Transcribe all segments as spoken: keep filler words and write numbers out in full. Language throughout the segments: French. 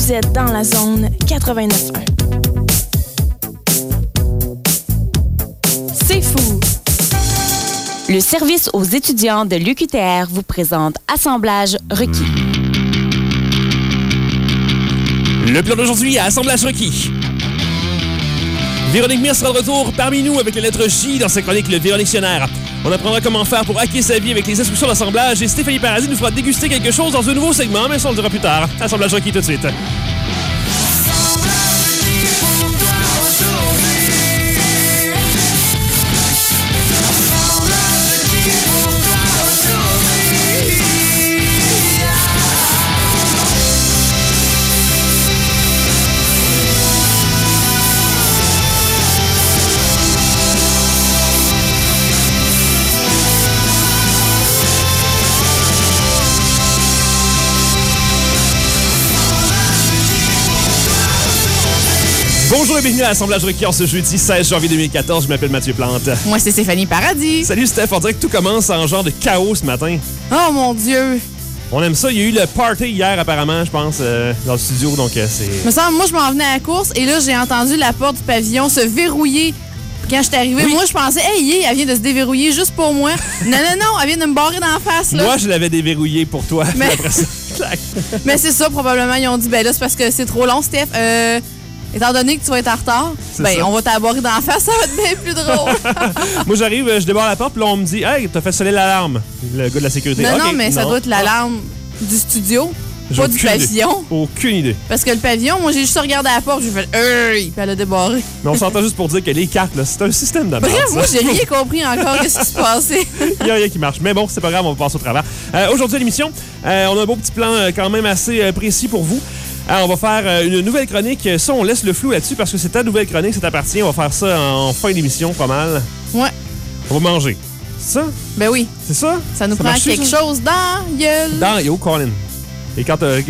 Vous êtes dans la zone quatre-vingt-neuf un. C'est fou! Le service aux étudiants de l'U Q T R vous présente Assemblage requis. Le plan d'aujourd'hui à Assemblage requis. Véronique Mire sera de retour parmi nous avec la lettre J dans sa chronique Le Véronictionnaire. On apprendra comment faire pour hacker sa vie avec les instructions d'assemblage et Stéphanie Paradis nous fera déguster quelque chose dans un nouveau segment, mais ça on le dira plus tard. Assemblage requis tout de suite. Bonjour et bienvenue à l'Assemblage requis en ce jeudi seize janvier deux mille quatorze. Je m'appelle Mathieu Plante. Moi, c'est Stéphanie Paradis. Salut Steph, on dirait que tout commence en genre de chaos ce matin. Oh mon Dieu! On aime ça. Il y a eu le party hier apparemment, je pense, euh, dans le studio, donc euh, c'est... Me semble, moi, je m'en venais à la course et là, j'ai entendu la porte du pavillon se verrouiller. Quand je suis arrivée, oui. Moi, je pensais, hey, elle vient de se déverrouiller juste pour moi. Non, non, non, elle vient de me barrer d'en face, là. Moi, je l'avais déverrouillé pour toi. Mais, après ça, Mais c'est ça, probablement, ils ont dit, ben là, c'est parce que c'est trop long, Steph. Euh... Étant donné que tu vas être en retard, c'est ben ça. On va t'aborder d'en face, ça va être bien plus drôle. Moi, j'arrive, je débarre la porte, puis là, on me dit « Hey, t'as fait sonner l'alarme. » Le gars de la sécurité. Non, okay, non, mais non. ça doit être l'alarme ah. du studio, j'ai pas du pavillon. Idée. Aucune idée. Parce que le pavillon, moi, j'ai juste regardé à la porte, j'ai fait « Hey! » Puis elle a débarré. Mais on s'entend juste pour dire que les cartes, là, c'est un système de merde. Bref, moi, j'ai rien compris encore qu'est-ce qui se passait. Il n'y a rien qui marche. Mais bon, c'est pas grave, on va passer au travers. Euh, aujourd'hui à l'émission, euh, on a un beau petit plan euh, quand même assez euh, précis pour vous. Alors, on va faire une nouvelle chronique. Ça, on laisse le flou là-dessus parce que c'est ta nouvelle chronique, ça t'appartient. On va faire ça en fin d'émission, pas mal. Ouais. On va manger. C'est ça? Ben oui. C'est ça? Ça nous ça prend marche, quelque ça? chose dans gueule. Dans yo, Colin. Et quand t'as,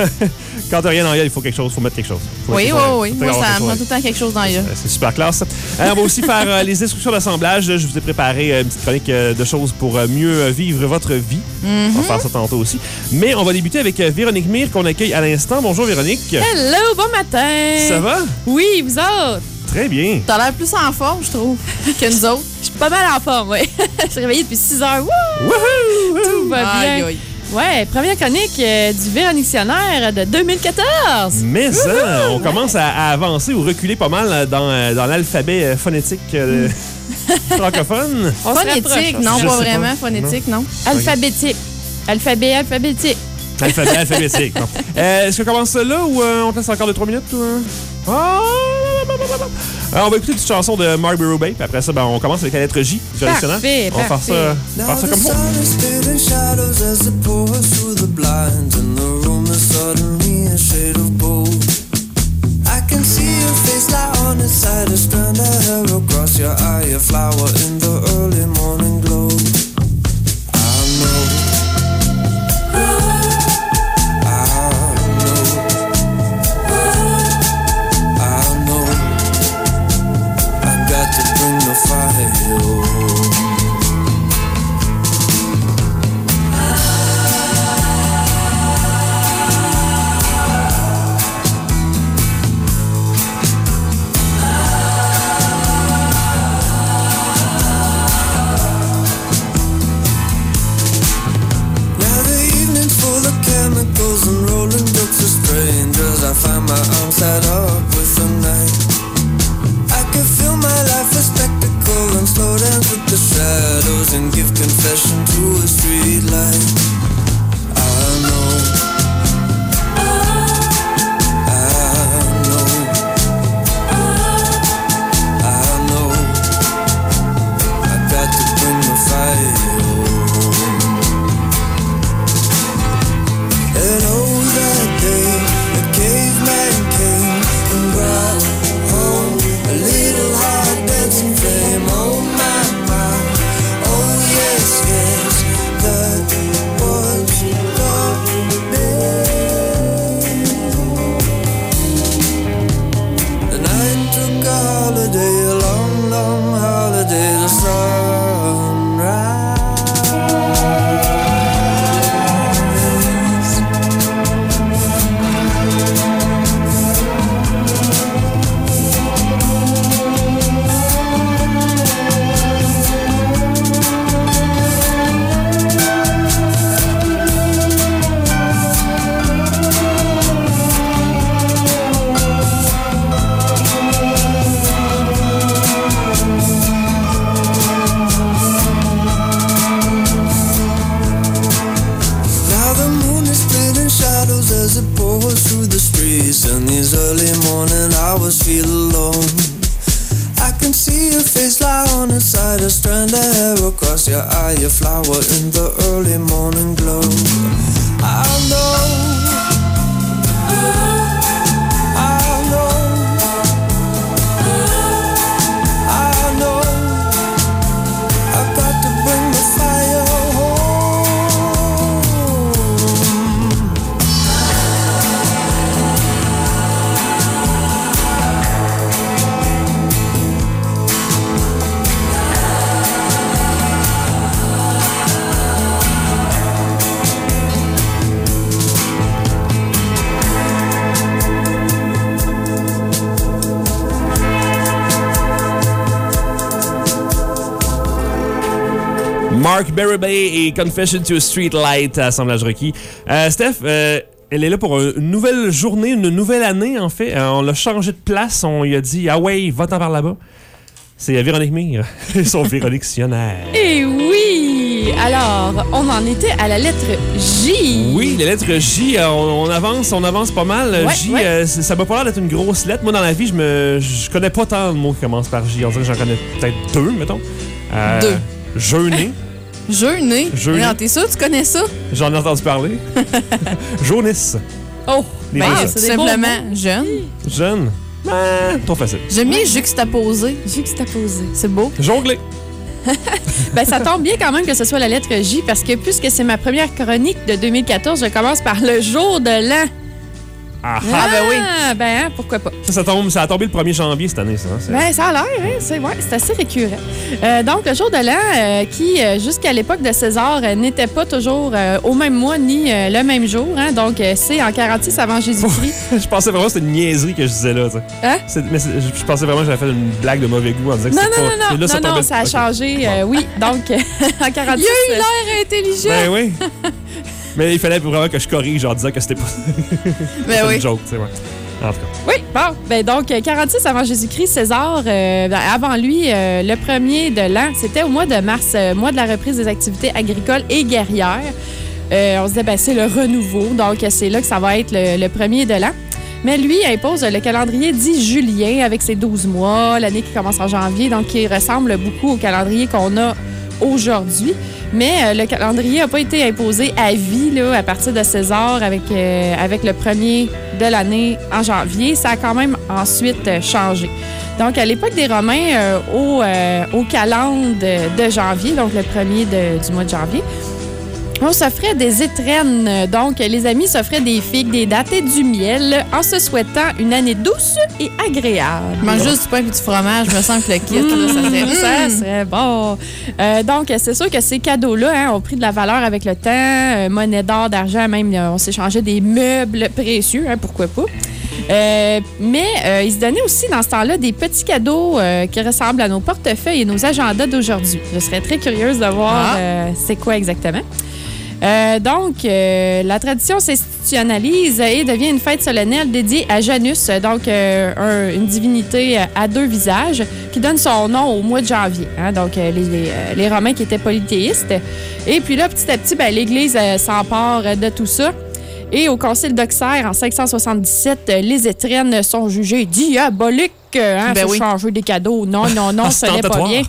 quand t'as rien dans la gueule, il faut quelque chose, il faut mettre quelque chose. Faut oui, mettre oui, oui. Moi, ça me prend tout le temps quelque chose dans la gueule. C'est super classe. Alors, on va aussi faire euh, les instructions d'assemblage. Je vous ai préparé euh, une petite chronique euh, de choses pour euh, mieux vivre votre vie. Mm-hmm. On va faire ça tantôt aussi. Mais on va débuter avec euh, Véronique Mire qu'on accueille à l'instant. Bonjour Véronique. Hello, bon matin. Ça va? Oui, vous autres? Très bien. T'as l'air plus en forme, je trouve, que nous autres. Je suis pas mal en forme, oui. Je suis réveillée depuis six heures. Wouh! Wouhou! Tout va bien. Aïe, aïe. Ouais, première chronique euh, du Véronictionnaire de deux mille quatorze. Mais ça, hein, on commence à, à avancer ou reculer pas mal dans, dans l'alphabet phonétique euh, francophone. On phonétique, non, pas vraiment. Pas. Phonétique, non. non. Alphabétique. Alphabet, alphabétique. Alphabet, alphabétique, non. Euh, est-ce qu'on commence ça là ou euh, on te laisse encore deux trois minutes? Ou, euh... oh! Alors, on va écouter une petite chanson de Mark Berube, puis après ça, ben, on commence avec la lettre J. Parfait, on va faire ça, faire ça comme ça. goes through the streets in these early morning hours, feel alone. I can see your face lie on its side, a strand of hair across your eye, your flower in the early morning glow. I know, I know, I know, I've got to bring the fire home. Mark Berube et Confession to a Street Light à Assemblage requis. Euh, Steph, euh, elle est là pour une nouvelle journée, une nouvelle année, en fait. Euh, on l'a changé de place. On lui a dit « Ah ouais, va-t'en par là-bas ». C'est Véronique Mire, son Véronictionnaire. Et oui! Alors, on en était à la lettre J. Oui, la lettre J, on, on avance, on avance pas mal. Ouais, J, ouais. euh, ça m'a pas l'air d'être une grosse lettre. Moi, dans la vie, je me, je connais pas tant de mots qui commencent par J. On dirait que j'en connais peut-être deux, mettons. Euh, Deux. Jeûner. Jeûner. Jeûner. Non, t'es sûr, tu connais ça? J'en ai entendu parler. Jaunisse. Oh! Les Ben, deux, tout ça. c'est des beaux simplement jeune. Jeune. Ah, trop facile. J'aime bien juxtaposer. Juxtaposé. C'est beau. Jongler. Ben, ça tombe bien quand même que ce soit la lettre J parce que puisque c'est ma première chronique de deux mille quatorze, je commence par le jour de l'an. Ah, Ah, ben oui. Ah, ben, hein, pourquoi pas. Ça, ça, tombe, ça a tombé le premier janvier cette année, ça. hein, c'est- Ben, ça a l'air, hein? C'est ouais, c'est assez récurrent. Euh, donc, le jour de l'an, euh, qui, euh, jusqu'à l'époque de César, euh, n'était pas toujours euh, au même mois ni euh, le même jour. Hein? Donc, euh, c'est en quarante-six avant Jésus-Christ. Je pensais vraiment que c'était une niaiserie que je disais là. tu sais. Hein? C'est- Mais c'est- je je pensais vraiment que j'avais fait une blague de mauvais goût en disant que Non, c'était non, pas... non, non, Là, ça non, non, tombait- ça a Ok. changé. euh, oui, donc, euh, en quarante-six... Il a eu euh, l'air intelligent. Ben oui. Mais il fallait vraiment que je corrige en disant que c'était pas Ben c'est oui. une joke, tu sais, ouais. En tout cas. Oui, bon. Ben donc, euh, quarante-six avant Jésus-Christ, César, euh, ben, avant lui, euh, le premier de l'an, c'était au mois de mars, euh, mois de la reprise des activités agricoles et guerrières. Euh, on se disait, ben, c'est le renouveau, donc c'est là que ça va être le, le premier de l'an. Mais lui impose le calendrier dit julien avec ses douze mois, l'année qui commence en janvier, donc qui ressemble beaucoup au calendrier qu'on a aujourd'hui. Mais euh, le calendrier n'a pas été imposé à vie là, à partir de César avec, euh, avec le premier de l'année en janvier. Ça a quand même ensuite euh, changé. Donc, à l'époque des Romains, euh, au, euh, au calende de janvier, donc le premier de- du mois de janvier, on s'offrait des étrennes. Donc, les amis s'offraient des figues, des dattes et du miel en se souhaitant une année douce et agréable. Je mange juste du pain et du fromage. Je me sens que le kit, là, ça serait... Ça Mm. serait bon. Euh, donc, c'est sûr que ces cadeaux-là hein, ont pris de la valeur avec le temps. Euh, monnaie d'or, d'argent, même, euh, on s'échangeait des meubles précieux, hein, pourquoi pas. Euh, mais euh, ils se donnaient aussi dans ce temps-là des petits cadeaux euh, qui ressemblent à nos portefeuilles et nos agendas d'aujourd'hui. Je serais très curieuse de voir Ah. euh, c'est quoi exactement. Euh, donc, euh, la tradition s'institutionnalise et devient une fête solennelle dédiée à Janus, donc euh, un- une divinité à deux visages qui donne son nom au mois de janvier. hein. donc, euh, les, les, euh, les Romains qui étaient polythéistes. Et puis là, petit à petit, ben, l'Église euh, s'empare de tout ça. Et au concile d'Auxerre, en cinq cent soixante-dix-sept, euh, les étrennes sont jugées diaboliques. Hein, Ben faut oui. changer des cadeaux. Non, non, non, ce n'est pas Ostentatoire. bien.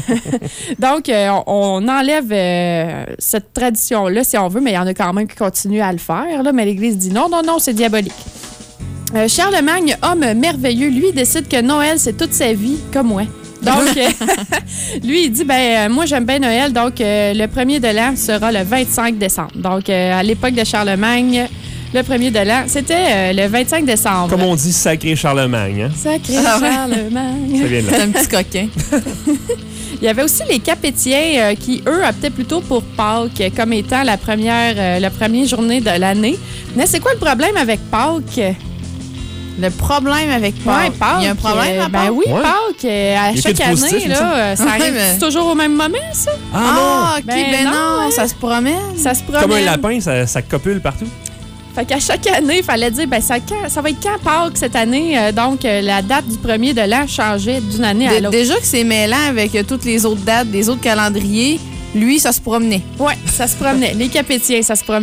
Donc, euh, on, on enlève euh, cette tradition-là, si on veut, mais il y en a quand même qui continuent à le faire. Là, mais l'Église dit non, non, non, c'est diabolique. Euh, Charlemagne, homme merveilleux, lui, décide que Noël, c'est toute sa vie, comme moi. Donc, euh, lui, il dit, ben euh, moi, j'aime bien Noël, donc euh, le premier de l'an sera le vingt-cinq décembre. Donc, euh, à l'époque de Charlemagne, le premier de l'an, c'était euh, le vingt-cinq décembre. Comme on dit, sacré Charlemagne. Hein? Sacré Ah ouais. Charlemagne. Ça vient de là. C'est un petit coquin. Il y avait aussi les Capétiens euh, qui, eux, optaient plutôt pour Pâques comme étant la première, euh, la première journée de l'année. Mais c'est quoi le problème avec Pâques? Le problème avec Ouais, Pâques. Pâques. Il y a un problème euh, à ben Pâques? oui, Ouais. Pâques, euh, à Il y a chaque que du année, positif, il me semble. là, euh, ça Ouais, arrive mais- toujours au même moment, ça? Ah, OK, Ben ben, non, non, hein. ça se promène. Ça se promène. Comme un lapin, ça, ça copule partout. Fait qu'à chaque année, il fallait dire, ben ça, quand- ça va être quand Pâques cette année? Euh, donc, euh, la date du premier de l'an changeait d'une année à Dé- l'autre. Déjà que c'est mêlant avec euh, toutes les autres dates des autres calendriers, lui, ça se promenait. Oui, ça se promenait. Les Capétiens, ça se promenait.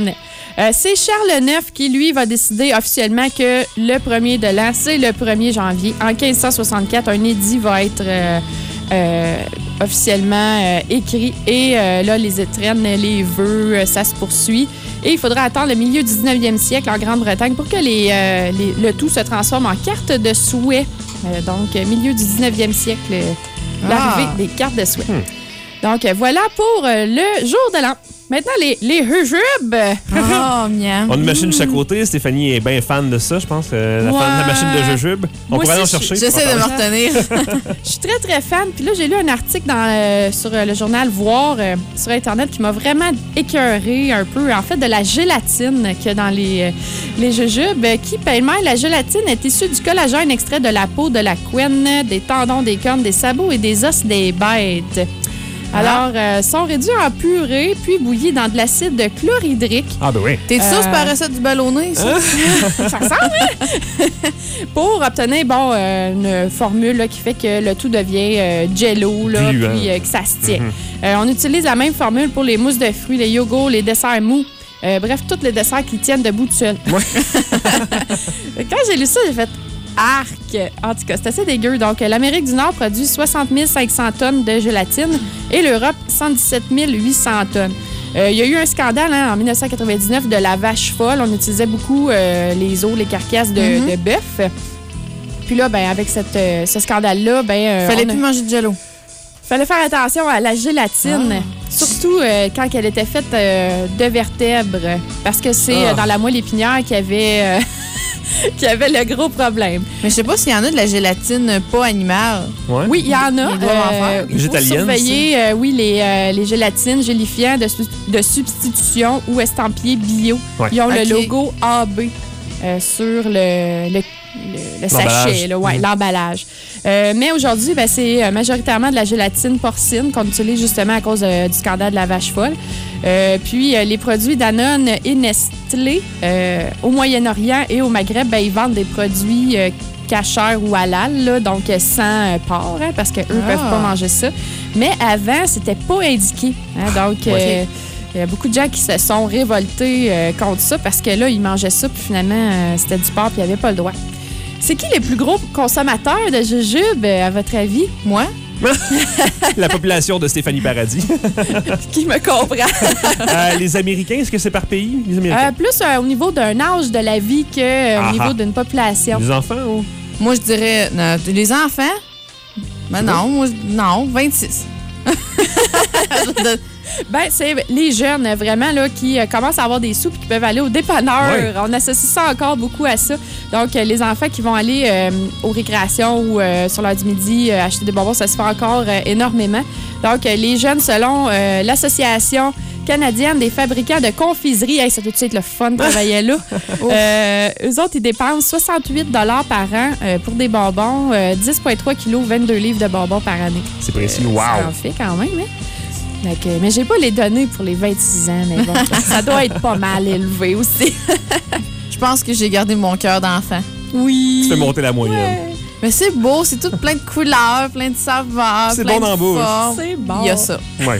Euh, c'est Charles neuf qui, lui, va décider officiellement que le premier de l'an, c'est le premier janvier. En quinze cent soixante-quatre, un édit va être euh, euh, officiellement euh, écrit. Et euh, là, les étrennes, les vœux, euh, ça se poursuit. Et il faudra attendre le milieu du dix-neuvième siècle en Grande-Bretagne pour que les, euh, les, le tout se transforme en carte de souhait. Euh, donc, milieu du dix-neuvième siècle, euh, l'arrivée Ah. des cartes de souhait. Hmm. Donc, euh, voilà pour euh, le jour de l'an. Maintenant, les, les jujubes. Oh, miam. On a une machine de chaque côté. Stéphanie est bien fan de ça, je pense. euh, la, Ouais. fan- la machine de jujube. On Moi pourrait en aussi, chercher. J'essaie de me retenir. Je suis très, très fan. Puis là, j'ai lu un article dans, euh, sur euh, le journal Voir euh, sur Internet qui m'a vraiment écœuré un peu. En fait, de la gélatine qu'il y a dans les, euh, les jujubes. euh, qui, pêle-mêle, la gélatine est issue du collagène extrait de la peau de la couenne, des tendons, des cornes, des sabots et des os des bêtes. Alors, euh, sont réduits en purée, puis bouillis dans de l'acide chlorhydrique. Ah, ben oui. T'es sûr Euh, c'est pas la recette du ballonné, ça? Ça ressemble, hein? Pour obtenir, bon, euh, une formule là, qui fait que le tout devient euh, jello, là, Gluant. puis euh, que ça se tient. Euh, on utilise la même formule pour les mousses de fruits, les yogourts, les desserts mous. Euh, bref, tous les desserts qui tiennent debout tout seuls. Quand j'ai lu ça, j'ai fait arc. En tout cas, c'est assez dégueu. Donc, l'Amérique du Nord produit soixante mille cinq cents tonnes de gélatine et l'Europe, cent dix-sept mille huit cents tonnes. Euh, il y a eu un scandale hein, en dix-neuf cent quatre-vingt-dix-neuf de la vache folle. On utilisait beaucoup euh, les os, les carcasses de, Mm-hmm. de bœuf. Puis là, ben, avec cette, euh, ce scandale-là, ben, euh, Fallait on a- plus manger de jello. fallait faire attention à la gélatine, Ah. surtout euh, quand elle était faite euh, de vertèbres, parce que c'est Ah. euh, dans la moelle épinière qu'il y avait, euh, qu'il y avait le gros problème. Mais je sais pas s'il y en a de la gélatine pas animale. Ouais. Oui, il y en a. Ils doivent en faire. il faut Végétalienne, surveiller euh, oui, les, euh, les gélatines gélifiants de, su- de substitution ou estampillés bio. Ouais. Ils ont Ok. le logo A B euh, sur le, le, le- le L'emballage. sachet, là, ouais, Mhm. l'emballage. Euh, mais aujourd'hui, ben, c'est euh, majoritairement de la gélatine porcine qu'on utilise justement à cause euh, du scandale de la vache folle. Euh, puis euh, les produits Danone et Nestlé euh, au Moyen-Orient et au Maghreb, ben, ils vendent des produits euh, cachers ou halal, là, donc euh, sans euh, porc, hein, parce qu'eux ne Ah. peuvent pas manger ça. Mais avant, c'était pas indiqué. Hein, donc, euh, il y a beaucoup de gens qui se sont révoltés euh, contre ça parce que là, ils mangeaient ça, puis finalement, euh, c'était du porc, puis ils n'avaient pas le droit. C'est qui les plus gros consommateurs de jujubes, euh, à votre avis? Moi? La population de Stéphanie Paradis. Qui me comprend? Euh, les Américains, est-ce que c'est par pays? Les Américains? Euh, plus euh, au niveau d'un âge de la vie qu'au Ah niveau ah. d'une population. Les enfants ou? Moi, je dirais... non, les enfants? Ben non, moi, je- non, vingt-six. Je donne- Ben, c'est les jeunes, euh, vraiment, là, qui euh, commencent à avoir des sous et qui peuvent aller au dépanneur. Ouais. On associe ça encore beaucoup à ça. Donc, euh, les enfants qui vont aller euh, aux récréations ou euh, sur l'heure du midi euh, acheter des bonbons, ça se fait encore euh, énormément. Donc, euh, les jeunes, selon euh, l'Association canadienne des fabricants de confiserie, hey, ça doit être le fun de travailler là. Euh, eux autres, ils dépensent soixante-huit dollars par an euh, pour des bonbons, euh, dix virgule trois kilos, vingt-deux livres de bonbons par année. C'est précis. Euh, Wow! Ça en fait quand même, hein? Donc, euh, mais j'ai pas les données pour les vingt-six ans, mais bon, ça doit être pas mal élevé aussi. Je pense que j'ai gardé mon cœur d'enfant. Oui. Tu fais monter la moyenne. Mais c'est beau, c'est tout plein de couleurs, plein de saveurs, C'est plein bon de dans la bouche. formes. C'est bon. Il y a ça. Ouais.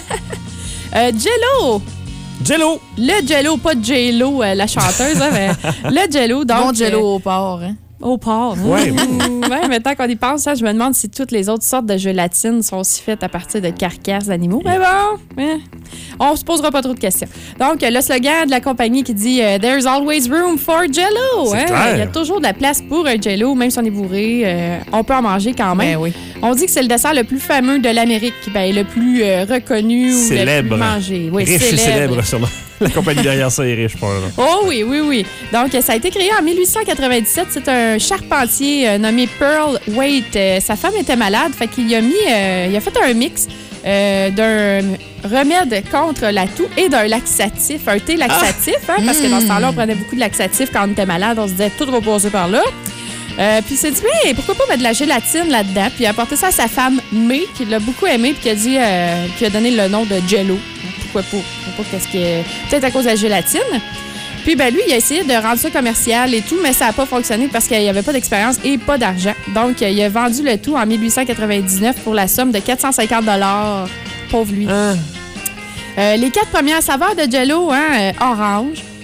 Euh, Jello. Jello! Le Jello, pas J-Lo, euh, la chanteuse, hein, mais le Jello. Donc, Bon jello euh, au porc, hein? au porc. Ouais. Mmh, ouais, mais tant qu'on y pense, hein, je me demande si toutes les autres sortes de gélatine sont aussi faites à partir de carcasses d'animaux. Mais bon, hein, on se posera pas trop de questions. Donc, le slogan de la compagnie qui dit euh, There's always room for Jello. C'est Hein? clair. Il y a toujours de la place pour un Jello, même si on est bourré. euh, on peut en manger quand même. Ben oui. On dit que c'est le dessert le plus fameux de l'Amérique, ben, le plus euh, reconnu ou le Célèbre. plus mangé. Oui, Riche et célèbre, sûrement. La compagnie derrière ça est riche, pas là. Oh oui, oui, oui. Donc, ça a été créé en mille huit cent quatre-vingt-dix-sept. C'est un charpentier euh, nommé Pearl Waite. Euh, sa femme était malade, fait qu'il a mis, euh, il a fait un mix euh, d'un remède contre la toux et d'un laxatif, un thé laxatif, hein, parce que dans ce temps-là, on prenait beaucoup de laxatifs quand on était malade. On se disait tout va passer par là. Euh, puis il s'est dit, mais pourquoi pas mettre de la gélatine là-dedans? Puis il a apporté ça à sa femme May, qui l'a beaucoup aimé, puis qui a dit, euh, qui a donné le nom de Jello. Pourquoi pas? Pourquoi pas qu'est-ce que... Peut-être à cause de la gélatine. Puis ben lui, il a essayé de rendre ça commercial et tout, mais ça n'a pas fonctionné parce qu'il n'y avait pas d'expérience et pas d'argent. Donc, il a vendu le tout en mille huit cent quatre-vingt-dix-neuf pour la somme de quatre cent cinquante dollars. Pauvre lui. Hein? Euh, les quatre premières saveurs de Jello, hein, euh, orange,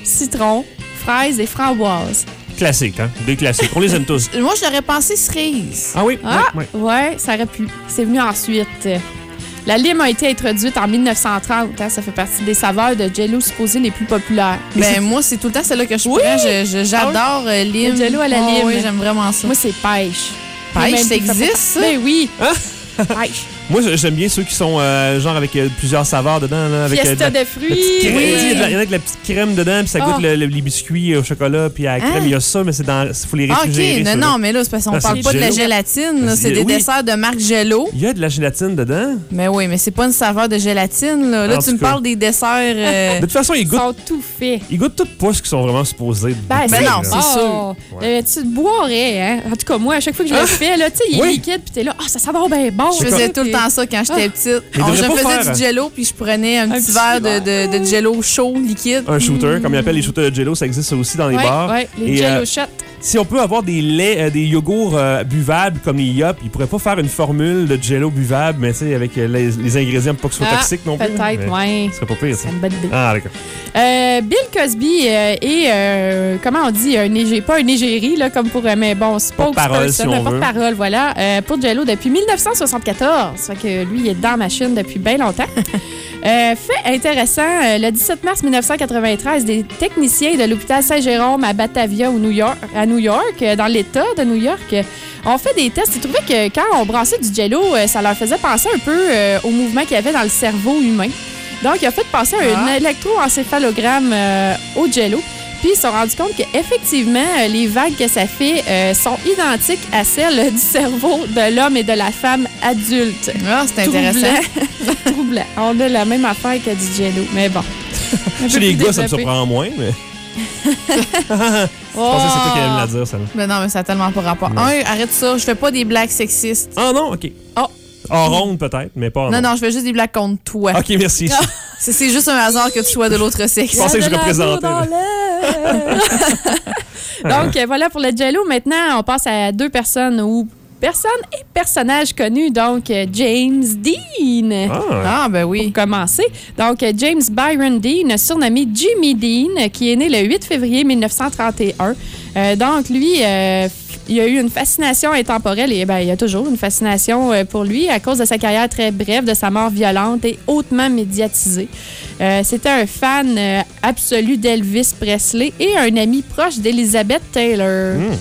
citron, fraises et framboises. Classique, hein? Des classiques. On les aime tous. Moi, je l'aurais pensé cerise. Ah oui? Ah, oui, oui. ouais, ça aurait pu. C'est venu ensuite. La lime a été introduite en mille neuf cent trente. Hein, ça fait partie des saveurs de Jell-O supposées les plus populaires. Ben, moi, c'est tout le temps celle-là que je Oui! prends. Je- je- J'adore euh, lime. Le Jell-O à la Oh, lime. oui, j'aime vraiment ça. Moi, c'est pêche. Pêche, Même ça qui fait existe, pas- ça? Ben oui. Hein? Pêche. Moi, j'aime bien ceux qui sont euh, genre avec euh, plusieurs saveurs dedans. Là, avec, Fiesta euh, de la- de fruits. la petite crème. Oui. Il y a de la- il y en a avec la petite crème dedans, puis ça goûte Oh. le- le- les biscuits au chocolat, puis à la crème. Hein? Il y a ça, mais c'est dans. Il faut les Ah, réfrigérer. OK. Non, ceux-là. non, mais là, c'est parce qu'on Ah, parle c'est pas de la Jell-O. gélatine. là. Ah, C'est c'est- des oui. desserts de marque Jell-O. Il y a de la gélatine dedans. Mais oui, mais c'est pas une saveur de gélatine. Là, là En tu tout me cas. parles des desserts... euh, De toute façon, ils Ils goûtent, sont tout faits. ils goûtent tous pas ce qu'ils sont vraiment supposés. Ben, Ben c'est non, là. c'est oh, euh, tu te boirais, hein? En tout cas, moi, à chaque fois que je le fais, là, tu sais, il est Oui. liquide, puis t'es là, ah, ça sent donc bien bon. Je C'est faisais ça, tout le puis- temps ça quand j'étais petite. Mais On- il je devrait pas faisais faire- du Jell-O, puis je prenais un, petit petit verre de, de, de Jell-O chaud, liquide. Un shooter, comme ils appellent les shooters de Jell-O, ça existe aussi dans les Ouais, bars. ouais, les Et, Jell-O euh, shots. Si on peut avoir des laits, euh, des yogourts euh, buvables comme les Yop, ils pourraient pas faire une formule de Jell-O buvable, mais tu sais, avec euh, les, les ingrédients pour pas que ce soit Ah, toxique non plus. peut-être, mais ouais. Ce serait pas pire, ça. C'est une bonne idée. Ah, d'accord. Euh, Bill Cosby euh, est, euh, comment on dit, un égé- pas un égérie, là, comme pour, euh, mais bon, Porte-parole, spokesperson, si on un veut. porte-parole, voilà, euh, pour Jell-O depuis mille neuf cent soixante-quatorze. Fait que lui, il est dans la machine depuis bien longtemps. Euh, fait intéressant, euh, le dix-sept mars mille neuf cent quatre-vingt-treize, des techniciens de l'hôpital Saint-Jérôme à Batavia, au New York, à New York, euh, dans l'État de New York, euh, ont fait des tests. Ils trouvaient que quand on brassait du Jell-O, euh, ça leur faisait penser un peu euh, au mouvement qu'il y avait dans le cerveau humain. Donc, il a fait passer un Ah. électroencéphalogramme euh, au Jell-O. Puis, ils se sont rendus compte qu'effectivement, euh, les vagues que ça fait euh, sont identiques à celles du cerveau de l'homme et de la femme adulte. Ah, c'est intéressant. Troublant. Troublant. On a la même affaire que du Jell-O, mais bon. Un peu Chez les plus gars, ça me développé. surprend moins, mais je pensais que c'est toi qui allais me la dire, ça. Mais non, mais ça n'a tellement pas rapport. Non. Un, arrête ça. Je fais pas des blagues sexistes. Ah non, OK. Oh. En ronde, peut-être, mais pas en Non, ronde. non, je fais juste des blagues contre toi. OK, merci. C'est c'est juste un hasard que tu sois de l'autre sexe. Je pensais que je Il y a de l'amour représentais, dans l'air. Donc, euh, voilà pour le Jell-O. Maintenant, on passe à deux personnes ou personnes et personnages connus. Donc, euh, James Dean. Ah, Ah, ben Pour oui. commencer. Donc, euh, James Byron Dean, surnommé Jimmy Dean, qui est né le huit février mille neuf cent trente et un. Euh, donc, lui, euh, il a eu une fascination intemporelle et ben, il y a toujours une fascination euh, pour lui à cause de sa carrière très brève, de sa mort violente et hautement médiatisée. Euh, C'était un fan euh, absolu d'Elvis Presley et un ami proche d'Elizabeth Taylor. Hmm.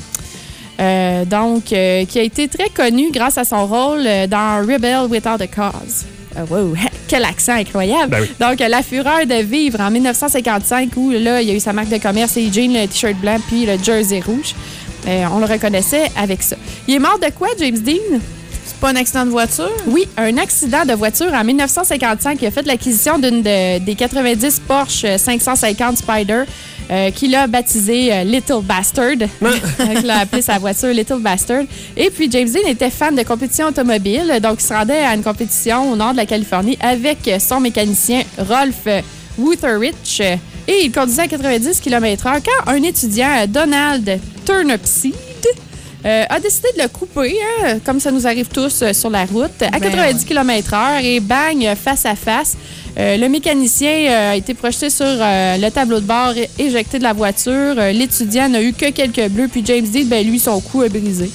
Euh, donc, euh, qui a été très connu grâce à son rôle euh, dans Rebel Without a Cause. Euh, wow, quel accent incroyable! Ben oui. Donc, euh, La Fureur de vivre en mille neuf cent cinquante-cinq, où là, il y a eu sa marque de commerce, les jeans, le t-shirt blanc, puis le jersey rouge. Euh, on le reconnaissait avec ça. Il est mort de quoi, James Dean? C'est pas un accident de voiture? Oui, un accident de voiture en mille neuf cent cinquante-cinq. Il a fait l'acquisition d'une de- des quatre-vingt-dix Porsche cinq cent cinquante Spider euh, qu'il a baptisé euh, Little Bastard. Donc, il a appelé sa voiture Little Bastard. Et puis, James Dean était fan de compétition automobile. Donc, il se rendait à une compétition au nord de la Californie avec son mécanicien Rolf Wutherich. Et il conduisait à quatre-vingt-dix kilomètres heure quand un étudiant, Donald Turnipseed, euh, a décidé de le couper, hein, comme ça nous arrive tous euh, sur la route, à Ben quatre-vingt-dix ouais. kilomètres heure et bang, euh, face à face. Euh, le mécanicien euh, a été projeté sur euh, le tableau de bord, é- éjecté de la voiture. Euh, L'étudiant n'a eu que quelques bleus, puis James Dean, ben, lui, son cou a brisé.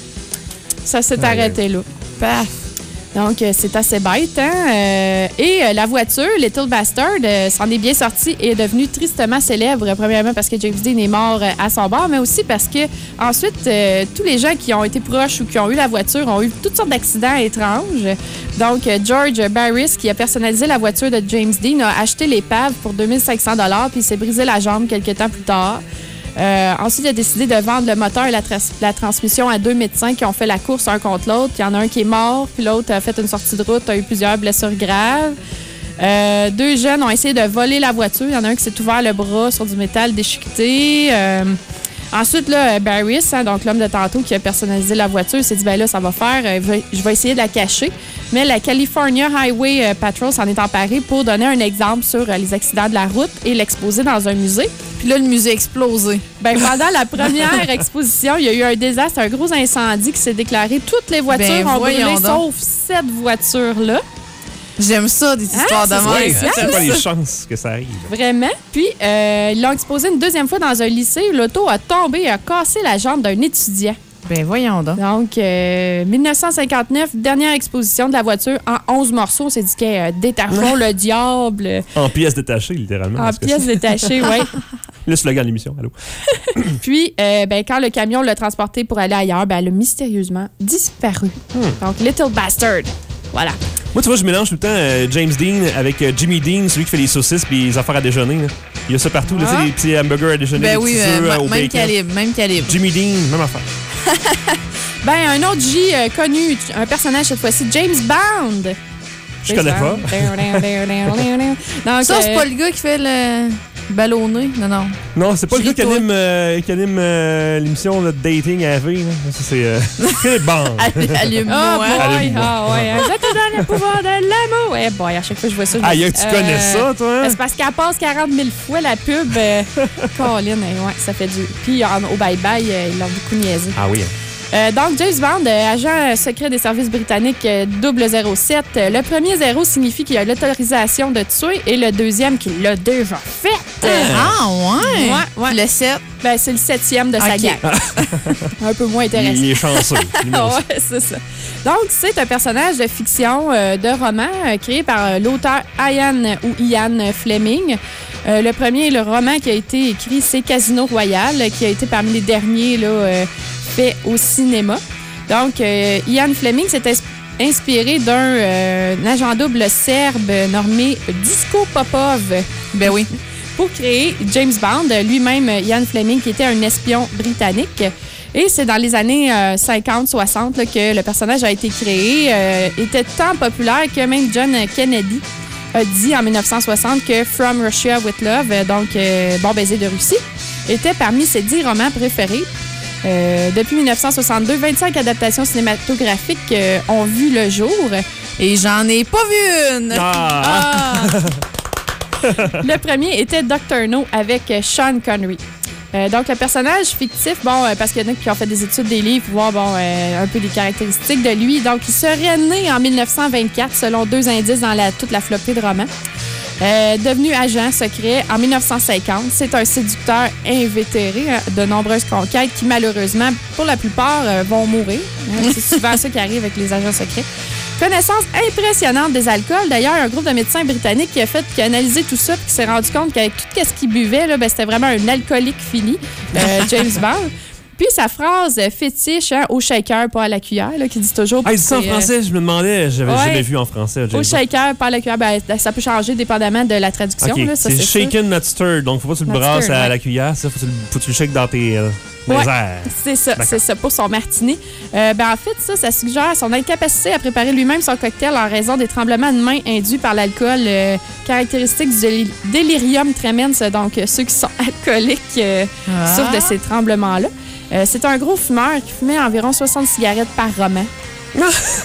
Ça s'est Aïe, arrêté là. Paf. Donc, euh, c'est assez bête, hein? Euh, et euh, la voiture, Little Bastard, euh, s'en est bien sortie et est devenue tristement célèbre. Premièrement parce que James Dean est mort euh, à son bord, mais aussi parce que ensuite, euh, tous les gens qui ont été proches ou qui ont eu la voiture ont eu toutes sortes d'accidents étranges. Donc, euh, George Barris, qui a personnalisé la voiture de James Dean, a acheté l'épave pour deux mille cinq cents dollars puis il s'est brisé la jambe quelques temps plus tard. Euh, ensuite, il a décidé de vendre le moteur et la, tras- la transmission à deux médecins qui ont fait la course un contre l'autre. Il y en a un qui est mort, puis l'autre a fait une sortie de route, a eu plusieurs blessures graves. Euh, deux jeunes ont essayé de voler la voiture. Il y en a un qui s'est ouvert le bras sur du métal déchiqueté. Euh, ensuite, là, Barris, hein, donc l'homme de tantôt qui a personnalisé la voiture, s'est dit, ben là, ça va faire, euh, je vais- je vais essayer de la cacher. Mais la California Highway euh, Patrol s'en est emparée pour donner un exemple sur euh, les accidents de la route et l'exposer dans un musée. Puis là, le musée a explosé. Ben, pendant la première exposition, il y a eu un désastre, un gros incendie qui s'est déclaré. Toutes les voitures Ben, ont voyons brûlé, donc. sauf cette voiture-là. J'aime ça, des histoires de c'est même. Ouais, spécial, c'est pas ça. les chances que ça arrive. Vraiment. Puis, euh, ils l'ont exposé une deuxième fois dans un lycée. L'auto a tombé et a cassé la jambe d'un étudiant. Ben voyons donc. Donc, euh, dix-neuf cent cinquante-neuf, dernière exposition de la voiture en onze morceaux. C'est dit qu'elle euh, détachons le diable En pièces détachées, littéralement. en parce que pièces détachées, oui. c'est le slogan de l'émission. Allô? Puis, euh, ben, quand le camion l'a transporté pour aller ailleurs, ben, elle a mystérieusement disparu. Donc, Little Bastard. Voilà. Moi, tu vois, je mélange tout le temps euh, James Dean avec euh, Jimmy Dean, celui qui fait les saucisses puis les affaires à déjeuner. Là. Il y a ça partout, là, Ah. tu sais, les petits hamburgers à déjeuner, Ben les oui, petits euh, œufs, m- au même bacon. calibre, même calibre. Jimmy Dean, même affaire. Ben, un autre J euh, connu, un personnage cette fois-ci, James Bond. Je connais pas. Donc, Ça, c'est euh, pas le gars qui fait le ballonné? Non, non. Non, c'est pas Je le gars qui ris, toi. anime, euh, qui anime euh, l'émission de Dating à V. Là. Ça, c'est euh, Philippe Bond. Allume-moi. Oh boy, Allume-moi. ah ouais, vous êtes dans le pouvoir de l'amour. Eh boy, à chaque fois que je vois ça, je me Aïe, dis, tu connais euh, ça, toi? Hein? C'est parce qu'elle passe quarante mille fois la pub. Euh, Colin, euh, ouais, ça fait du. Puis en- au bye-bye, euh, ils l'ont beaucoup niaisé. Ah oui. Euh, donc, James Bond, euh, agent secret des services britanniques euh, double zéro sept. Euh, le premier zéro signifie qu'il a l'autorisation de tuer et le deuxième qu'il l'a déjà fait. Euh, Ah, ouais. Ouais, ouais. Le sept. Ben, c'est le septième de sa Ok. gang. Un peu moins intéressant. Il, il est chanceux. numéro sept. Ouais, c'est ça. Donc, c'est un personnage de fiction, euh, de roman, euh, créé par euh, l'auteur Ian ou Ian Fleming. Euh, le premier, le roman qui a été écrit, c'est Casino Royale, qui a été parmi les derniers là, euh, faits au cinéma. Donc, euh, Ian Fleming s'est ins- inspiré d'un euh, un agent double serbe nommé Duško Popov. Ben oui. Pour créer James Bond, lui-même, Ian Fleming, qui était un espion britannique. Et c'est dans les années euh, cinquante soixante là, que le personnage a été créé. Euh, était tant populaire que même John Kennedy a dit en dix-neuf cent soixante que From Russia with Love, euh, donc euh, Bon baiser de Russie, était parmi ses dix romans préférés. Euh, depuis dix-neuf cent soixante-deux, vingt-cinq adaptations cinématographiques euh, ont vu le jour. Et j'en ai pas vu une. Ah! Ah! Le premier était docteur No avec euh, Sean Connery. Euh, donc, le personnage fictif, bon, euh, parce qu'il y en a qui ont fait des études des livres pour voir bon, euh, un peu des caractéristiques de lui. Donc, il serait né en dix-neuf cent vingt-quatre, selon deux indices dans la, toute la flopée de romans. Euh, devenu agent secret en dix-neuf cent cinquante, c'est un séducteur invétéré hein, de nombreuses conquêtes qui, malheureusement, pour la plupart, euh, vont mourir. Hein, c'est souvent ça qui arrive avec les agents secrets. Connaissance impressionnante des alcools. D'ailleurs, un groupe de médecins britanniques qui a fait, qui a analysé tout ça et qui s'est rendu compte qu'avec tout ce qu'il buvait, là, ben, c'était vraiment un alcoolique fini, euh, James Bond. Puis sa phrase fétiche, hein, au shaker, pas à la cuillère, là, qui dit toujours... Ah, il dit ça en c'est, euh, français, je me demandais, j'avais ouais. jamais vu en français. James Au Bond. shaker, pas à la cuillère, ben, ça peut changer dépendamment de la traduction. Ok, Là, ça, c'est c'est shaken not stirred, donc faut pas que tu le Not brasses stirred, à ouais. la cuillère, ça, faut que tu le, faut que tu le shakes dans tes euh, dans les Ouais. airs. C'est ça, D'accord. c'est ça, pour son martini. Euh, ben, en fait, ça, ça suggère son incapacité à préparer lui-même son cocktail en raison des tremblements de main induits par l'alcool, euh, caractéristique du déli- délirium tremens, donc euh, ceux qui sont alcooliques euh, Ah. souffrent de ces tremblements-là. Euh, c'est un gros fumeur qui fumait environ soixante cigarettes par roman. Mais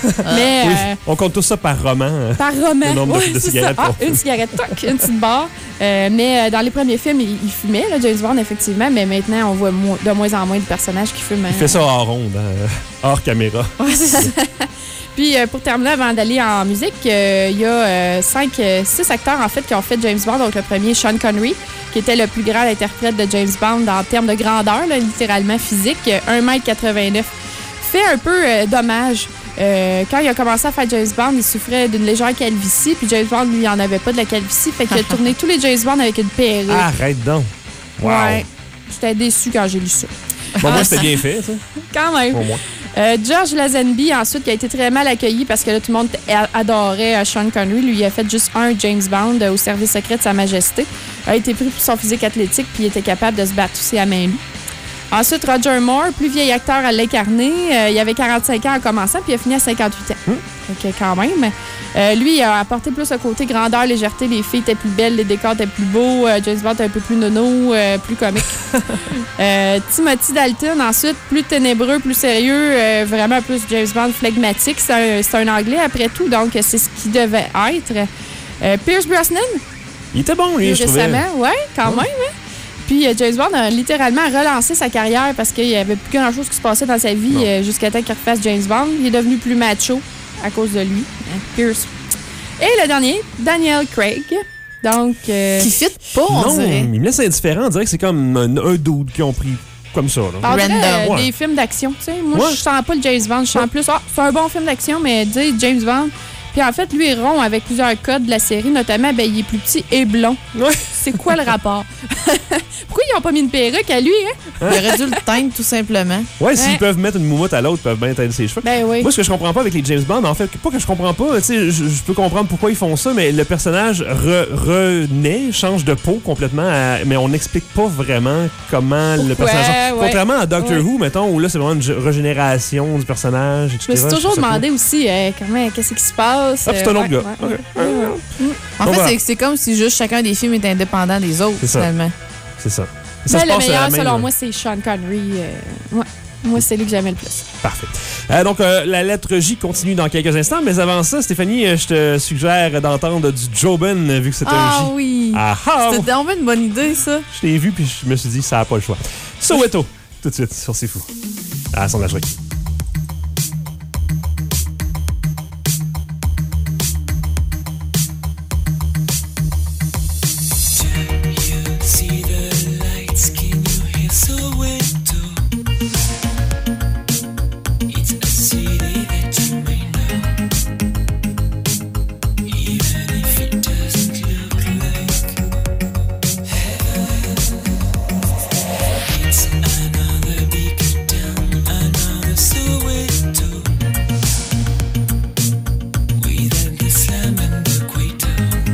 Oui, euh, on compte tout ça par roman. hein. par roman. Le nombre de- Ouais, de c'est cigarettes ça. Ah, qu'on une cigarette, toc, une petite barre. Euh, mais euh, dans les premiers films, il, il fumait, là, James Bond, effectivement. Mais maintenant, on voit mo- de moins en moins de personnages qui fument. Il fait ça hors ronde, hein, hors caméra. Ouais, c'est ça. Puis euh, pour terminer, avant d'aller en musique, euh, il y a euh, cinq, euh, six acteurs en fait qui ont fait James Bond. Donc le premier, Sean Connery, qui était le plus grand interprète de James Bond en termes de grandeur, là, littéralement physique, un mètre quatre-vingt-neuf. Fait un peu euh, dommage. Euh, quand il a commencé à faire James Bond, il souffrait d'une légère calvitie. Puis James Bond, lui, il en avait pas de la calvitie. Fait qu'il a tourné tous les James Bond avec une perruque. Arrête donc. Wow. Ouais. J'étais déçue quand j'ai lu ça. Bon, moi, c'était bien fait, ça, Quand même. pour moi. Euh, George Lazenby, ensuite, qui a été très mal accueilli parce que là, tout le monde a- adorait euh, Sean Connery. Lui, il a fait juste un James Bond euh, au service secret de Sa Majesté. A été pris pour son physique athlétique puis il était capable de se battre aussi à main nue. Ensuite, Roger Moore, plus vieil acteur à l'incarner. Euh, il avait quarante-cinq ans en commençant puis il a fini à cinquante-huit ans. Donc, quand même. Euh, lui, il a apporté plus le côté grandeur, légèreté. Les filles étaient plus belles, les décors étaient plus beaux. Euh, James Bond était un peu plus nono, euh, plus comique. Euh, Timothy Dalton, ensuite, plus ténébreux, plus sérieux, euh, vraiment plus James Bond flegmatique. C'est un, c'est un Anglais, après tout, donc c'est ce qu'il devait être. Euh, Pierce Brosnan, Il était bon, lui, plus je trouvais. récemment, ouais, quand même. Hein? Puis euh, James Bond a littéralement relancé sa carrière parce qu'il n'y avait plus grand-chose qui se passait dans sa vie euh, jusqu'à temps qu'il refasse James Bond. Il est devenu plus macho à cause de lui, hein, Pierce. Et le dernier, Daniel Craig. Donc, euh, Qui fit pas, on Non, dirait. il me laisse indifférent. On dirait que c'est comme un, un dude qu'ils ont pris comme ça. Là. on dirait, Random, euh, ouais. des films d'action, tu sais. Moi, Ouais. je sens pas le James Bond. Je sens plus, ah, c'est un bon film d'action, mais dis James Bond. Puis en fait, lui est rond avec plusieurs codes de la série, notamment, ben, il est plus petit et blond. Ouais. C'est quoi le rapport? Pourquoi ils n'ont pas mis une perruque à lui, hein? Il aurait dû le teindre, tout simplement. Ouais, s'ils Ouais. peuvent mettre une moumoute à l'autre, ils peuvent bien teindre ses cheveux. Ben oui. Moi, ce que je comprends pas avec les James Bond, en fait, pas que je comprends pas, tu sais, je, je peux comprendre pourquoi ils font ça, mais le personnage re- renaît, change de peau complètement, à- mais on n'explique pas vraiment comment le Pourquoi, personnage. ouais. Contrairement à Doctor Ouais. Who, mettons, où là, c'est vraiment une ge- régénération du personnage, et cetera. Je me suis toujours trouve ça demandé aussi, euh, comment, qu'est-ce qui se passe. Ah, puis c'est un euh, autre ouais, gars. ouais, Ok. ouais, ouais, ouais. En Bon, fait, voilà. c'est- c'est comme si juste chacun des films est indépendant des autres, C'est ça. finalement. cool. C'est ça. Ça Ben, se le passe à la meilleur, même- selon moi, c'est Sean Connery. euh, ouais. Moi, c'est lui que j'aimais le plus. Parfait. Euh, donc, euh, la lettre J continue dans quelques instants, mais avant ça, Stéphanie, euh, je te suggère d'entendre du Jobin, vu que c'est un Ah J. oui! Ah ah! C'était vraiment une bonne idée, ça. Je t'ai vu, puis je me suis dit, ça n'a pas le choix. Soweto, tout de suite, sur C'est Fou. À son âgerie. See the lights, can you hear Soweto? It's a city that you may know, even if it doesn't look like heaven. It's another big town, another Soweto, without the slam and the equator.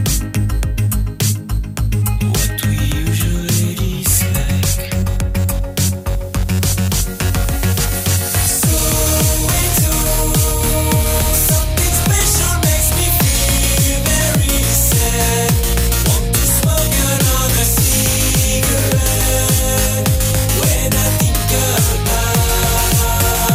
What we usually dislike. Soweto, something special makes me feel very sad. Want to smoke another cigarette when I think about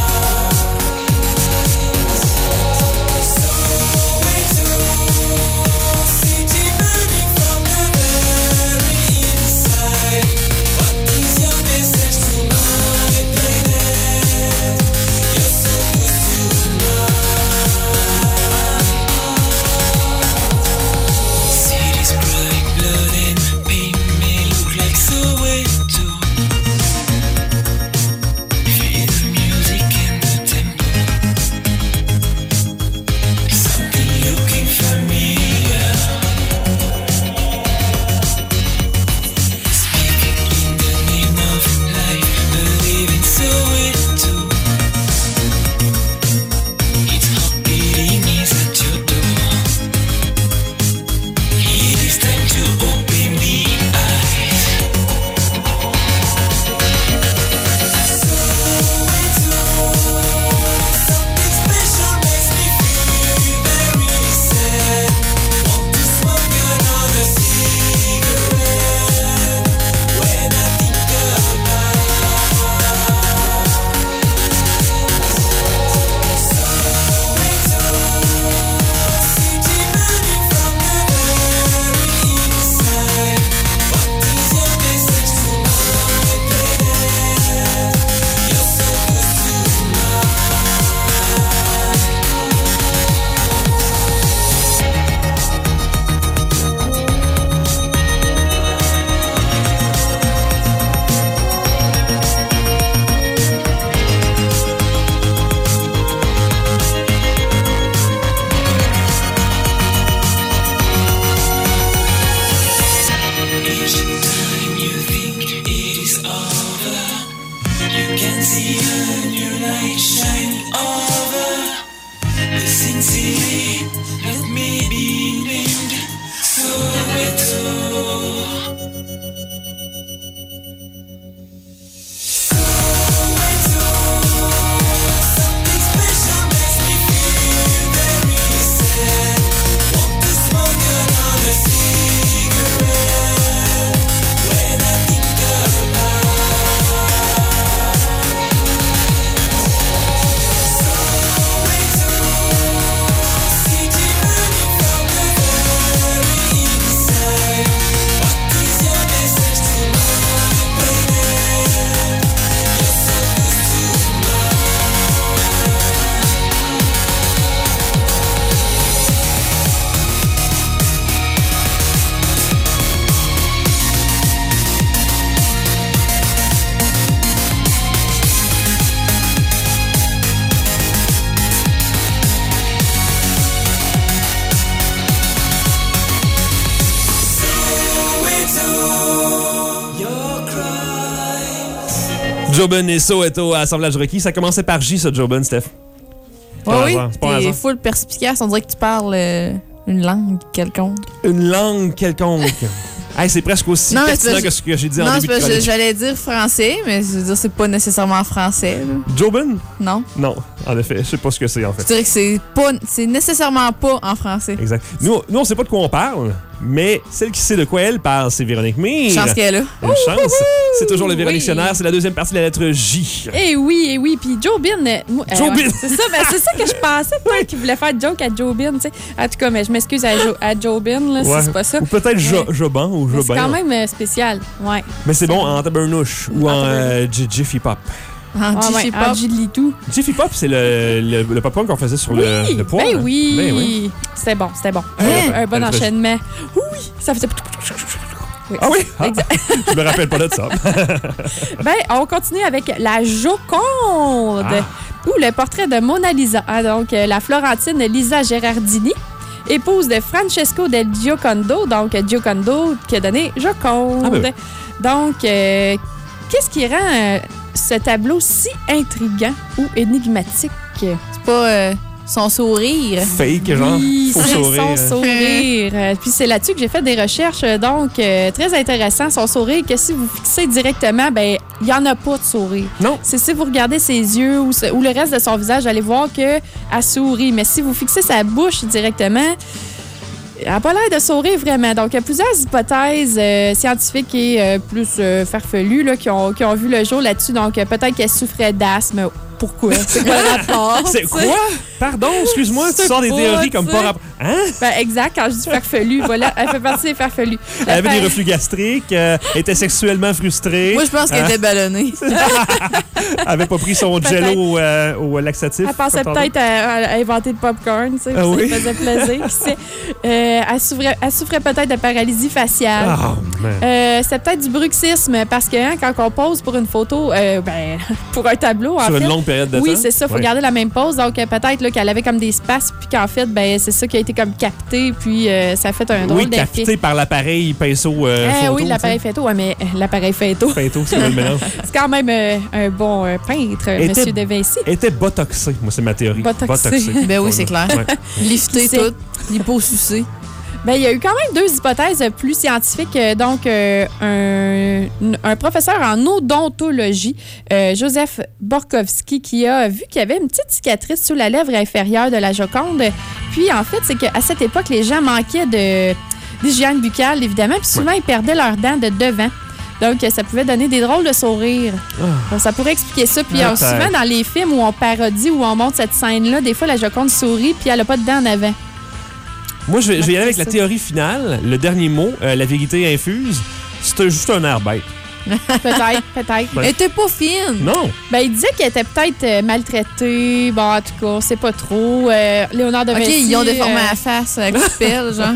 Soweto, city burning from the very inside. What is your message to my planet? You're so good tonight. Cities crying blood and pain may look like Soweto. Feel the music and the tempo. Something looking familiar. Speaking in the name of life, believe in Soweto. Its heart beating is at your door. It is time to open the eyes. Soweto, something special makes me feel very sad. Want to smoke another cigarette when I think about Soweto, city burning from the very inside. What is your message to my planet? You're so good Each time you think it is over, you can see a new light shining over the sin city that may be named Soweto. Soweto, something special makes me feel very sad. Want to smoke another cigarette when I think about Soweto, city burning from the very inside. Jobin et Soweto à Assemblage requis. Ça commençait par J, ça, Jobin, Steph. Oui, oui. T'es T'es full perspicace. On dirait que tu parles euh, une langue quelconque. Une langue quelconque. Hey, c'est presque aussi non, pertinent que ce que j'ai dit non, en début de Non, chronique. j'allais dire français, mais je veux dire, c'est pas nécessairement français. Là. Jobin? Non. Non, en effet. Je sais pas ce que c'est, en fait. Je dirais que c'est pas, c'est nécessairement pas en français. Exact. Nous, nous on sait pas de quoi on parle, mais celle qui sait de quoi elle parle, c'est Véronique Mire. Chance qu'elle est là. Une chance. C'est toujours le Véro Oui. Dictionnaire. C'est la deuxième partie de la lettre J. Eh oui, eh oui. Puis Jobin. euh, moi- euh, Jobin. ouais, c'est ça, ben, c'est ça que je pensais, peut-être qu'il voulait faire joke à Jobin. tu sais. En tout cas, mais je m'excuse à, jo à Jobin, là, Ouais. si c'est pas ça. Ou peut-être Jo- Ouais. Joban ou Mais C'est Jobin. quand même euh, spécial. Ouais. Mais c'est bon en tabernouche ou en En euh, J- Jiffy Pop. En Ah, ouais, Jiffy en Pop. Jiffy-Tout. Jiffy Pop, c'est le, le, le popcorn qu'on faisait sur le, Oui, le poids. ben hein? oui. Ben oui. C'était bon, c'était bon. Hein? Un, un bon Elle faisait- enchaînement. Oui, ça faisait... Oui. Ah oui? Ah, Exact. je me rappelle pas de ça. Ben, on continue avec la Joconde, Ah. ou le portrait de Mona Lisa. Ah, donc, euh, la Florentine Lisa Gerardini, épouse de Francesco del Giocondo, donc Giocondo qui a donné Joconde. Ah, ben Donc, euh, qu'est-ce qui rend euh, ce tableau si intriguant ou énigmatique? C'est pas euh, son sourire. Fake, genre. Oui, Faux c'est sourire. son sourire. Euh, Puis c'est là-dessus que j'ai fait des recherches, euh, donc euh, très intéressant. Son sourire, que si vous fixez directement, ben il n'y en a pas de sourire. Non. C'est si vous regardez ses yeux ou, ce- ou le reste de son visage, allez voir qu'elle sourit. Mais si vous fixez sa bouche directement, elle n'a pas l'air de sourire vraiment. Donc, il y a plusieurs hypothèses euh, scientifiques et euh, plus euh, farfelues là, qui, ont, qui ont vu le jour là-dessus. Donc, euh, peut-être qu'elle souffrait d'asthme. Pourquoi? C'est quoi le rapport? C'est tu sais? quoi? Pardon, excuse-moi, tu C'est sors des pas, théories tu comme sais. pas rapport. Hein? Ben, exact, quand je dis farfelu, voilà, elle fait partie des farfelus. Elle avait des Fait- reflux gastriques, euh, était sexuellement frustrée. Moi, je pense qu'elle Hein? était ballonnée. Elle avait pas pris son Peut-être. jello euh, au laxatif. Elle pensait comme tantôt. peut-être à, à inventer le popcorn, tu sais, Ah puis oui? ça lui faisait plaisir. Qui sait. Euh, elle, souffrait, elle souffrait peut-être de paralysie faciale. Ah, man. Euh, c'est peut-être du bruxisme parce que hein, quand on pose pour une photo, euh, ben, pour un tableau, en Sur fait. une longue période de temps. Oui, c'est ça, il faut Ouais. garder la même pose. Donc, euh, peut-être là, qu'elle avait comme des spasmes, puis qu'en fait, ben, c'est ça qui a été comme capté, puis euh, ça a fait un drôle Oui, d'effet. capté par l'appareil pinceau euh, Eh photo. oui, l'appareil photo, ouais, mais euh, l'appareil photo. Pinceau, c'est le mélange. C'est quand même euh, un bon euh, peintre, Était- Monsieur De Vinci. Elle était botoxée. Moi, c'est ma théorie. Botoxée. Ben oui, c'est clair. Ouais. Lifté Qui sait? tout. L'hyposucé. Ben, il y a eu quand même deux hypothèses plus scientifiques. Euh, Donc, euh, un, un professeur en odontologie, euh, Joseph Borkowski, qui a vu qu'il y avait une petite cicatrice sous la lèvre inférieure de la Joconde. Puis, en fait, c'est qu'à cette époque, les gens manquaient de d'hygiène buccale, évidemment, puis souvent, ils perdaient leurs dents de devant. Donc, ça pouvait donner des drôles de sourires. Donc, ça pourrait expliquer ça. Puis, Ah, euh, souvent, dans les films où on parodie, où on montre cette scène-là, des fois, la Joconde sourit, puis elle n'a pas de dents en avant. Moi, je vais, je vais y aller avec la Ça. théorie finale. Le dernier mot, euh, la vérité infuse. C'était juste un air bête. Peut-être, peut-être. Ouais. Elle était pas fine. Non. Ben, il disait qu'elle était peut-être euh, maltraitée. Bon, en tout cas, on sait pas trop. Euh, Léonard de OK, Vinci... ils ont déformé euh, la face avec du pelle, genre.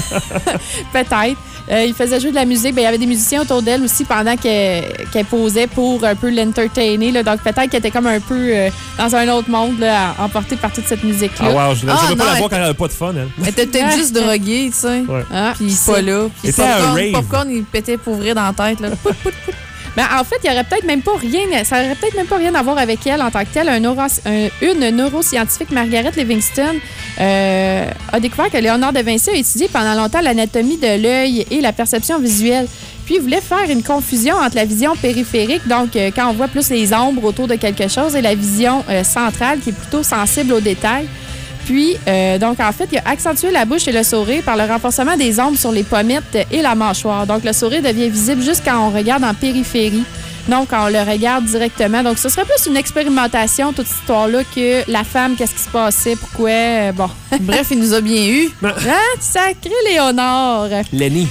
Peut-être. Euh, il faisait jouer de la musique. Ben, il y avait des musiciens autour d'elle aussi pendant qu'elle qu'elle posait pour un peu l'entertainer. là. Donc, peut-être qu'elle était comme un peu euh, dans un autre monde, là, emportée par toute cette musique-là. Ah, wow, je ne Ah, veux pas non, la voir elle- quand elle n'a pas de fun, elle. Elle était peut-être juste droguée, tu sais. Ouais. Ah, Puis c'est- pas là. Puis C'était un popcorn, rave. popcorn, il pétait pour ouvrir dans la tête, là. Pout, pout, pout. Ben, en fait, il y aurait peut-être même pas rien, ça aurait peut-être même pas rien à voir avec elle en tant que telle. Un neuro- un- une neuroscientifique, Margaret Livingston, euh, a découvert que Léonard de Vinci a étudié pendant longtemps l'anatomie de l'œil et la perception visuelle. Puis, il voulait faire une confusion entre la vision périphérique, donc euh, quand on voit plus les ombres autour de quelque chose, et la vision euh, centrale, qui est plutôt sensible aux détails. Puis, euh, donc, en fait, il a accentué la bouche et le sourire par le renforcement des ombres sur les pommettes et la mâchoire. Donc, le sourire devient visible juste quand on regarde en périphérie. Donc, quand on le regarde directement. Donc, ce serait plus une expérimentation, toute cette histoire-là, que la femme, qu'est-ce qui se passait, pourquoi. euh, bon. Bref, il nous a bien eu. Hein? Sacré Léonard! Lenny.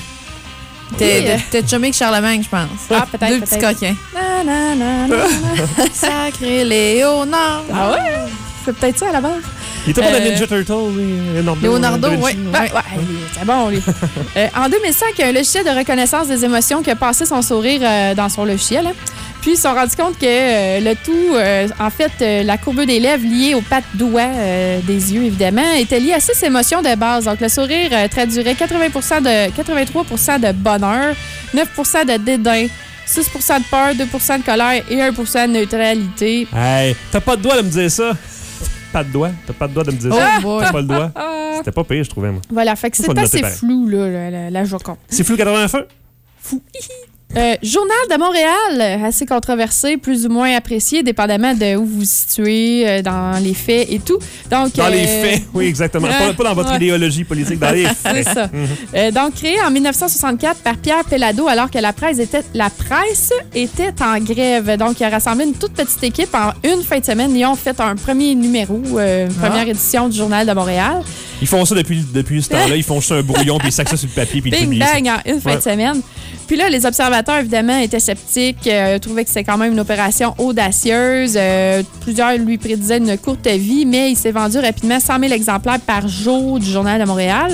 T'es Oui. t'es chumé avec Charlemagne, je pense. Ah, peut-être, Deux petits peut-être. coquins. Na, na, na, na, na. Sacré Léonard. Ah ouais? C'est peut-être ça à la base. Il était pas Euh, dans Ninja Turtle, lui, Leonardo. Leonardo, da Vinci, ouais. Ben, ouais, c'est bon, lui. Euh, en deux mille cinq, il y a un logiciel de reconnaissance des émotions qui a passé son sourire euh, dans son logiciel. hein. Puis, ils se sont rendus compte que euh, le tout, euh, en fait, euh, la courbure des lèvres liée aux pattes doigts euh, des yeux, évidemment, était liée à six émotions de base. Donc, le sourire euh, traduirait quatre-vingts pour cent de, quatre-vingt-trois pour cent de bonheur, neuf pour cent de dédain, six pour cent de peur, deux pour cent de colère et un pour cent de neutralité. Hey, t'as pas de doigt de me dire ça. Pas de doigt. T'as pas de doigt de me dire Oh ça. boy. T'as pas le doigt. Ah. C'était pas pire, je trouvais, moi. Voilà, fait que Faut c'est le assez noter pareil. flou, là, la, la, la Joconde. C'est flou quatre-vingts feux? Fou. Euh, Journal de Montréal, assez controversé, plus ou moins apprécié, dépendamment de où vous vous situez, euh, dans les faits et tout. Donc, Dans euh, les faits, oui, exactement. Pas, pas dans votre Ouais. idéologie politique, dans les C'est faits. ça. Euh, donc, créé en dix-neuf cent soixante-quatre par Pierre Pellado, alors que la presse était, la presse était en grève. Donc, il a rassemblé une toute petite équipe en une fin de semaine. Ils ont fait un premier numéro, euh, première Ah. édition du Journal de Montréal. Ils font ça depuis, depuis ce temps-là. Ils font juste un brouillon, puis ils sacent ça sur le papier, puis ils le Bing publient. bang en une fin Ouais. de semaine. Puis là, les observateurs, évidemment, étaient sceptiques, euh, trouvaient que c'était quand même une opération audacieuse. Euh, plusieurs lui prédisaient une courte vie, mais il s'est vendu rapidement cent mille exemplaires par jour du Journal de Montréal.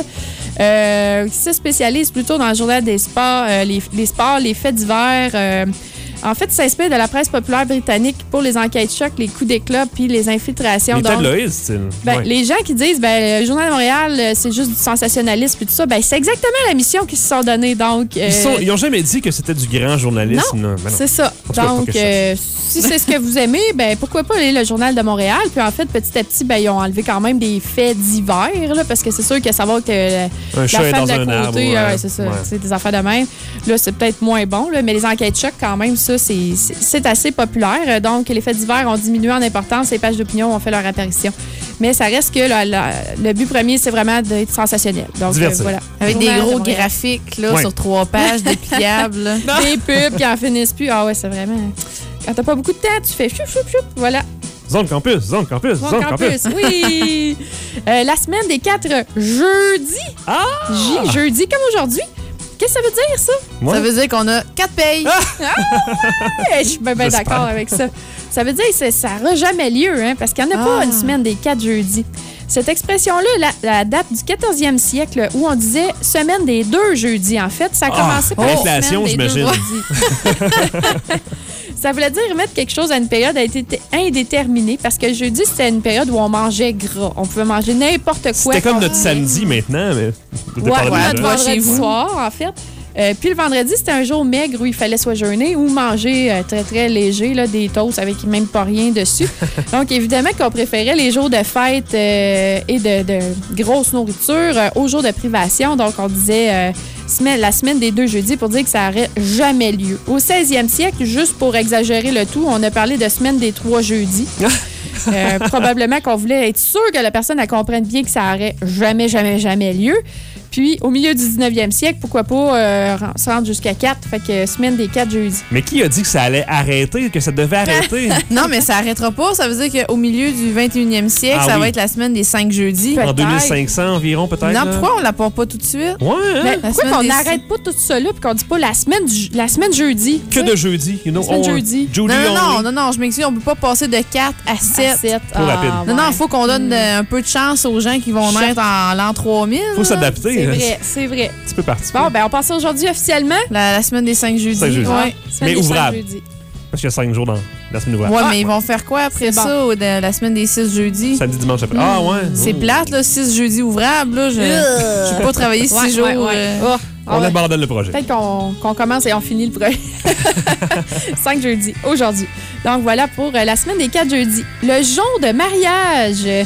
Euh, il se spécialise plutôt dans le journal des sports, euh, les, les sports, les faits divers. euh, En fait, il s'inspire de la presse populaire britannique pour les enquêtes chocs, les coups d'éclat puis les infiltrations. Les Donc, tabloïds, style. ben, Ouais. les gens qui disent ben le Journal de Montréal, euh, c'est juste du sensationnalisme et tout ça, ben c'est exactement la mission qu'ils se sont donnée. Donc, euh, Ils, sont, ils ont jamais dit que c'était du grand journalisme. Non, ben non. c'est ça. En tout cas, pas Donc, que ça. euh, si c'est ce que vous aimez, ben pourquoi pas lire le Journal de Montréal. Puis en fait, petit à petit, ben ils ont enlevé quand même des faits divers, là, parce que c'est sûr que savoir que la, Un la chat est femme dans un d'à arbre. côté, ouais. euh, c'est ça, Ouais. c'est des affaires de même. Là, c'est peut-être moins bon, là, mais les enquêtes chocs, quand même, ça, c'est, c'est, c'est assez populaire. Donc, les faits divers ont diminué en importance, les pages d'opinion ont fait leur apparition. Mais ça reste que la- la- le but premier, c'est vraiment d'être sensationnel. Donc, euh, Divertir. voilà. Avec des Journal de gros Montréal. graphiques là, Ouais. sur trois pages, dépliables. là. Des pubs qui en finissent plus. Ah ouais, c'est vraiment... Quand t'as pas beaucoup de temps, tu fais choup, choup, choup. Voilà. Zone campus, zone campus, Bon zone campus, campus. oui. Euh, la semaine des quatre jeudis. Ah! J, jeudi, comme aujourd'hui. Qu'est-ce que ça veut dire, ça? Ouais. Ça veut dire qu'on a quatre payes. Eh, je suis bien, bien J'espère. d'accord avec ça. Ça veut dire que c'est- ça n'aura jamais lieu, hein, parce qu'il n'y en a pas Ah. une semaine des quatre jeudis. Cette expression-là, la, la date du quatorzième siècle, où on disait semaine des deux jeudis, en fait, ça a Ah, commencé par l'inflation, semaine des deux j'imagine. jeudis. Ça voulait dire remettre quelque chose à une période a été indéterminée, parce que le jeudi, c'était une période où on mangeait gras. On pouvait manger n'importe quoi. C'était comme qu'on notre voulait. samedi maintenant, mais. au Ouais, départ de ouais, déjà. notre Ouais, vendredi chez vous. soir, en fait. Euh, puis le vendredi, c'était un jour maigre où il fallait soit jeûner ou manger euh, très, très léger, là, des toasts avec même pas rien dessus. Donc, évidemment qu'on préférait les jours de fête euh, et de, de grosse nourriture euh, aux jours de privation. Donc, on disait euh, semaine, la semaine des deux jeudis pour dire que ça n'aurait jamais lieu. Au seizième siècle, juste pour exagérer le tout, on a parlé de semaine des trois jeudis. Euh, probablement qu'on voulait être sûr que la personne elle comprenne bien que ça n'aurait jamais, jamais, jamais lieu. Puis, au milieu du dix-neuvième siècle, pourquoi pas euh, ren- se rendre jusqu'à quatre, fait que semaine des quatre jeudis. Mais qui a dit que ça allait arrêter, que ça devait arrêter? Non, mais ça arrêtera pas. Ça veut dire qu'au milieu du vingt et unième siècle, Ah ça oui. va être la semaine des cinq jeudis. Peut-être. En deux mille cinq cents environ, peut-être? Non, là? pourquoi on la porte pas tout de suite? Ouais, hein? Mais La pourquoi semaine qu'on des- n'arrête pas tout ça là puis qu'on dit pas la semaine, du- la semaine jeudi? Que de jeudi. You know, La semaine on- jeudi. Julie Non, non, non, only. non, non, je m'excuse, on peut pas passer de quatre à sept. sept. Trop rapide. Non, non, il faut qu'on donne euh, un peu de chance aux gens qui vont Chef. naître en l'an trois mille. Faut s'adapter. C'est hein. vrai, c'est vrai. Tu peux participer. Bon, ben on passe aujourd'hui officiellement. La, la semaine des cinq jeudis. Cinq jeudis. Ouais, Semaine Mais des cinq ouvrable. jeudis. Parce qu'il y a cinq jours dans la semaine ouvrable. ouais Ah, mais ils vont faire quoi après C'est bon. ça, au- de la semaine des six jeudis? Samedi, dimanche après. Ah, ouais. C'est Oh. plate, là, six jeudis ouvrables. Là, je ne peux pas travailler six Ouais, jours. ouais, ouais. euh. Oh, On ah ouais. abandonne le projet. Peut-être qu'on qu'on commence et on finit le projet. Cinq jeudis, aujourd'hui. Donc voilà pour euh, la semaine des quatre jeudis. Le jour de mariage euh,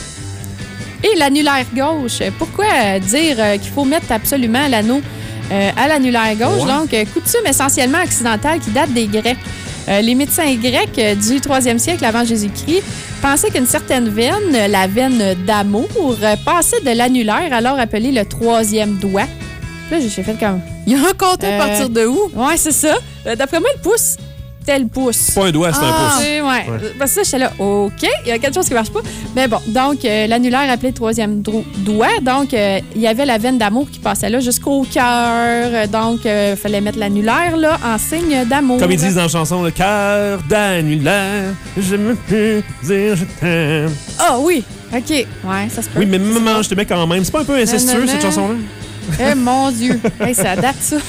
et l'annulaire gauche. Pourquoi euh, dire euh, qu'il faut mettre absolument l'anneau euh, à l'annulaire gauche? Ouais. Donc, euh, coutume essentiellement occidentale qui date des Grecs. Euh, les médecins grecs euh, du troisième siècle avant Jésus-Christ pensaient qu'une certaine veine, euh, la veine d'amour, euh, passait de l'annulaire, alors appelé le troisième doigt. Puis là, j'ai fait comme... Il y a un compte à Euh, partir de où? Ouais, c'est ça. Euh, D'après moi, le pouce, tel pouce. Pas un doigt, c'est Ah. un pouce. C'est- ouais. Ouais. Parce que ça, j'étais là, OK, il y a quelque chose qui marche pas. Mais bon, donc, euh, l'annulaire appelé troisième dro- doigt. Donc, euh, il y avait la veine d'amour qui passait là jusqu'au cœur. Euh, Donc, il fallait mettre l'annulaire là en signe d'amour. Comme ils disent dans la chanson, le cœur d'annulaire, je me peux dire je t'aime. Ah oui, OK. Ouais, ça se peut. Oui, mais Ça se maman, je t'aimais quand même. C'est pas un peu incestueux, Nanana. cette chanson-là? Eh mon Dieu! Hey, ça date, ça.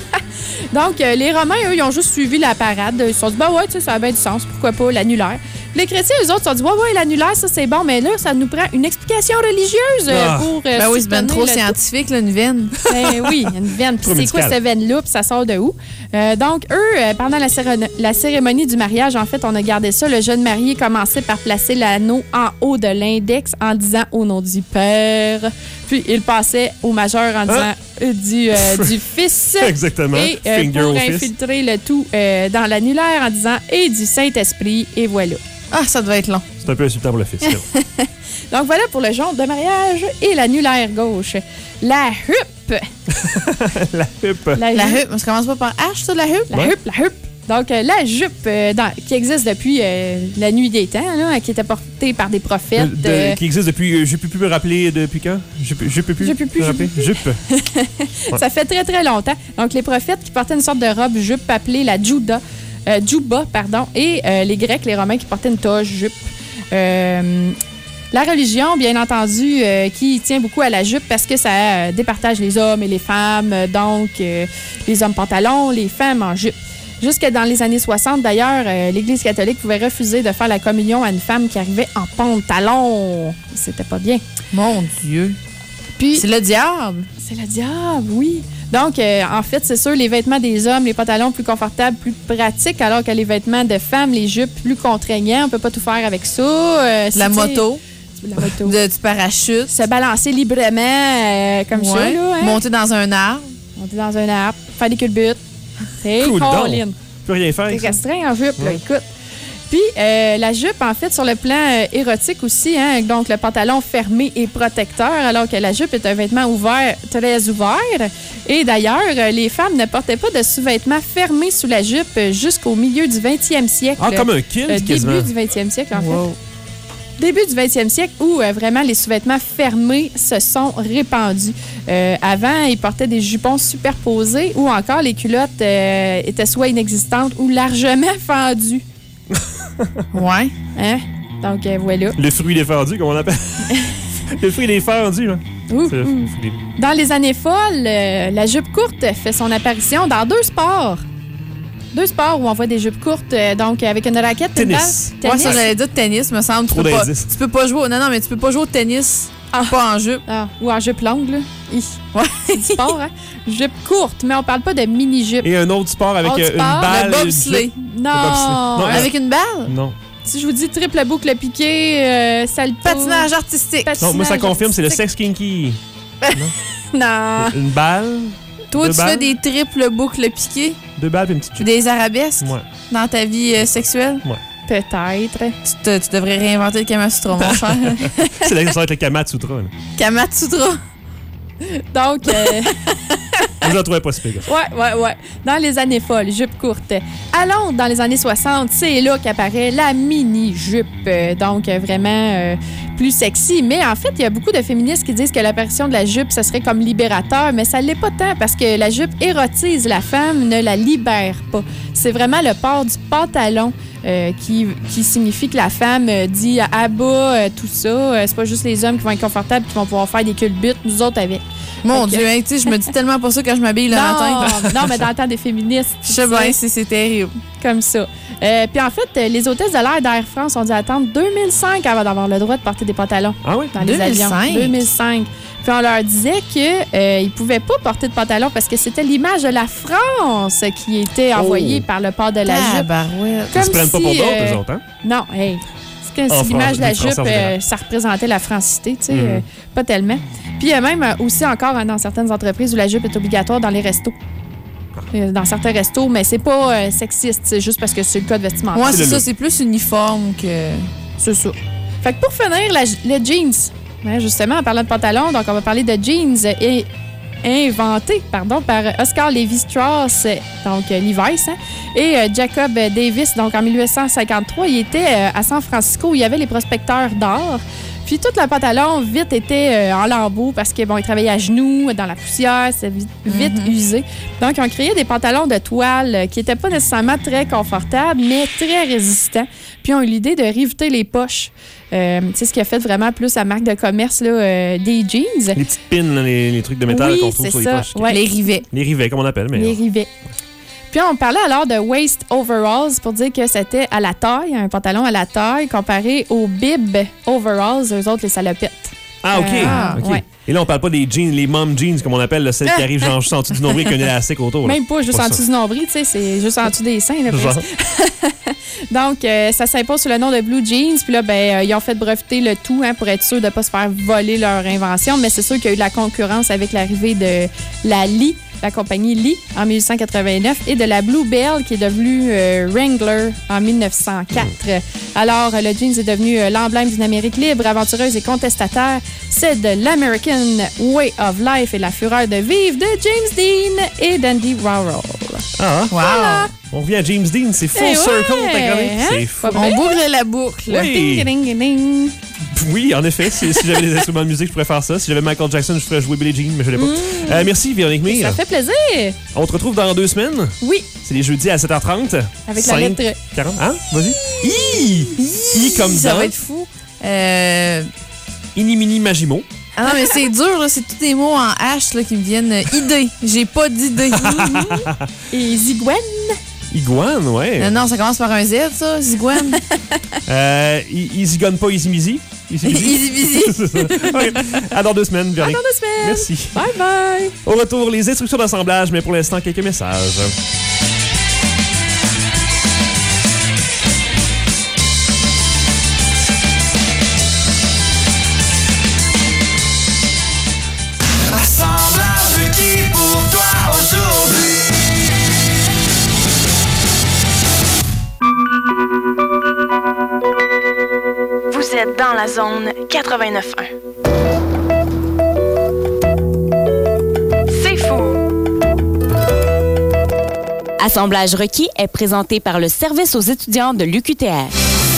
Donc, euh, les Romains, eux, ils ont juste suivi la parade. Ils se sont dit, ben ouais, tu sais, ça a bien du sens. Pourquoi pas l'annulaire? Les chrétiens, eux autres, se sont dit, ouais, ouais, l'annulaire, ça, c'est bon, mais là, ça nous prend une explication religieuse euh, Ah. pour. Euh, Ben oui, c'est ben soutenir trop le scientifique, là, une veine. Ben oui, il y a une veine. Puis Trop c'est quoi médical. cette veine-là? Puis ça sort de où? Euh, donc, eux, euh, pendant la, cérémonie, la cérémonie du mariage, en fait, on a gardé ça. Le jeune marié commençait par placer l'anneau en haut de l'index en disant « Au nom du Père ». Puis, il passait au majeur en disant euh, du, euh, du Fils. Exactement. Et euh, Finger pour au fils. infiltrer le tout euh, dans l'annulaire en disant « Et du Saint-Esprit ». Et voilà. Ah, ça devait être long. C'est un peu insultant pour le fils. Donc, voilà pour le genre de mariage et l'annulaire gauche. La huppe. La huppe. La, La huppe. huppe, ça commence pas par H, ça, la huppe? La Ouais. huppe, la huppe. Donc, euh, la jupe euh, dans- qui existe depuis euh, la nuit des temps, là, qui était portée par des prophètes. De- de- euh, qui existe depuis. euh, je peux plus me rappeler depuis quand? Je peux, je peux plus. Je peux plus, me je rappeler. peux Jupe. Ça fait très, très longtemps. Donc, les prophètes qui portaient une sorte de robe jupe appelée la Juda, euh, Djouba, pardon, et euh, les Grecs, les Romains qui portaient une toge jupe. Euh, la religion, bien entendu, euh, qui tient beaucoup à la jupe parce que ça euh, départage les hommes et les femmes. Euh, donc, euh, les hommes pantalons, les femmes en jupe. Jusque dans les années soixante, d'ailleurs, euh, l'Église catholique pouvait refuser de faire la communion à une femme qui arrivait en pantalon. C'était pas bien. Mon Dieu. Puis, C'est le diable. c'est le diable, oui. Donc, euh, en fait, c'est sûr, les vêtements des hommes, les pantalons plus confortables, plus pratiques, alors que les vêtements de femmes, les jupes plus contraignants, on peut pas tout faire avec ça. Euh, La c'est- moto, La moto. de- du parachute. Se balancer librement euh, comme ça, Ouais. là. Hein? Monter dans un arbre. Monter dans un arbre, faire des culbutes. C'est Cool donc. Colin. Plus rien faire. T'es avec ça. restreint en jupe, là, Ouais. écoute. Puis, euh, la jupe, en fait, sur le plan euh, érotique aussi, hein, donc le pantalon fermé et protecteur, alors que la jupe est un vêtement ouvert, très ouvert. Et d'ailleurs, euh, les femmes ne portaient pas de sous-vêtements fermés sous la jupe euh, jusqu'au milieu du vingtième siècle. Ah, comme un kilt, Euh, quasiment. début du vingtième siècle, en fait. Wow. Début du vingtième siècle où euh, vraiment les sous-vêtements fermés se sont répandus. Euh, avant, ils portaient des jupons superposés ou encore les culottes euh, étaient soit inexistantes ou largement fendues. Ouais. Hein? Donc, euh, voilà. Le fruit des fendus, comme on appelle. Le fruit des fendus, hein. Ouh, C'est le ouh. fruit des- Dans les années folles, euh, la jupe courte fait son apparition dans deux sports. Deux sports où on voit des jupes courtes, euh, donc avec une raquette, une Tennis. balle. Ouais, ça, j'allais dire tennis, me semble. Tu Trop peux, pas, d'indices. tu peux pas jouer. au- Non, non, mais tu peux pas jouer au tennis. Pas en jupe. Ah, ou en jupe longue, là. Hi. Ouais. C'est du sport, hein? Jupe courte, mais on parle pas de mini-jupe. Et un autre sport avec Autre euh, une sport, balle. le une bobsleigh. jupe. Non! bobsleigh. Non, Un- Avec une balle? Non. Si je vous dis triple boucle piqué, euh, salto... Patinage artistique. Non, moi, ça patinage confirme, c'est le artistique. sex kinky. Non. Une balle, Toi, Deux tu balles. fais des triples boucles piquées, deux balles et une petite jupe. des arabesques Ouais. dans ta vie euh, sexuelle. Peut-être. Tu, te- tu devrais réinventer le Kama Sutra, mon cher. C'est là que ça va être le Kamasutra. là. Kama Sutra. Donc, euh, Moi, je la trouvais pas si pire. ouais, ouais, ouais. Dans les années folles, jupe courte. À Londres, dans les années soixante, c'est là qu'apparaît la mini-jupe. Euh, Donc, euh, vraiment euh, plus sexy. Mais en fait, il y a beaucoup de féministes qui disent que l'apparition de la jupe, ce serait comme libérateur, mais ça l'est pas tant parce que la jupe érotise la femme, ne la libère pas. C'est vraiment le port du pantalon. Euh, qui, qui signifie que la femme euh, dit à bas euh, tout ça. Euh, c'est pas juste les hommes qui vont être confortables qui vont pouvoir faire des culbutes, nous autres avec. Mon Ok. Dieu, hein, tu sais, je me dis tellement pas ça quand je m'habille le matin. non, non, mais dans le temps des féministes. Je sais bien, c'est c'est terrible. Comme ça. Euh, Puis en fait, euh, les hôtesses de l'air d'Air France ont dû attendre deux mille cinq avant d'avoir le droit de porter des pantalons Ah oui? dans les deux mille cinq? avions. deux mille cinq. Puis on leur disait qu'ils euh, ne pouvaient pas porter de pantalon parce que c'était l'image de la France qui était Oh. envoyée par le port de la jupe. Tabarouette. Ils se Comme prennent pas si, pour d'autres, euh, eux autres, hein? Non, hey. C'est que En si l'image de la France, les jupe, Français en général. euh, ça représentait la francité, tu sais, Mhm. euh, pas tellement. Puis il y a même euh, aussi encore hein, dans certaines entreprises où la jupe est obligatoire dans les restos. Euh, Dans certains restos, mais c'est pas euh, sexiste, c'est juste parce que c'est le code vestimentaire. Ouais, C'est c'est le ça, look. c'est plus uniforme que. C'est ça. Fait que pour finir, la- le jeans. Hein, justement, en parlant de pantalon, donc on va parler de jeans et inventé pardon, par Oscar Lévi-Strauss, donc euh, Levi's, hein, et euh, Jacob Davis. Donc en mille huit cent cinquante-trois, il était euh, à San Francisco où il y avait les prospecteurs d'or. Puis tout le pantalon vite était euh, en lambeaux parce que bon, ils travaillaient à genoux, dans la poussière, c'est vite, vite usé. Donc ils ont créé des pantalons de toile euh, qui n'étaient pas nécessairement très confortables, mais très résistants. Puis ils ont eu l'idée de riveter les poches. Euh, c'est ce qui a fait vraiment plus la marque de commerce là, euh, des jeans. Les petites pins, là, les, les trucs de métal Oui, qu'on trouve c'est sur les ça. poches. Ouais. Les rivets. Les rivets, comme on appelle. Mais Les euh, rivets. Puis on parlait alors de waist overalls pour dire que c'était à la taille, un pantalon à la taille, comparé aux bib overalls, eux autres, les salopettes. Ah, OK. Euh, OK. ouais. Et là, on parle pas des jeans, les mom jeans, comme on appelle, là, celles qui arrivent genre juste en dessous du nombril avec un élastique autour. Là. Même pas juste Pas en ça. dessous du nombril, tu sais, c'est juste en dessous des seins. Là, Genre. Donc, euh, ça s'impose sous le nom de Blue Jeans. Puis là, ben, euh, ils ont fait breveter le tout hein, pour être sûr de ne pas se faire voler leur invention. Mais c'est sûr qu'il y a eu de la concurrence avec l'arrivée de la Lee, la compagnie Lee, en dix-huit cent quatre-vingt-neuf, et de la Bluebell, qui est devenue euh, Wrangler en mille neuf cent quatre. Mm. Alors, le jeans est devenu euh, l'emblème d'une Amérique libre, aventureuse et contestataire. C'est de l'American Way of Life et la fureur de vivre de James Dean et d'Andy Warhol. Ah, Wow! Voilà. on revient à James Dean, c'est full Eh circle, ouais, ta chronique. hein? C'est fou. Pas On vrai? boucle la boucle. Oui. Ding, ding, ding. Oui, en effet. Si, si j'avais des instruments de musique, je pourrais faire ça. Si j'avais Michael Jackson, je ferais jouer Billie Jean, mais je l'ai pas. Mm. Euh, merci, Véronique Mire. Ça fait plaisir. On te retrouve dans deux semaines. Oui, C'est les jeudis à sept heures trente. avec cinq, la lettre quarante. Hein? Vas-y. I! I comme Ça dans va être fou. Euh... Inimini Magimo. Ah non, mais c'est dur, là. C'est tous des mots en H là, qui me viennent. euh, idée. J'ai pas d'idée. et Zigwen. Iguane, ouais. non, non, ça commence par un Z, ça, Zigouane. Euh, I- Easy Gun pas Easy Mizy. Easy Mizy. Easy busy. C'est ça. OK. À dans deux semaines, À Véronique. dans deux semaines. Merci. Bye bye. Au retour, les instructions d'assemblage, mais pour l'instant, quelques messages. Assemblage requis pour toi aujourd'hui. Vous êtes dans la zone quatre-vingt-neuf un. C'est fou! Assemblage requis est présenté par le service aux étudiants de l'U Q T R.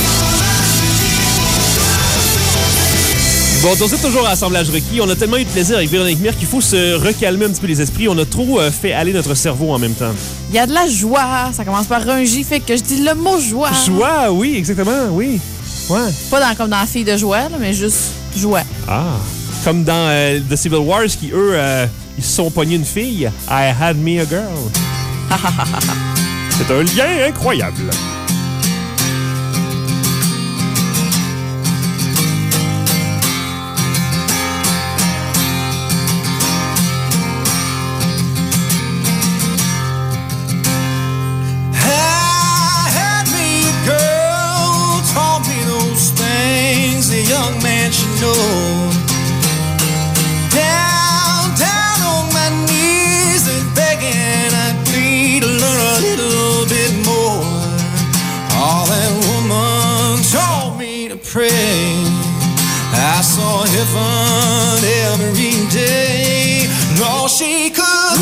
Bon, donc c'est toujours à Assemblage requis. On a tellement eu de plaisir avec Véronique Mire qu'il faut se recalmer un petit peu les esprits. On a trop euh, fait aller notre cerveau en même temps. Il y a de la joie. Ça commence par un J, fait que je dis le mot joie. Joie, oui, exactement, oui. Ouais. Pas dans, comme dans la fille de joie, là, mais juste joie. Ah. Comme dans euh, The Civil Wars, qui, eux, euh, ils se sont pognés une fille. I had me a girl. C'est un lien incroyable. I had me a girl, taught me those things a young man should know. Down, down on my knees and begging, I plead to learn a little bit more. All that woman taught me to pray. I saw heaven every day, and all she could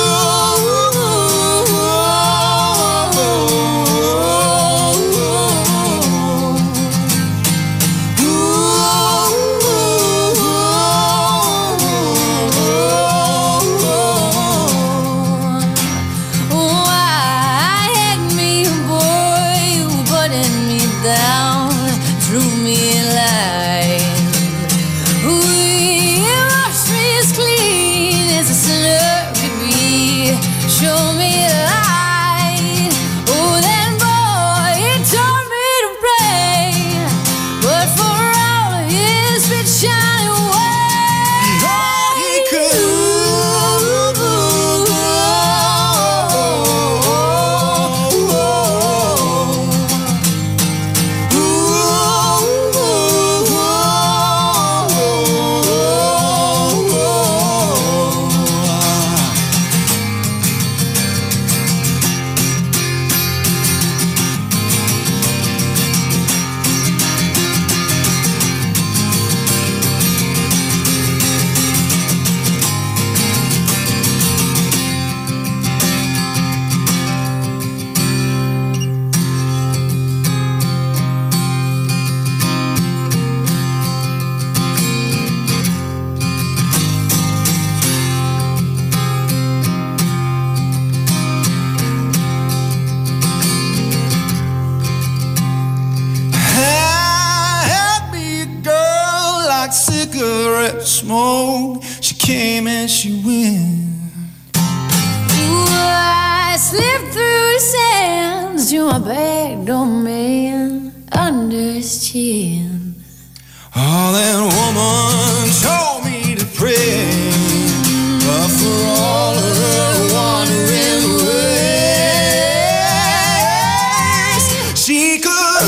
cigarette smoke. She came and she went. Ooh, I slipped through Cause you my back door man under his chin. Oh, that woman told me to pray, but for all of her wandering ways, she could.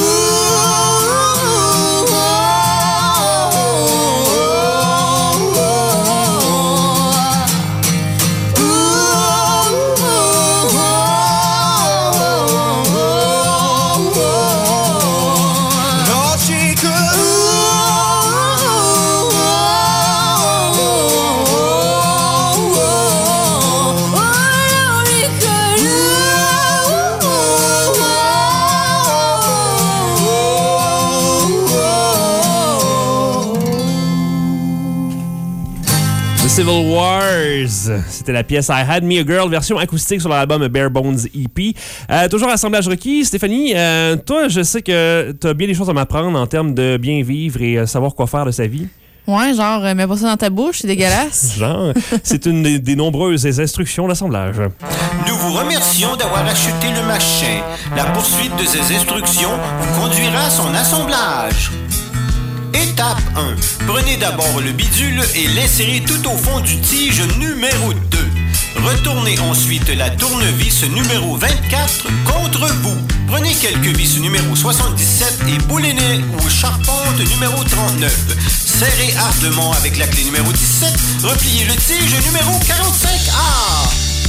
Civil Wars. C'était la pièce I Had Me a Girl, version acoustique sur l'album Bare Bones E P. Euh, toujours Assemblage requis. Stéphanie, euh, toi, je sais que tu as bien des choses à m'apprendre en termes de bien vivre et euh, savoir quoi faire de sa vie. Ouais, genre, euh, mets pas ça dans ta bouche, c'est dégueulasse. Genre, c'est une des, des nombreuses instructions d'assemblage. Nous vous remercions d'avoir acheté le machin. La poursuite de ces instructions vous conduira à son assemblage. Étape un. Prenez d'abord le bidule et l'insérez tout au fond du tige numéro deux. Retournez ensuite la tournevis numéro vingt-quatre contre vous. Prenez quelques vis numéro soixante-dix-sept et boulonnez ou charpente numéro trente-neuf. Serrez ardemment avec la clé numéro dix-sept. Repliez le tige numéro quarante-cinq A.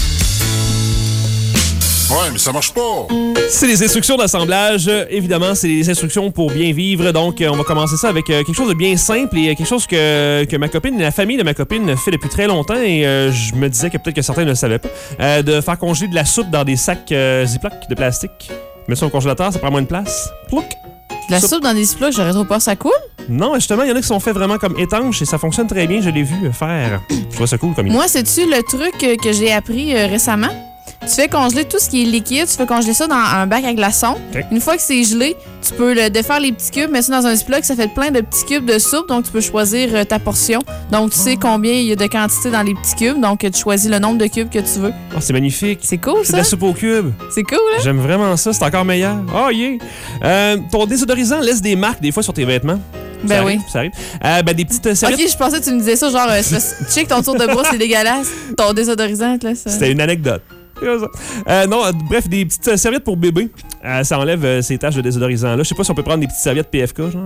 Ouais, mais ça marche pas. C'est les instructions d'assemblage. Évidemment, c'est les instructions pour bien vivre. Donc, on va commencer ça avec quelque chose de bien simple et quelque chose que, que ma copine, la famille de ma copine fait depuis très longtemps. Et euh, je me disais que peut-être que certains ne le savaient pas. Euh, de faire congeler de la soupe dans des sacs euh, Ziploc de plastique. Mettre ça au congélateur, ça prend moins de place. Plouc. De la soupe, soupe dans des Ziploc, j'aurais trop peur ça coule? Non, justement, il y en a qui sont faits vraiment comme étanches et ça fonctionne très bien. Je l'ai vu faire. Je trouve ça cool comme idée. Moi, c'est-tu le truc que j'ai appris euh, récemment? Tu fais congeler tout ce qui est liquide, tu fais congeler ça dans un bac à glaçons. Okay. Une fois que c'est gelé, tu peux le défaire les petits cubes, mettre ça dans un Ziploc, ça fait plein de petits cubes de soupe, donc tu peux choisir euh, ta portion. Donc tu sais combien il y a de quantité dans les petits cubes, donc tu choisis le nombre de cubes que tu veux. Oh, c'est magnifique. C'est cool, ça. C'est de la soupe au cube. C'est cool, hein? J'aime vraiment ça, c'est encore meilleur. Oh yeah! Euh, ton désodorisant laisse des marques des fois sur tes vêtements. Ben ça oui. Arrive, ça arrive. Euh, ben des petites serviettes. Ok, je pensais que tu me disais ça, genre, euh, tu sais que ton tour de bras, c'est dégueulasse. Ton désodorisant, là, ça. C'était une anecdote. Euh, non, euh, bref, des petites euh, serviettes pour bébé. Euh, ça enlève euh, ces taches de désodorisant. Là, je sais pas si on peut prendre des petites serviettes P F K, genre.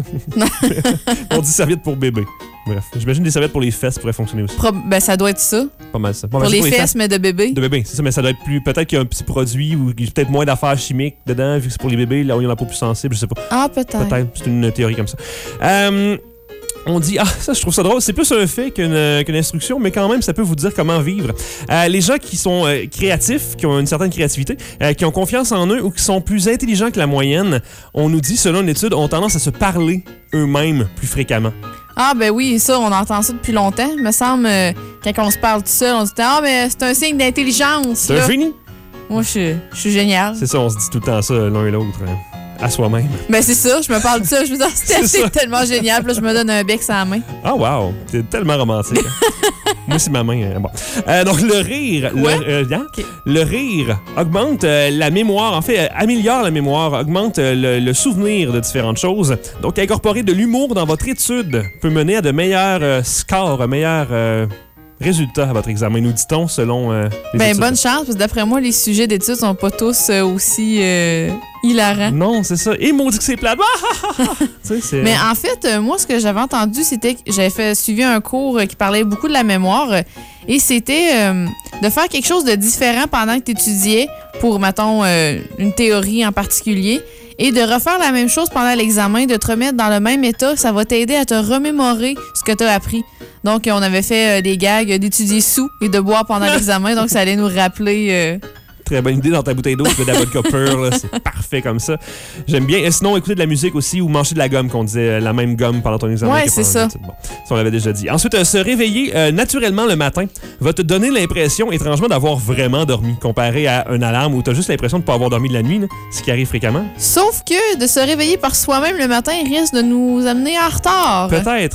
On dit serviettes pour bébé. Bref, j'imagine des serviettes pour les fesses pourraient fonctionner aussi. Pro- ben, ça doit être ça. Pas mal ça. Pas pour, mal les ça pour fesses, les fesses, mais de bébé. De bébé, c'est ça, mais ça doit être plus. Peut-être qu'il y a un petit produit ou peut-être moins d'affaires chimiques dedans, vu que c'est pour les bébés, là où il y en a la peau plus sensible, je sais pas. Ah, peut-être. Peut-être, c'est une théorie comme ça. Euh. On dit, ah, ça, je trouve ça drôle. C'est plus un fait qu'une, qu'une instruction, mais quand même, ça peut vous dire comment vivre. Euh, les gens qui sont euh, créatifs, qui ont une certaine créativité, euh, qui ont confiance en eux ou qui sont plus intelligents que la moyenne, on nous dit, selon une étude, ont tendance à se parler eux-mêmes plus fréquemment. Ah, ben oui, ça, on entend ça depuis longtemps. Me semble, euh, quand on se parle tout seul, on se dit, ah, mais c'est un signe d'intelligence. C'est là. Un génie. Moi, je suis, je suis génial. C'est ça, on se dit tout le temps ça, l'un et l'autre. Hein. À soi-même. Ben c'est ça, je me parle de ça, je me dis c'est, c'est tellement génial, puis là je me donne un bec sur la main. Ah oh, wow, t'es tellement romantique. Hein? Moi c'est ma main. Hein? Bon. Euh, donc le rire, le, euh, hein? okay. le rire augmente euh, la mémoire, en fait euh, améliore la mémoire, augmente euh, le, le souvenir de différentes choses. Donc incorporer de l'humour dans votre étude peut mener à de meilleurs euh, scores, meilleurs euh, résultats à votre examen, nous dit-on, selon euh, les ben, études. Bonne chance, parce que d'après moi, les sujets d'études sont pas tous euh, aussi euh, hilarants. Non, c'est ça. Et maudit que c'est plate. c'est... Mais en fait, euh, moi, ce que j'avais entendu, c'était que j'avais fait, suivi un cours euh, qui parlait beaucoup de la mémoire, euh, et c'était euh, de faire quelque chose de différent pendant que tu étudiais pour, mettons, euh, une théorie en particulier. Et de refaire la même chose pendant l'examen, de te remettre dans le même état, ça va t'aider à te remémorer ce que tu as appris. Donc, on avait fait euh, des gags d'étudier sous et de boire pendant l'examen, donc ça allait nous rappeler... Euh... Très bonne idée dans ta bouteille d'eau, tu mets de la vodka pure, là, c'est parfait comme ça. J'aime bien. Et sinon, écouter de la musique aussi ou manger de la gomme, qu'on disait la même gomme pendant ton examen. Ouais, c'est ça. Bon, ça, on l'avait déjà dit. Ensuite, euh, se réveiller euh, naturellement le matin va te donner l'impression, étrangement, d'avoir vraiment dormi, comparé à une alarme où tu as juste l'impression de ne pas avoir dormi de la nuit, là, ce qui arrive fréquemment. Sauf que de se réveiller par soi-même le matin risque de nous amener en retard. Peut-être.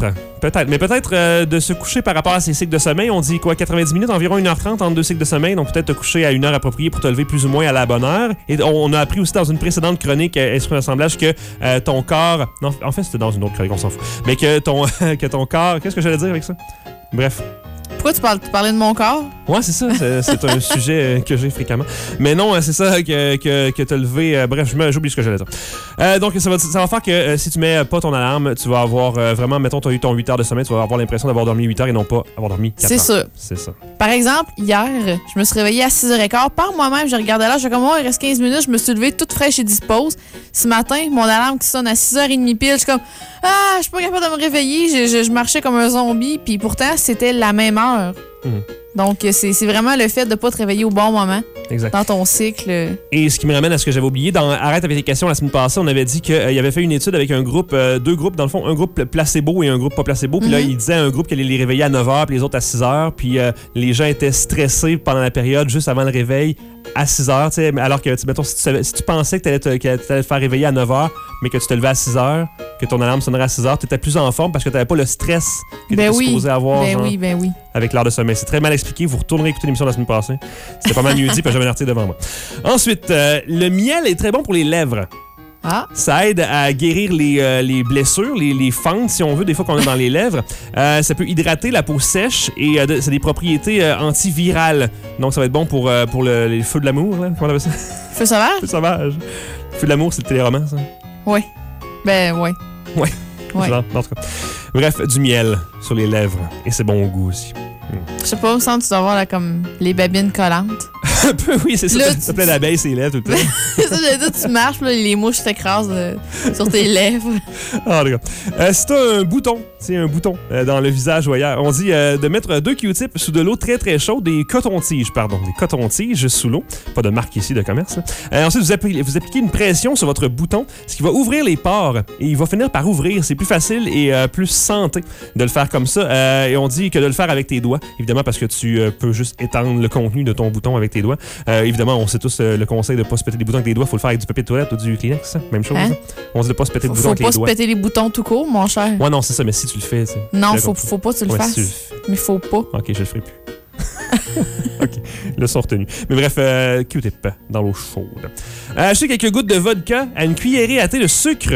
Peut-être, mais peut-être euh, de se coucher par rapport à ses cycles de sommeil. On dit quoi, quatre-vingt-dix minutes, environ une heure trente entre deux cycles de sommeil. Donc peut-être te coucher à une heure appropriée pour te lever plus ou moins à la bonne heure. Et on, on a appris aussi dans une précédente chronique euh, Esprit d'assemblage que euh, ton corps... Non, en fait, c'était dans une autre chronique, on s'en fout. Mais que ton, que ton corps... Qu'est-ce que j'allais dire avec ça? Bref. Pourquoi tu, parles, tu parlais de mon corps? Ouais, c'est ça. C'est, c'est un sujet que j'ai fréquemment. Mais non, c'est ça que, que, que tu as levé. Euh, bref, j'oublie ce que j'allais dire. Euh, donc, ça va, ça va faire que euh, si tu mets pas ton alarme, tu vas avoir euh, vraiment, mettons, tu as eu ton huit heures de sommeil, tu vas avoir l'impression d'avoir dormi huit heures et non pas avoir dormi quatre heures. C'est ça. C'est ça. Par exemple, hier, je me suis réveillée à six heures quinze. Par moi-même, je regardais l'heure, je comme, oh, il reste quinze minutes. Je me suis levée toute fraîche et dispose. Ce matin, mon alarme qui sonne à six heures trente pile, je suis comme, ah, je suis pas capable de me réveiller. Je, je, je marchais comme un zombie. Puis pourtant, c'était la même heure. Mmh. Donc, c'est, c'est vraiment le fait de ne pas te réveiller au bon moment exact. Dans ton cycle. Et ce qui me ramène à ce que j'avais oublié, dans Arrête avec les questions la semaine passée, on avait dit qu'il euh, avait fait une étude avec un groupe, euh, deux groupes, dans le fond, un groupe placebo et un groupe pas placebo. Puis mmh. là, il disait à un groupe qu'il allait les réveiller à neuf heures puis les autres à six heures. Puis euh, les gens étaient stressés pendant la période juste avant le réveil à six heures. Alors que, mettons, si tu, savais, si tu pensais que tu allais te, que t'allais te faire réveiller à neuf heures, mais que tu te levais à six heures, que ton alarme sonnerait à six heures, tu étais plus en forme parce que tu n'avais pas le stress que ben tu étais oui. supposé avoir. Ben genre, oui, ben oui. Avec l'heure de sommeil. C'est très mal expliqué. Vous retournerez écouter l'émission de la semaine passée. C'était pas mal mieux dit, puis j'avais un article devant moi. Ensuite, euh, le miel est très bon pour les lèvres. Ah. Ça aide à guérir les, euh, les blessures, les, les fentes, si on veut, des fois qu'on a dans les lèvres. Euh, ça peut hydrater la peau sèche et euh, de, c'est des propriétés euh, antivirales. Donc, ça va être bon pour, euh, pour le, les feux de l'amour. Là. Comment on appelle ça? Feu sauvage? Feu sauvage. Feu de l'amour, c'est le téléroman, ça? Oui. Ben, oui. Ouais. Ouais. Genre, en tout cas. Bref, du miel sur les lèvres. Et c'est bon au goût aussi. Je sais pas, me semble que tu dois avoir là, comme les babines collantes. Un peu, oui, c'est ça. Là, Ça, ça plaît d'abeilles, ses lèvres tout le temps. C'est ça, j'allais dire, tu marches, là, les mouches t'écrasent euh, sur tes lèvres. Ah, d'accord. Euh, si t'as un bouton, c'est un bouton euh, dans le visage ou ailleurs, on dit euh, de mettre deux Q-tips sous de l'eau très très chaude, des cotons-tiges, pardon, des cotons-tiges sous l'eau. Pas de marque ici de commerce. Euh, ensuite, vous, appli- vous appliquez une pression sur votre bouton, ce qui va ouvrir les pores et il va finir par ouvrir. C'est plus facile et euh, plus santé de le faire comme ça. Euh, et on dit que de le faire avec tes doigts, évidemment, parce que tu euh, peux juste étendre le contenu de ton bouton avec tes doigts. Euh, évidemment, on sait tous euh, le conseil de ne pas se péter les boutons avec les doigts. Il faut le faire avec du papier de toilette ou du Kleenex. Même chose. Hein? On dit de ne pas se péter les boutons Faut avec les pas doigts. se péter les boutons tout court, mon cher. Ouais, non, c'est ça, mais si tu le fais. Non, faut, faut pas que tu le ouais, fasses. Si tu le fais. Mais faut pas. Ok, je le ferai plus. OK. Leçon retenue. Mais bref, euh, Q-tip dans l'eau chaude. Euh, acheter quelques gouttes de vodka à une cuillerée à thé de sucre.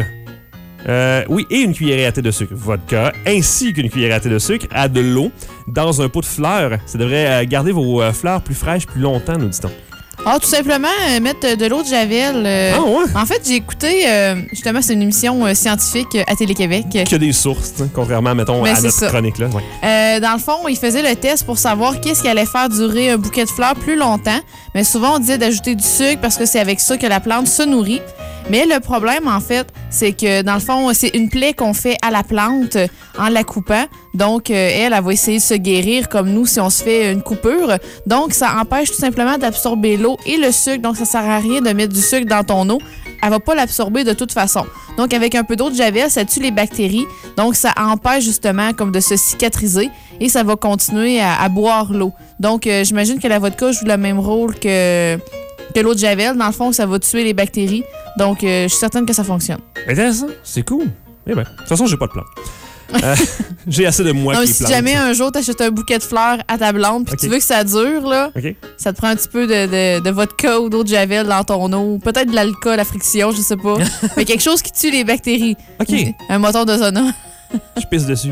Euh, oui, et une cuillerée à thé de sucre vodka, ainsi qu'une cuillerée à thé de sucre à de l'eau dans un pot de fleurs. Ça devrait euh, garder vos euh, fleurs plus fraîches plus longtemps, nous dit-on. Ah, tout simplement, euh, mettre de l'eau de Javel. Euh, ah ouais? En fait, j'ai écouté, euh, justement, c'est une émission euh, scientifique euh, à Télé-Québec. Qui a des sources, t'sais, contrairement, mettons, Mais à c'est notre ça. chronique-là. Ouais. Euh, dans le fond, ils faisaient le test pour savoir qu'est-ce qui allait faire durer un bouquet de fleurs plus longtemps. Mais souvent, on disait d'ajouter du sucre parce que c'est avec ça que la plante se nourrit. Mais le problème, en fait, c'est que, dans le fond, c'est une plaie qu'on fait à la plante en la coupant. Donc, euh, elle, elle va essayer de se guérir comme nous si on se fait une coupure. Donc, ça empêche tout simplement d'absorber l'eau et le sucre. Donc, ça sert à rien de mettre du sucre dans ton eau. Elle va pas l'absorber de toute façon. Donc, avec un peu d'eau de Javel, ça tue les bactéries. Donc, ça empêche justement comme de se cicatriser et ça va continuer à, à boire l'eau. Donc, euh, j'imagine que la vodka joue le même rôle que, que l'eau de Javel. Dans le fond, ça va tuer les bactéries. Donc, euh, je suis certaine que ça fonctionne. Intéressant, c'est cool. Eh bien, de toute façon, j'ai pas de plan. Euh, j'ai assez de moi non, qui si plante. jamais un jour t'achètes un bouquet de fleurs à ta blonde puis okay. tu veux que ça dure, là, okay. ça te prend un petit peu de, de, de vodka ou d'eau de Javel dans ton eau. Peut-être de l'alcool à friction, je sais pas. Mais quelque chose qui tue les bactéries. OK. Un moteur de sauna. Je pisse dessus.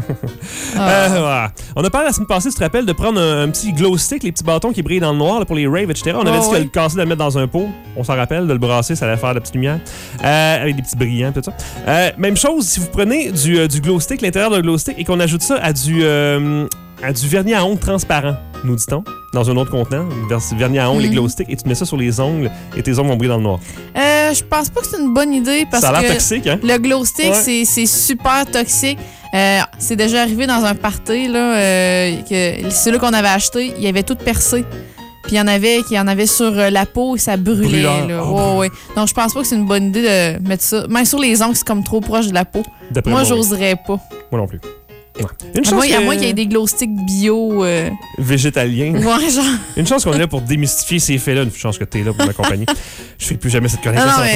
Ah. euh, voilà. On a parlé la semaine passée, tu te rappelles, de prendre un, un petit glow stick, les petits bâtons qui brillent dans le noir là, pour les raves, et cetera. On avait oh, dit ouais. que le casser, de le mettre dans un pot. On s'en rappelle, de le brasser, ça allait faire de la petite lumière. Euh, avec des petits brillants, tout ça. Euh, même chose, si vous prenez du, euh, du glow stick, l'intérieur d'un glow stick, et qu'on ajoute ça à du, euh, à du vernis à ongles transparent, nous dit-on, dans un autre contenant, vernis à ongles, mm-hmm. les glow sticks, et tu mets ça sur les ongles, et tes ongles vont briller dans le noir. Euh, je pense pas que c'est une bonne idée parce que ça a l'air toxique, hein? Le glow stick, ouais. c'est, c'est super toxique. Euh, c'est déjà arrivé dans un party, là, euh, que celui qu'on avait acheté, il avait tout percé. Puis il y en avait qui en avait sur la peau et ça brûlait. Là. Oh, ouais, ouais. Donc je pense pas que c'est une bonne idée de mettre ça. Même sur les ongles, c'est comme trop proche de la peau. D'après moi, moi, j'oserais pas. Moi non plus. Ouais. Une à, chance moi, que... à moins qu'il y ait des glow sticks bio. Euh... Végétaliens. Ouais, genre. Une chance qu'on est là pour démystifier ces faits-là. Une chance que t'es là pour m'accompagner. Je fais plus jamais cette connexion Non, non, sans mais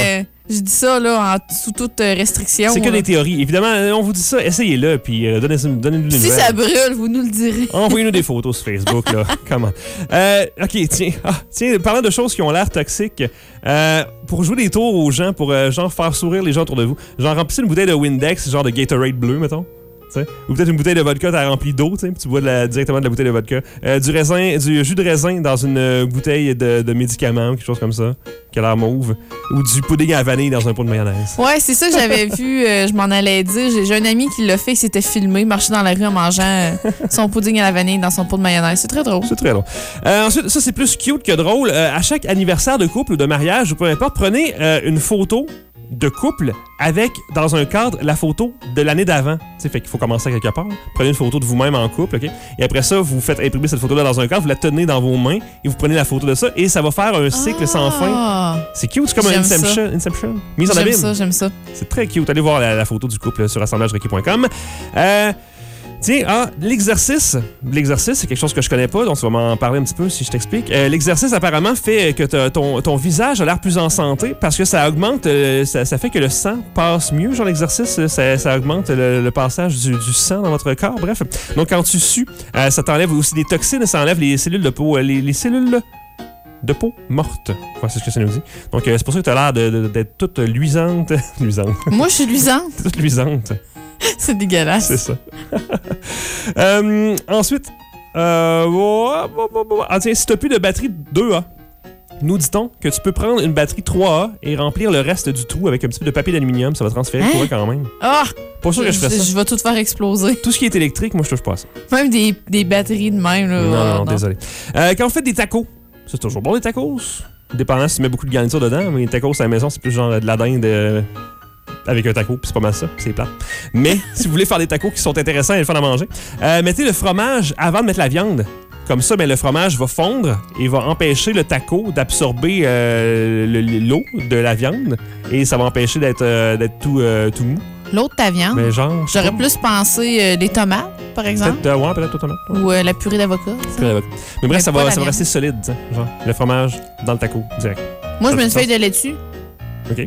Je dis ça là, en, sous toute restriction. C'est que là. des théories. Évidemment, on vous dit ça, essayez-le, puis euh, donnez-nous donnez des Si nouvelles. ça brûle, vous nous le direz. Envoyez-nous des photos sur Facebook, là. Comment? Euh, OK, tiens. Ah, tiens, parlant de choses qui ont l'air toxiques, euh, pour jouer des tours aux gens, pour euh, genre faire sourire les gens autour de vous, genre remplissez une bouteille de Windex, genre de Gatorade bleu, mettons. T'sais. Ou peut-être une bouteille de vodka, t'as rempli d'eau, puis tu bois de la, directement de la bouteille de vodka. Euh, du raisin, du jus de raisin dans une euh, bouteille de, de médicaments, quelque chose comme ça, qui a l'air mauve. Ou du pudding à la vanille dans un pot de mayonnaise. Ouais, c'est ça que j'avais vu, euh, je m'en allais dire. J'ai, j'ai un ami qui l'a fait, il s'était filmé, marchait dans la rue en mangeant euh, son pudding à la vanille dans son pot de mayonnaise. C'est très drôle. C'est très drôle. Euh, ensuite, ça c'est plus cute que drôle. Euh, à chaque anniversaire de couple ou de mariage, ou peu importe, prenez euh, une photo de couple avec, dans un cadre, la photo de l'année d'avant. T'sais, fait qu'il faut commencer à quelque part. Prenez une photo de vous-même en couple, OK? Et après ça, vous faites imprimer cette photo-là dans un cadre, vous la tenez dans vos mains et vous prenez la photo de ça et ça va faire un cycle ah, sans fin. C'est cute, c'est comme un Inception. Inception. Mise en j'aime abîme. ça, j'aime ça. C'est très cute. Allez voir la, la photo du couple sur assemblage requis point com. Euh... Tiens, ah, l'exercice. L'exercice, c'est quelque chose que je connais pas, donc tu vas m'en parler un petit peu si je t'explique. Euh, l'exercice, apparemment, fait que ton, ton visage a l'air plus en santé parce que ça augmente, euh, ça, ça fait que le sang passe mieux, genre l'exercice, ça, ça augmente le, le passage du, du sang dans votre corps, bref. Donc, quand tu sues, euh, ça t'enlève aussi des toxines, ça enlève les cellules de peau, les, les cellules de peau morte. Ouais, c'est ce que ça nous dit. Donc, euh, c'est pour ça que tu as l'air de, de, d'être toute luisante. luisante. Moi, je suis luisante. toute luisante. C'est dégueulasse. C'est ça. euh, ensuite, euh, ah, tiens, si tu n'as plus de batterie deux A, nous dit-on que tu peux prendre une batterie trois A et remplir le reste du trou avec un petit peu de papier d'aluminium. Ça va transférer le courant quand même. Ah! Pas sûr que je ferais ça. Je vais tout faire exploser. Tout ce qui est électrique, moi, je touche pas à ça. Même des, des batteries de même. Là, non, oh, non, non, désolé. Euh, quand on fait des tacos, c'est toujours bon, les tacos. Dépendant si tu mets beaucoup de garniture dedans, mais les tacos à la maison, c'est plus genre de la dinde... Euh, avec un taco, puis c'est pas mal ça, c'est plat. Mais si vous voulez faire des tacos qui sont intéressants et le fun à manger, euh, mettez le fromage avant de mettre la viande. Comme ça, ben, le fromage va fondre et va empêcher le taco d'absorber euh, le, l'eau de la viande et ça va empêcher d'être, euh, d'être tout, euh, tout mou. L'autre, ta viande. Mais genre, j'aurais plus pensé euh, les tomates, par exemple. Peut-être, euh, ouais, peut-être aux tomates. Ouais. Ou euh, la purée d'avocat. Purée d'avocat. Mais bref, Mais ça, pas va, la ça va viande. rester solide, t'sais, genre le fromage dans le taco, direct. Moi, Ça je mets fait une feuille sens. de lait dessus. OK.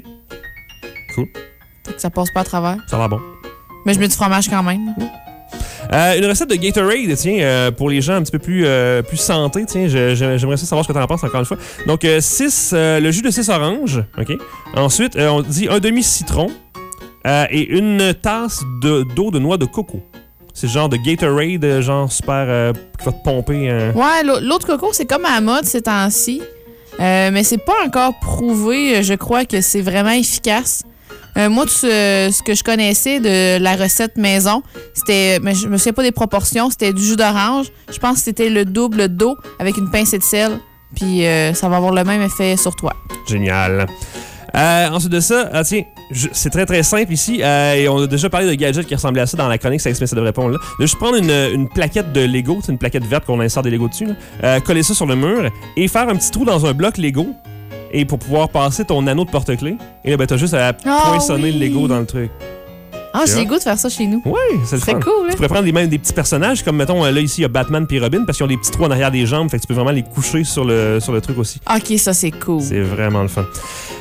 Cool. Que ça passe pas à travers. Ça a l'air bon. Mais je mets du fromage quand même. Euh, une recette de Gatorade, tiens, euh, pour les gens un petit peu plus, euh, plus santé, tiens, je, je, j'aimerais ça savoir ce que tu en penses encore une fois. Donc, euh, six, euh, le jus de six oranges, OK? Ensuite, euh, on dit un demi-citron euh, et une tasse de, d'eau de noix de coco. C'est le genre de Gatorade, genre super, euh, qui va te pomper. Euh... Ouais, l'autre coco, c'est comme à la mode ces temps-ci. Euh, mais c'est pas encore prouvé, je crois, que c'est vraiment efficace. Euh, moi, tout ce, ce que je connaissais de la recette maison, c'était, mais je me souviens pas des proportions, c'était du jus d'orange. Je pense que c'était le double d'eau avec une pincée de sel. Puis euh, ça va avoir le même effet sur toi. Génial. Euh, ensuite de ça, ah, tiens, je, c'est très très simple ici. Euh, et on a déjà parlé de gadgets qui ressemblaient à ça dans la chronique, ça explique ça devrait répondre là. De juste prendre une, une plaquette de Lego, c'est une plaquette verte qu'on insère des Lego dessus, là, euh, coller ça sur le mur et faire un petit trou dans un bloc Lego. Et pour pouvoir passer ton anneau de porte-clés. Et là, ben, t'as juste à oh, poinçonner oui. le Lego dans le truc. Ah, j'ai le goût de faire ça chez nous. Oui, c'est le C'est fun. cool, hein? Tu pourrais prendre des, même des petits personnages, comme mettons, là, ici, il y a Batman puis Robin, parce qu'ils ont des petits trous en arrière des jambes, fait que tu peux vraiment les coucher sur le, sur le truc aussi. OK, ça, c'est cool. C'est vraiment le fun.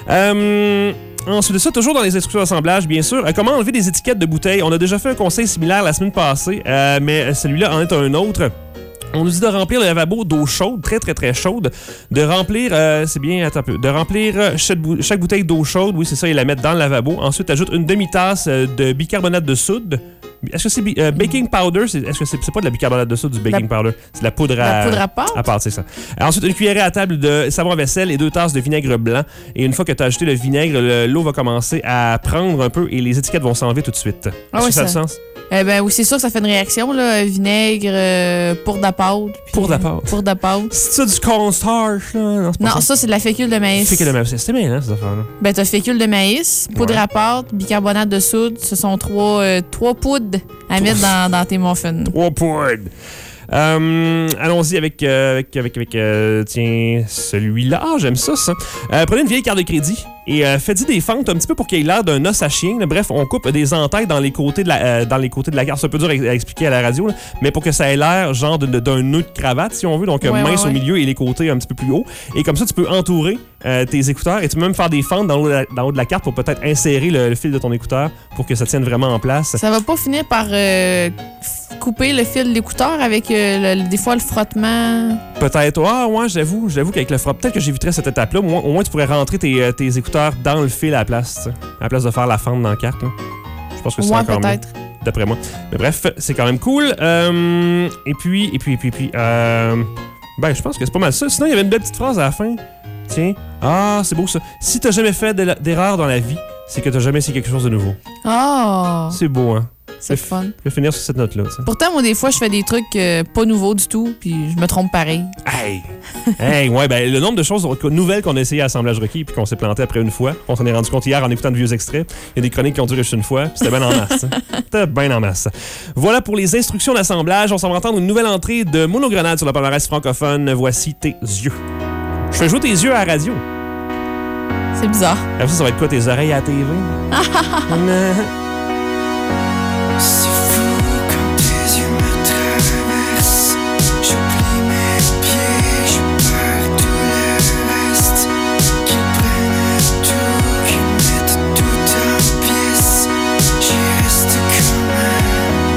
Euh, ensuite de ça, toujours dans les instructions d'assemblage, bien sûr, euh, comment enlever des étiquettes de bouteilles. On a déjà fait un conseil similaire la semaine passée, euh, mais celui-là en est un autre. On nous dit de remplir le lavabo d'eau chaude, très très très chaude, de remplir, euh, c'est bien, attends un peu, de remplir chaque, bou- chaque bouteille d'eau chaude, oui c'est ça, et la mettre dans le lavabo. Ensuite, ajoute une demi-tasse euh, de bicarbonate de soude. Est-ce que c'est bi- euh, baking powder? C'est, est-ce que c'est, c'est pas de la bicarbonate de soude, du baking La- powder? C'est de la poudre à... La poudre à pâte? À pâte, c'est ça. Ensuite, une cuillerée à table de savon à vaisselle et deux tasses de vinaigre blanc. Et une fois que tu as ajouté le vinaigre, le- l'eau va commencer à prendre un peu et les étiquettes vont s'enlever tout de suite. Est-ce Ah ouais, que ça a ça- du sens? Eh ben oui, c'est sûr que ça fait une réaction, là. Vinaigre, euh, poudre à pâte. puis- Poudre à pâte. Poudre à pâte. C'est ça du cornstarch, là? Non, c'est pas Non, ça, c'est de la fécule de maïs. Fécule de maïs. C'était bien, hein, cette affaire-là. Ben, t'as fécule de maïs, poudre Ouais. à pâte, bicarbonate de soude. Ce sont trois, euh, trois poudres à mettre dans, dans tes muffins. Trois poudres. Euh, allons-y avec, euh, avec, avec, avec euh, tiens, celui-là. Ah, j'aime ça, ça. Euh, prenez une vieille carte de crédit et euh, faites-y des fentes un petit peu pour qu'il ait l'air d'un os à chien. Là. Bref, on coupe des entailles dans les côtés de la, euh, dans les côtés de la carte. C'est un peu dur à, à expliquer à la radio, là, mais pour que ça ait l'air genre de, de, d'un nœud de cravate, si on veut. Donc, ouais, mince ouais, au milieu et les côtés un petit peu plus haut. Et comme ça, tu peux entourer euh, tes écouteurs et tu peux même faire des fentes dans le haut de la, dans le haut de la carte pour peut-être insérer le, le fil de ton écouteur pour que ça tienne vraiment en place. Ça va pas finir par euh, couper le fil de l'écouteur avec euh, le, des fois le frottement? Peut-être. Ah, ouais, j'avoue, j'avoue qu'avec le frottement, peut-être que j'éviterais cette étape-là. Au moins, au moins, tu pourrais rentrer tes, tes écouteurs dans le fil à la place, t'sais, à la place de faire la fente dans la carte. Là. Je pense que c'est ouais, encore peut-être. mieux, d'après moi. Mais bref, c'est quand même cool. Euh, et puis, et puis, et puis, et puis, euh, ben, je pense que c'est pas mal ça. Sinon, il y avait une belle petite phrase à la fin. Tiens. Ah, c'est beau ça. Si t'as jamais fait de la- d'erreur dans la vie, c'est que t'as jamais essayé quelque chose de nouveau. Oh! C'est beau, hein? C'est fun. Je vais finir sur cette note-là. T'sais. Pourtant, moi, des fois, je fais des trucs euh, pas nouveaux du tout, puis je me trompe pareil. Hey! Hey, ouais, ben, le nombre de choses nouvelles qu'on a essayé à Assemblage Requis puis qu'on s'est planté après une fois, on s'en est rendu compte hier en écoutant de vieux extraits. Il y a des chroniques qui ont duré juste une fois, puis c'était bien en masse. Hein. C'était bien en masse. Voilà pour les instructions d'assemblage. On s'en va entendre une nouvelle entrée de Monogrenade sur la palmarès francophone. Voici Tes yeux. Je fais jouer tes yeux à la radio. C'est bizarre. Après ça, ça va être quoi, tes oreilles à la T V? C'est fou quand tes yeux me traversent. J'oublie mes pieds, je perds tout le reste. Qu'ils prennent tout, qu'ils mettent tout en pièces. J'y reste quand même.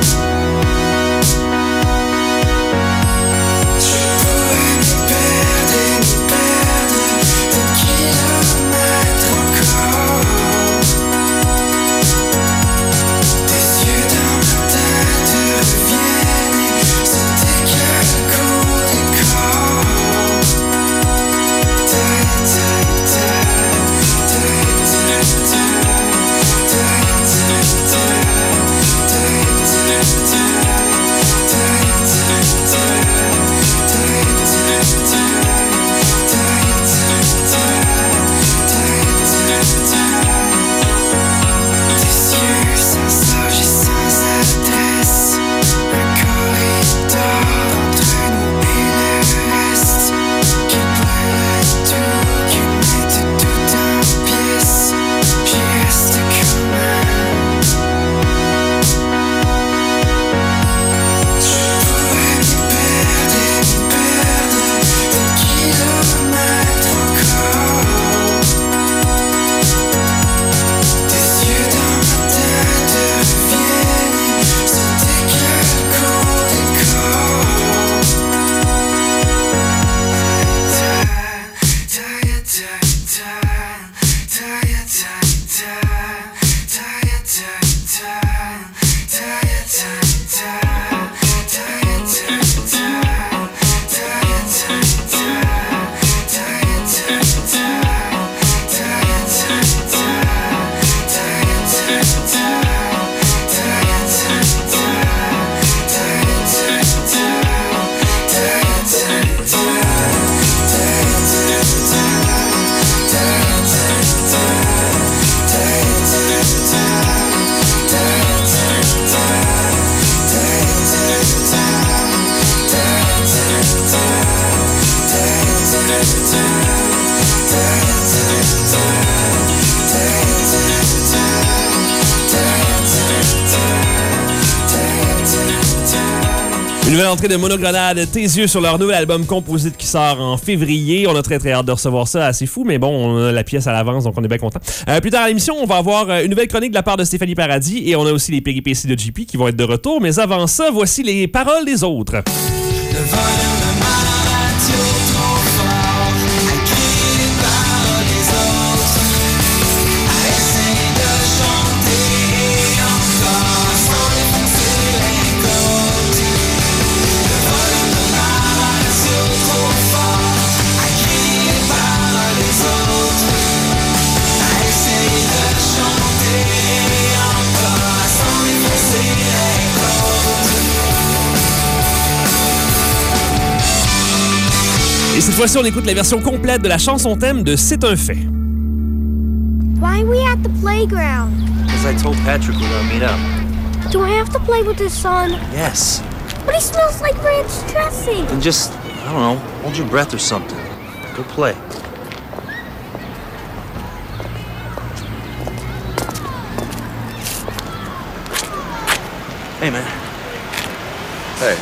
Je pourrais m'y perdre et m'y perdre des kilomètres encore. Tes yeux dans ma tête reviennent et se décalent contre les corps. Ta ta ta, ta ta ta, ta ta ta, ta ta ta, tes yeux sans âge et sans adresse, un corridor entre nous et le reste, qui brûle tout, qui mette tout en pièces, j'y reste quand même. Je pourrais m'y perdre et m'y perdre des kilomètres encore. Tes yeux dans ma tête reviennent et se décalent contre les corps. Ta ta ta ta, ta ta ta, ta ta ta, ta ta Une nouvelle entrée de Monogrenade, Tes yeux sur leur nouvel album Composite qui sort en février. On a très très hâte de recevoir ça, assez fou, mais bon, on a la pièce à l'avance, donc on est bien content. Euh, plus tard à l'émission, on va avoir une nouvelle chronique de la part de Stéphanie Paradis et on a aussi les péripéties de J P qui vont être de retour. Mais avant ça, voici les paroles des autres. Le volume de ma radio trop fort, à crier les paroles des autres, à essayer de chanter encore sans défoncer les côtes. Le volume de ma radio trop fort, à crier les paroles des autres, à essayer de chanter encore sans défoncer les côtes. Et cette fois-ci, on écoute la version complète de la chanson thème de C'est un fait. Why are we at the playground? Because I told Patrick we're gonna meet up. Do I have to play with his son? Yes. But he smells like ranch dressing. Then just, I don't know, hold your breath or something. Go play. Hey, man. Hey.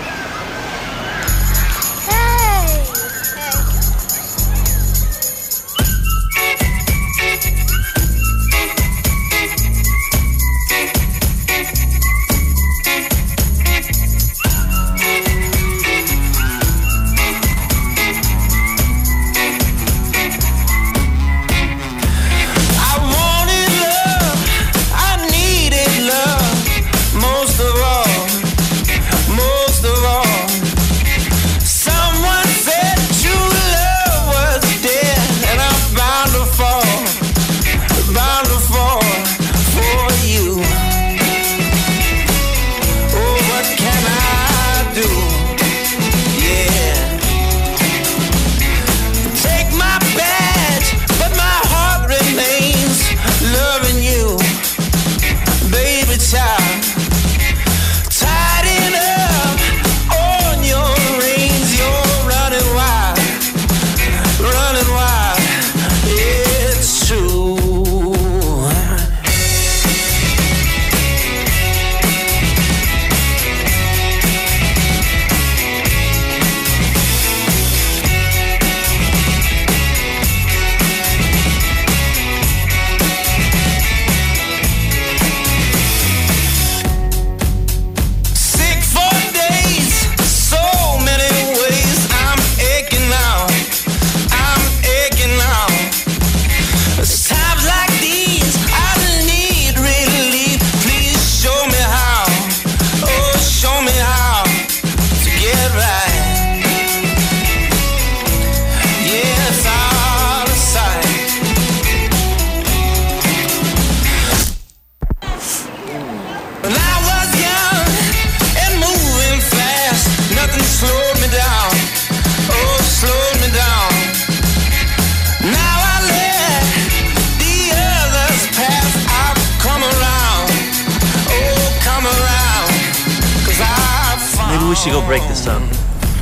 We should go break this up.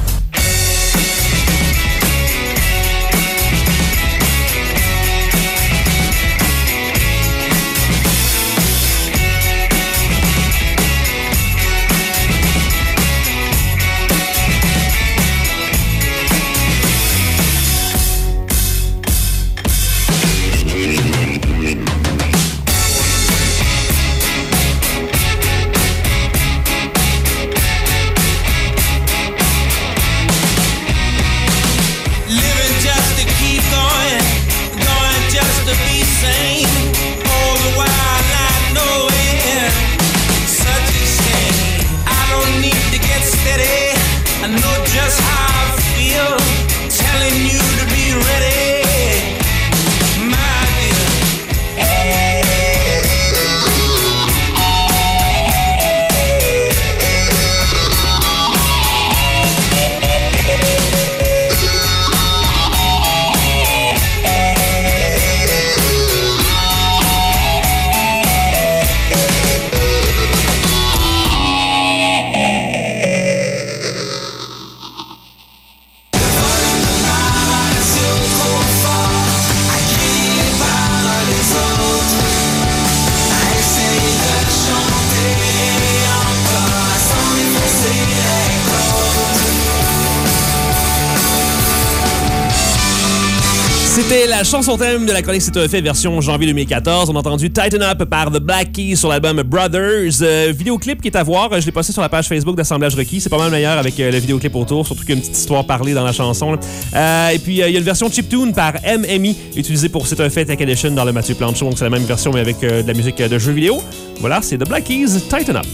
C'était la chanson thème de la chronique C'est un fait version janvier deux mille quatorze. On a entendu Tighten Up par The Black Keys sur l'album Brothers. Euh, vidéoclip qui est à voir. Je l'ai posté sur la page Facebook d'Assemblage Requis. C'est pas mal meilleur avec euh, le vidéoclip autour, surtout qu'il y a une petite histoire parlée dans la chanson. Euh, et puis, il euh, y a une version chiptune par M M I utilisée pour C'est un fait Tech Edition dans le Mathieu Plante Show. Donc, c'est la même version, mais avec euh, de la musique de jeux vidéo. Voilà, c'est The Black Keys, Tighten Up.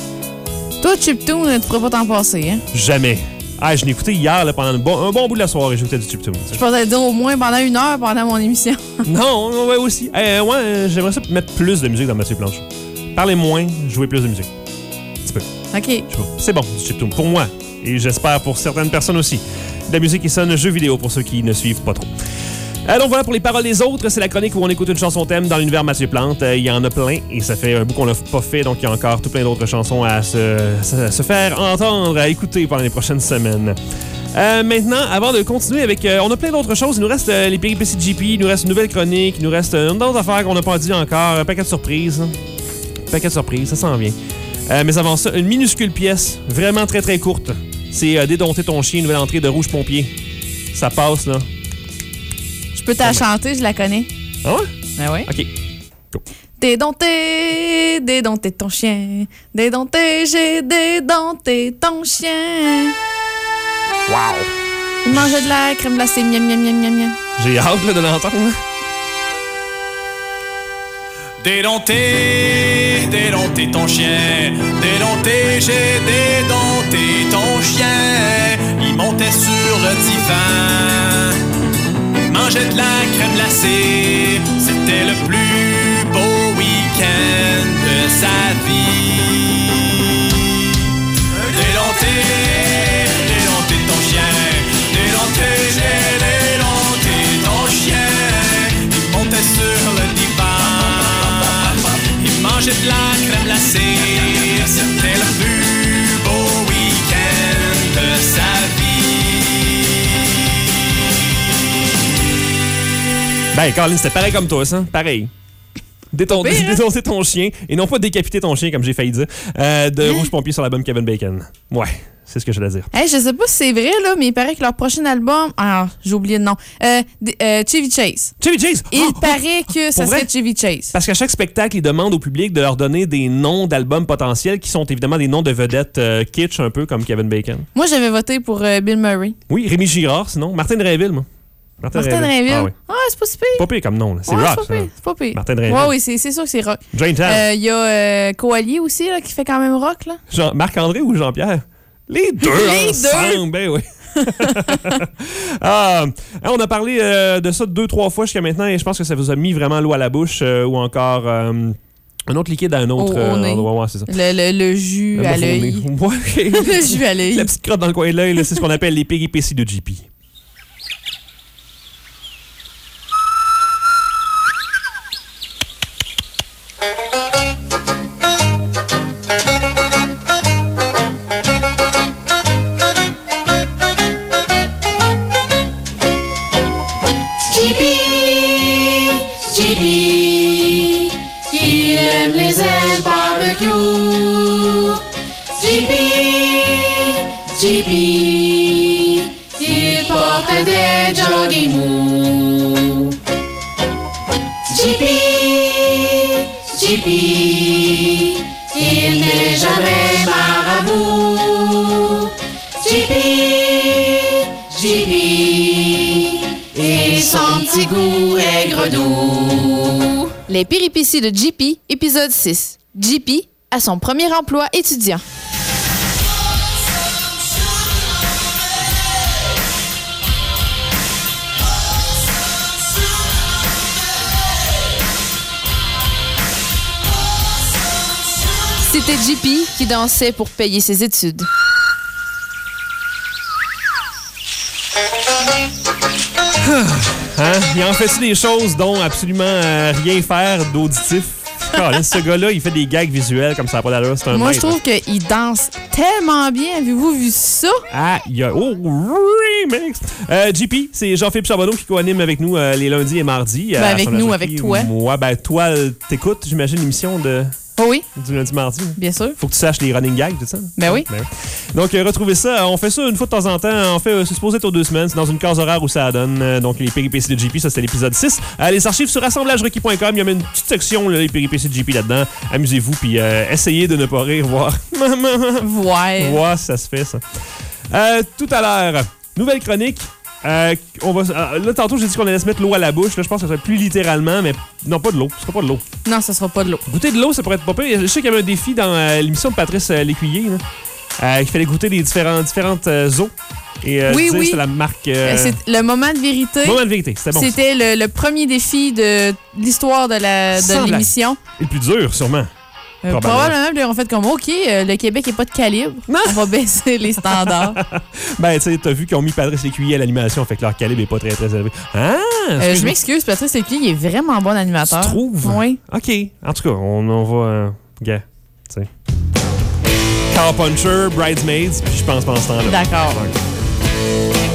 Toi, chiptune, tu pourrais pas t'en passer, hein? Jamais. Ah, je l'ai écouté hier là, pendant un bon, un bon bout de la soirée. J'écoutais du chiptune. Je pensais dire au moins pendant une heure pendant mon émission. Non, ouais, aussi. Euh, ouais, j'aimerais ça mettre plus de musique dans Mathieu Planche. Parler moins, jouer plus de musique. Un petit peu. OK. C'est bon, du chiptune. Pour moi. Et j'espère pour certaines personnes aussi. De la musique qui sonne jeux vidéo pour ceux qui ne suivent pas trop. Euh, donc voilà pour les paroles des autres, c'est la chronique où on écoute une chanson thème dans l'univers Mathieu Plante. Il euh, y en a plein et ça fait un bout qu'on l'a pas fait, donc il y a encore tout plein d'autres chansons à se, à se faire entendre, à écouter pendant les prochaines semaines. Euh, maintenant, avant de continuer avec... Euh, on a plein d'autres choses. Il nous reste euh, les péripéties de J P, il nous reste une nouvelle chronique, il nous reste euh, d'autres affaires qu'on n'a pas dit encore, un paquet de surprises. Un paquet de surprises, ça s'en vient. Euh, mais avant ça, une minuscule pièce, vraiment très très courte. C'est euh, Dédompter ton chien, nouvelle entrée de Rouge Pompier. Ça passe, là. Je peux te la chanter, je la connais. Ah ouais? Ben oui. OK. Go. Dédompter, dédompter ton chien. Dédompter, j'ai dédompté ton chien. Wow! Il mangeait de la crème glacée, miam, miam, miam, miam, miam. J'ai hâte là, de l'entendre. Dédompter, dédompter ton chien. Dédompter, j'ai dédompté ton chien. Il montait sur le divan, mangeait de la crème glacée. C'était le plus beau week-end de sa vie. Dédompter, dédompter ton chien. Dédompter, j'ai dédompté ton chien. Il montait sur le divan, il mangeait de la crème glacée. C'était le plus beau week-end de sa vie. Ben, Colin, c'était pareil comme toi, ça. Pareil. Déton- Pire, hein? Détoncer ton chien et non pas décapiter ton chien, comme j'ai failli dire, euh, de Rouge Pompier sur l'album Kevin Bacon. Ouais, c'est ce que je voulais dire. Hey, je sais pas si c'est vrai, là, mais il paraît que leur prochain album. Ah, j'ai oublié le nom. Euh, d- euh, Chevy Chase. Chevy Chase! Il Oh, paraît que ça pour vrai? serait Chevy Chase. Parce qu'à chaque spectacle, ils demandent au public de leur donner des noms d'albums potentiels qui sont évidemment des noms de vedettes euh, kitsch, un peu comme Kevin Bacon. Moi, j'avais voté pour euh, Bill Murray. Oui, Rémi Girard, sinon. Martin Drainville, moi. Martin Drainville. Ah, oui. Ah, c'est pas si pire. Pas pire comme nom, là. C'est Ouais, rock, c'est pas ça. pire. C'est pas pire. Martin Drainville. Ouais, oui, c'est, c'est sûr que c'est rock. Jane Town. Il y a euh, Coallier aussi, là, qui fait quand même rock, là. Jean- Marc-André ou Jean-Pierre? Les deux Les ensemble, ben oui. ah, on a parlé euh, de ça deux, trois fois jusqu'à maintenant et je pense que ça vous a mis vraiment l'eau à la bouche euh, ou encore euh, un autre liquide à un autre Au- au euh, nez. endroit. Ouais, c'est ça. Le, le, le jus Le à bœuf au l'œil. nez. Ouais, ok. Le jus à l'œil. La petite crotte dans le coin de l'œil, là, c'est ce qu'on appelle les péripéties de J P. J P, J P, il aime les ailes barbecue. J P, J P, il porte des jogging mous. J P, J P, il n'est jamais marabout. J P, J P, et son petit goût aigre doux. Les péripéties de J P, épisode six. J P à son premier emploi étudiant. C'était J P qui dansait pour payer ses études. Hein? Il en fait-tu des choses dont absolument euh, rien faire d'auditif? Colin, ce gars-là, il fait des gags visuels comme ça, pas d'allure. C'est un Moi, je maître. trouve qu'il danse tellement bien. Avez-vous vu ça? Ah, il y a. Oh, remix! Euh, J P, c'est Jean-Philippe Charbonneau qui co-anime avec nous euh, les lundis et mardis. Ben, à avec Assemblage nous, Requis. avec toi. Ouais, ben, toi, euh, t'écoutes, j'imagine, l'émission de. Oh oui, Du lundi mardi. bien sûr. Faut que tu saches les running gags, tout ça. Ben oui. Ben oui. Donc, euh, retrouvez ça. On fait ça une fois de temps en temps. On fait, euh, c'est supposé être aux deux semaines. C'est dans une case horaire où ça donne. Euh, donc, les péripéties de J P, ça, c'était l'épisode six. Euh, les archives sur assemblage requis point com. Il y a même une petite section, là, les péripéties de J P là-dedans. Amusez-vous, puis euh, essayez de ne pas rire, voir. Ouais. Voir si ça se fait, ça. Euh, tout à l'heure, nouvelle chronique. Euh, on va, euh, là, tantôt, j'ai dit qu'on allait se mettre l'eau à la bouche. Là, je pense que ça serait plus littéralement, mais non, pas de l'eau. Ce sera pas de l'eau. Non, ce sera pas de l'eau. Goûter de l'eau, ça pourrait être pas pire. Je sais qu'il y avait un défi dans euh, l'émission de Patrice euh, Lécuyer. Là. Euh, il fallait goûter les différents, différentes euh, eaux. Et euh, Oui, dire oui. c'était la marque. euh, Euh, C'est le moment de vérité. Moment de vérité, c'était bon. ça. C'était le, le premier défi de l'histoire de la- Sans de blague. l'émission. Et le plus dur, sûrement. Euh, Probablement. probablement, puis ils ont fait comme OK, euh, le Québec n'est pas de calibre. On va baisser les standards. Ben, tu sais, t'as vu qu'ils ont mis Patrice Lécuyer à l'animation, fait que leur calibre est pas très, très élevé. Ah! Euh, je excuse-moi. m'excuse, Patrice Lécuyer, il est vraiment bon animateur. Tu trouves? Oui. OK. En tout cas, on, on va... Euh, gars, tu sais. Cow Puncher, Bridesmaids, puis je pense pendant ce temps-là. D'accord. Ok.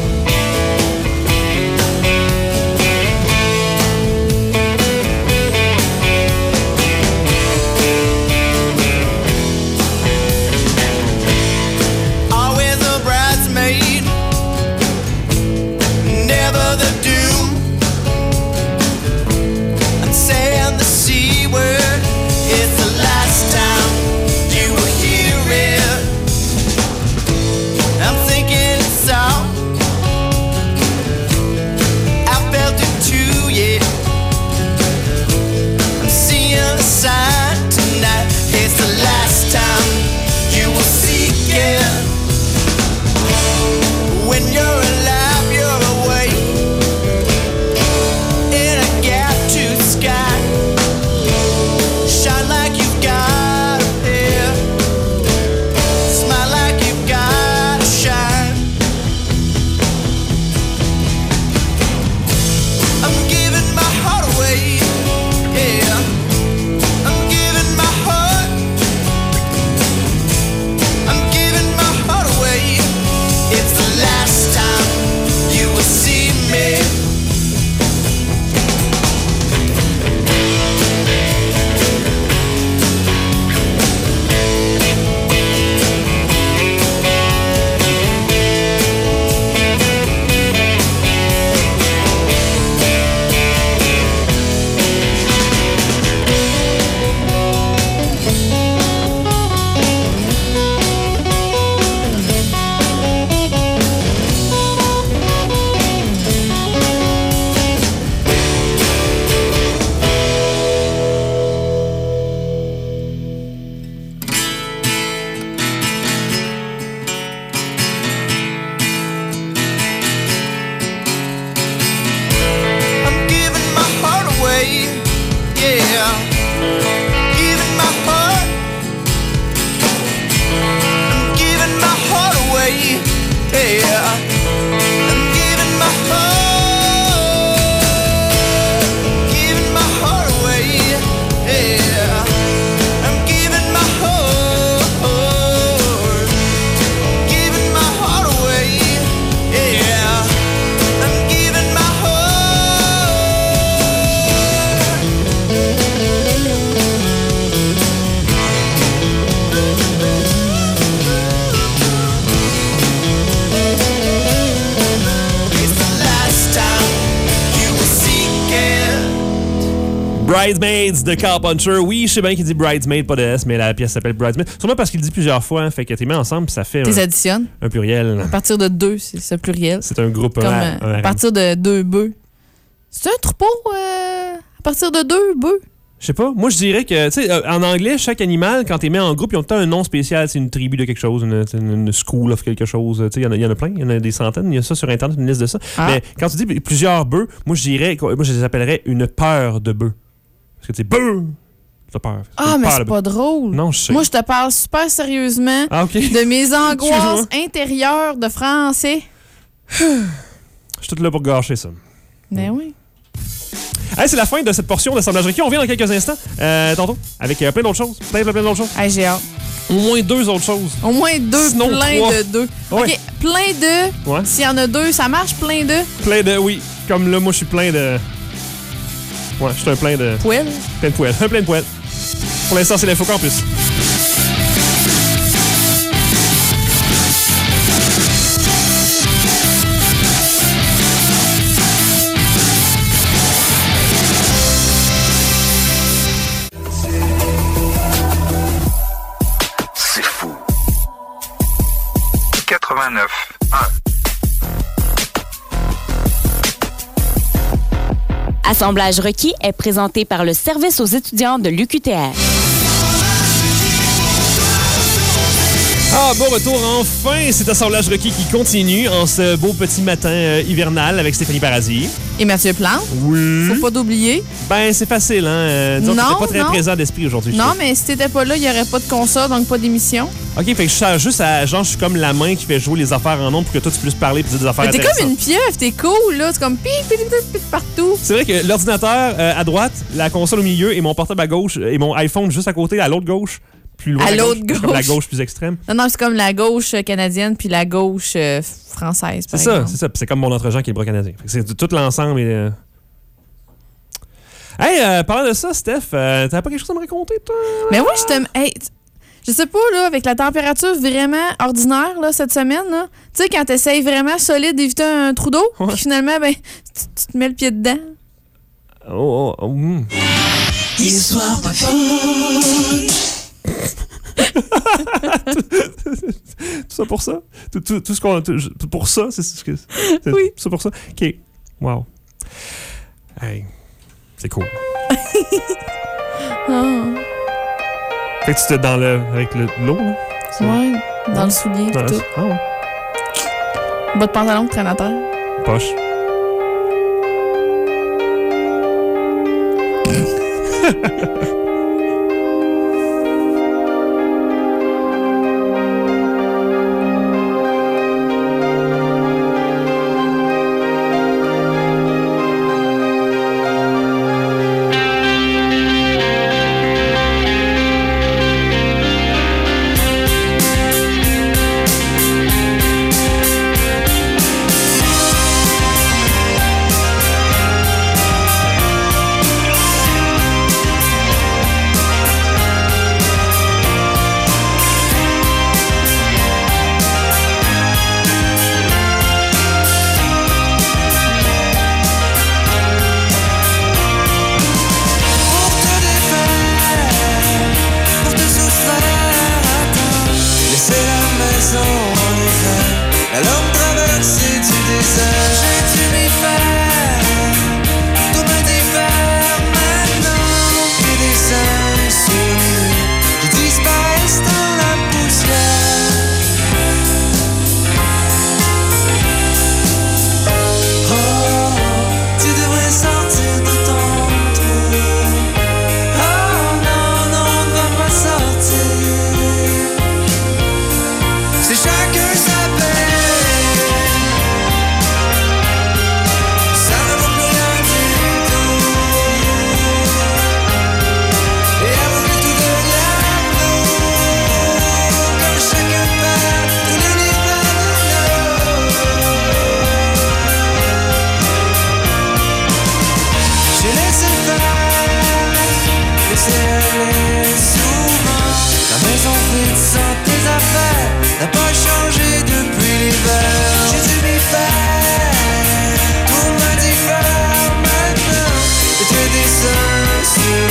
Bridesmaids de Carl Puncher. Oui, je sais bien qu'il dit Bridesmaid, pas de S, mais la pièce s'appelle Bridesmaid. Sûrement parce qu'il le dit plusieurs fois, hein, fait que t'es mis ensemble, puis ça fait T'es un, additionnes. un pluriel. À partir de deux, c'est ça, pluriel. C'est un groupe. Comme, un, euh, un à partir de deux bœufs. C'est un troupeau euh, à partir de deux bœufs? Je sais pas. Moi, je dirais que, tu sais, euh, en anglais, chaque animal, quand t'es mis en groupe, ils ont tout le temps un nom spécial. C'est une tribu de quelque chose, une, une, une school of quelque chose. Tu sais, il y, y en a plein. Il y en a des centaines. Il y a ça sur Internet, une liste de ça. Ah. Mais quand tu dis plusieurs bœufs, moi, je dirais, moi, je les appellerais une peur de bœufs. Parce que tu sais, bœufs! T'as peur. Ah, mais c'est pas drôle. Non, je sais. Moi, je te parle super sérieusement ah, okay. de mes angoisses intérieures de français. Je suis tout là pour gâcher ça. Ben oui. Hey, c'est la fin de cette portion d'assemblage requis. On revient dans quelques instants, euh, tantôt, avec euh, plein d'autres choses. Plein, plein, plein d'autres choses. Hey, j'ai hâte. Au moins deux autres choses. Au moins deux, sinon plein trois. de deux. Ouais. OK, plein de. Ouais. S'il y en a deux, ça marche, plein de. Plein de, oui. Comme là, moi, je suis plein de... Ouais, je suis un plein de... Poêle? Plein de poêle. Un plein de poêle. Pour l'instant, c'est l'Info Campus. quatre-vingt-neuf un. Assemblage requis est présenté par le service aux étudiants de l'U Q T R. Ah, bon retour enfin! C'est Assemblage requis qui continue en ce beau petit matin euh, hivernal avec Stéphanie Paradis. Et Mathieu Plante. Oui. Faut pas d'oublier. Ben, c'est facile, hein? Euh, disons non, que t'es pas très non. présent d'esprit aujourd'hui. Non, mais si t'étais pas là, il y aurait pas de console, donc pas d'émission. OK, fait que je cherche juste à... Genre, je suis comme la main qui fait jouer les affaires en nombre pour que toi, tu puisses parler et dire des affaires Mais t'es intéressantes. comme une pieuvre, t'es cool, là. C'est comme pip, pip, pip, pip partout. C'est vrai que l'ordinateur euh, à droite, la console au milieu et mon portable à gauche et mon iPhone juste à côté, à l'autre gauche, plus loin à, à l'autre gauche. gauche. Comme la gauche plus extrême. Non, non, c'est comme la gauche canadienne puis la gauche euh, française, par C'est ça, exemple. c'est ça. Puis c'est comme mon entre-gens qui est le bras canadien. Fait que c'est tout l'ensemble. Et, euh... Hey, euh, parlant de ça, Steph, euh, t'as pas quelque chose à me raconter, toi? Mais oui, je te... Hey, je sais pas, là, avec la température vraiment ordinaire, là, cette semaine, là, tu sais, quand t'essayes vraiment solide d'éviter un trou d'eau, ouais. puis finalement, ben, tu, tu te mets le pied dedans. Oh, oh, oh. Mm. Histoire de fun. Tout ça pour ça? Tout, tout, tout ce qu'on... Tout, pour ça? C'est ce que... C'est, oui. Tout ça pour ça? OK. Wow. Hey. C'est cool. oh. Fait que tu étais dans le... avec le, l'eau, là? C'est... Ouais, dans ouais. le soulier, dans tout. Le... Ah ouais. Bas de pantalon qui traîne à terre. Poche. Sur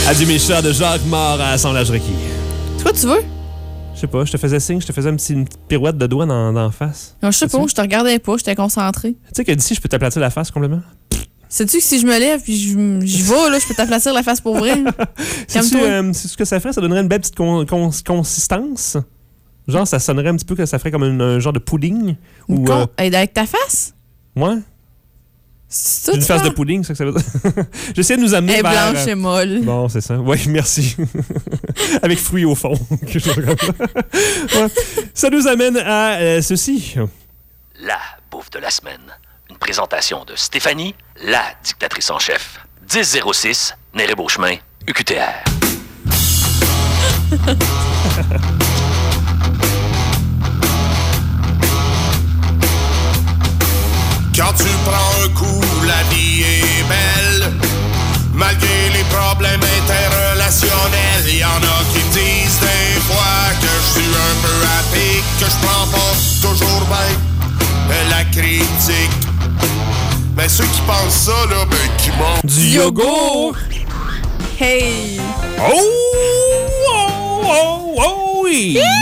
Adieu mes chats de Jacques Mort à Assemblage requis. C'est quoi tu veux? Je sais pas, je te faisais signe, je te faisais un petit, une petite pirouette de doigts dans, dans la face. Non, je sais pas, je te regardais pas, j'étais concentré. Tu sais que d'ici, je peux t'aplatir la face complètement? Sais-tu que si je me lève puis j'y vais, là, je peux t'aplatir la face pour vrai? Sais-tu euh, ce que ça ferait? Ça donnerait une belle petite con, con, consistance? Genre, ça sonnerait un petit peu que ça ferait comme une, un genre de pudding? Ou con... euh... Avec ta face? Ouais. C'est une face de pudding, c'est ça que ça veut dire. J'essaie de nous amener Elle vers... blanche et molle. Bon, c'est ça. Oui, merci. Avec fruits au fond. Ouais. Ça nous amène à euh, ceci. La bouffe de la semaine. Une présentation de Stéphanie, la dictatrice en chef. dix zéro six, Néré-Beauchemin, U Q T R. Quand tu prends un coup, la vie est belle. Malgré les problèmes interrelationnels, y en a qui me disent des fois que je suis un peu à pic, que je prends pas toujours bien la critique. Mais ceux qui pensent ça, là, ben qui mangent du yogourt. Hey! Oh! Oh! Oh! Oh! Oui! Yeah!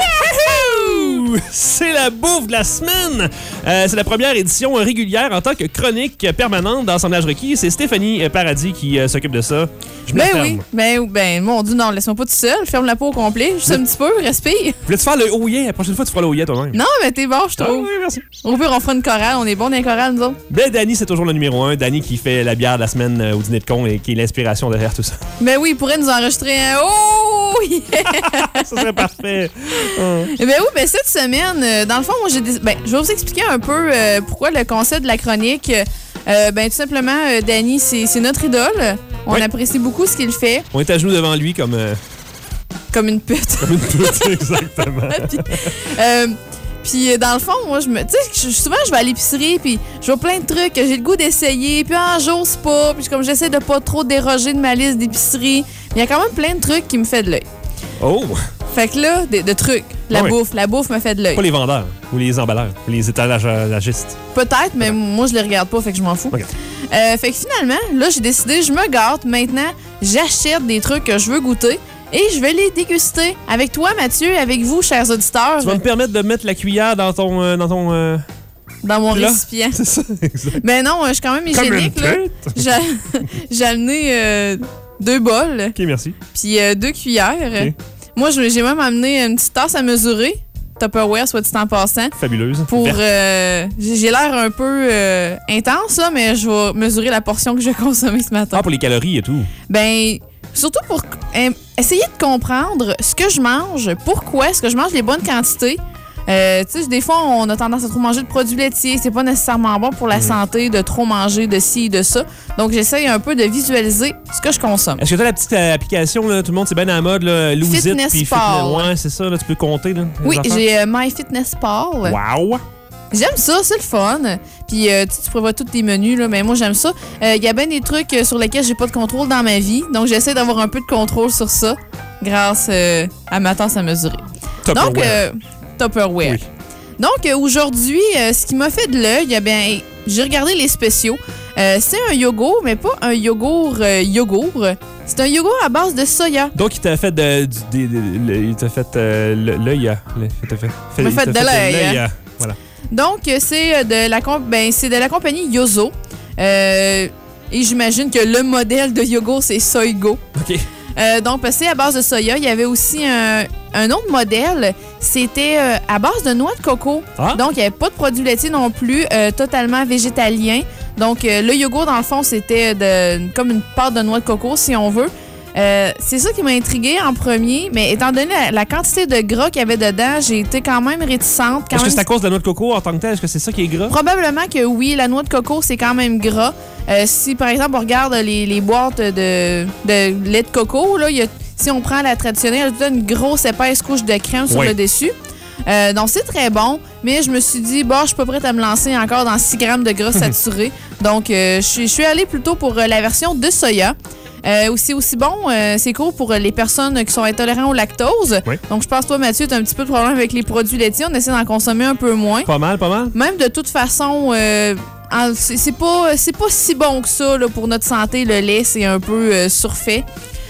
C'est la bouffe de la semaine. Euh, c'est la première édition régulière en tant que chronique permanente d'Assemblage requis. C'est Stéphanie Paradis qui euh, s'occupe de ça. Je me ben ferme. oui, ben, ben mon Dieu, non, laisse-moi pas tout seul. Ferme la peau au complet, juste un petit peu, respire. Voulais-tu faire le oh yeah? La prochaine fois, tu feras le oh yeah toi-même. Non, mais t'es bon, je trouve. Ah, oui, merci. Au pire, on fera une chorale. On est bon dans les chorales, nous autres. Ben, Dany, c'est toujours le numéro un. Dany qui fait la bière de la semaine euh, au dîner de con et qui est l'inspiration derrière tout ça. Ben oui, il pourrait nous enregistrer un oh yeah! Ça serait parfait. Oh. Ben oui, ben cette semaine, euh, dans le fond, moi, j'ai des... ben, je vais vous expliquer un peu euh, pourquoi le concept de la chronique. Euh, ben, tout simplement, euh, Dany, c'est, c'est notre idole. On oui. apprécie beaucoup ce qu'il fait. On est à genoux devant lui comme... Euh... Comme une pute. Comme une pute, exactement. puis, euh, puis, dans le fond, moi, je me... Tu sais, souvent, je vais à l'épicerie, puis je vois plein de trucs que j'ai le goût d'essayer, puis ah, j'ose pas, puis comme j'essaie de pas trop déroger de ma liste d'épicerie, il y a quand même plein de trucs qui me fait de l'œil. Oh! Fait que là, de, de trucs. La oui. bouffe. La bouffe me fait de l'œil. Pas les vendeurs ou les emballeurs, les étalagistes. Peut-être, mais moi, je les regarde pas, fait que je m'en fous. Okay. Euh, fait que finalement, là, j'ai décidé, je me gâte. Maintenant, j'achète des trucs que je veux goûter et je vais les déguster. Avec toi, Mathieu, avec vous, chers auditeurs. Tu vas me permettre de mettre la cuillère dans ton... Euh, dans ton euh... Dans mon là. récipient. C'est ça, exact. Ben non, je suis quand même hygiénique, là. J'ai, j'ai amené euh, deux bols. OK, merci. Puis euh, deux cuillères. Okay. Moi, j'ai même amené une petite tasse à mesurer. Tupperware, soit dit en passant. Fabuleuse. Pour, euh, j'ai l'air un peu euh, intense, là, mais je vais mesurer la portion que je vais consommer ce matin. Ah, pour les calories et tout. Ben, surtout pour euh, essayer de comprendre ce que je mange, pourquoi est-ce que je mange les bonnes quantités. Euh, tu sais, des fois, on a tendance à trop manger de produits laitiers. C'est pas nécessairement bon pour la mmh. santé de trop manger de ci et de ça. Donc, j'essaye un peu de visualiser ce que je consomme. Est-ce que tu as la petite euh, application, là, tout le monde, c'est bien à la mode, là, Lose It, Fitness puis Pal. Ouais, c'est ça, là, tu peux compter. Là, oui, j'ai euh, MyFitnessPal. Wow! J'aime ça, c'est le fun. Puis euh, tu, tu prévois tous tes menus, là, mais moi, j'aime ça. Il euh, y a bien des trucs sur lesquels j'ai pas de contrôle dans ma vie. Donc, j'essaie d'avoir un peu de contrôle sur ça grâce euh, à ma tasse à mesurer. Tupperware. Donc, euh, Tupperware. Oui. Donc, euh, aujourd'hui, euh, ce qui m'a fait de l'œil, eh bien, j'ai regardé les spéciaux. Euh, c'est un yogourt, mais pas un yogourt euh, yogourt. C'est un yogourt à base de soya. Donc, il t'a fait de, de, de, de, de il t'a fait euh, l'œil. Il t'a fait, il m'a fait, fait de l'œil. Voilà. Donc, c'est de la, ben, c'est de la compagnie Yozo. Euh, et j'imagine que le modèle de yogourt, c'est Soygo. OK. Euh, donc, c'est à base de soya. Il y avait aussi un, un autre modèle. C'était euh, à base de noix de coco. Ah. Donc, il n'y avait pas de produits laitiers non plus. Euh, totalement végétalien. Donc, euh, le yogourt, dans le fond, c'était de, comme une pâte de noix de coco, si on veut. Euh, c'est ça qui m'a intriguée en premier. Mais étant donné la, la quantité de gras qu'il y avait dedans, j'ai été quand même réticente. Quand Est-ce même... que c'est à cause de la noix de coco en tant que tel? Est-ce que c'est ça qui est gras? Probablement que oui. La noix de coco, c'est quand même gras. Euh, si, par exemple, on regarde les, les boîtes de, de lait de coco, là, y a, si on prend la traditionnelle, elle a une grosse épaisse couche de crème sur oui. le dessus. Euh, donc, c'est très bon, mais je me suis dit, bon, je suis pas prête à me lancer encore dans six grammes de gras saturé. Donc, euh, je suis, je suis allée plutôt pour euh, la version de soya. Euh, aussi, aussi bon, euh, c'est cool pour les personnes qui sont intolérantes au lactose. Oui. Donc, je pense que toi, Mathieu, tu as un petit peu de problème avec les produits laitiers. On essaie d'en consommer un peu moins. Pas mal, pas mal. Même de toute façon... Euh, C'est pas, c'est pas si bon que ça là, pour notre santé. Le lait, c'est un peu euh, surfait.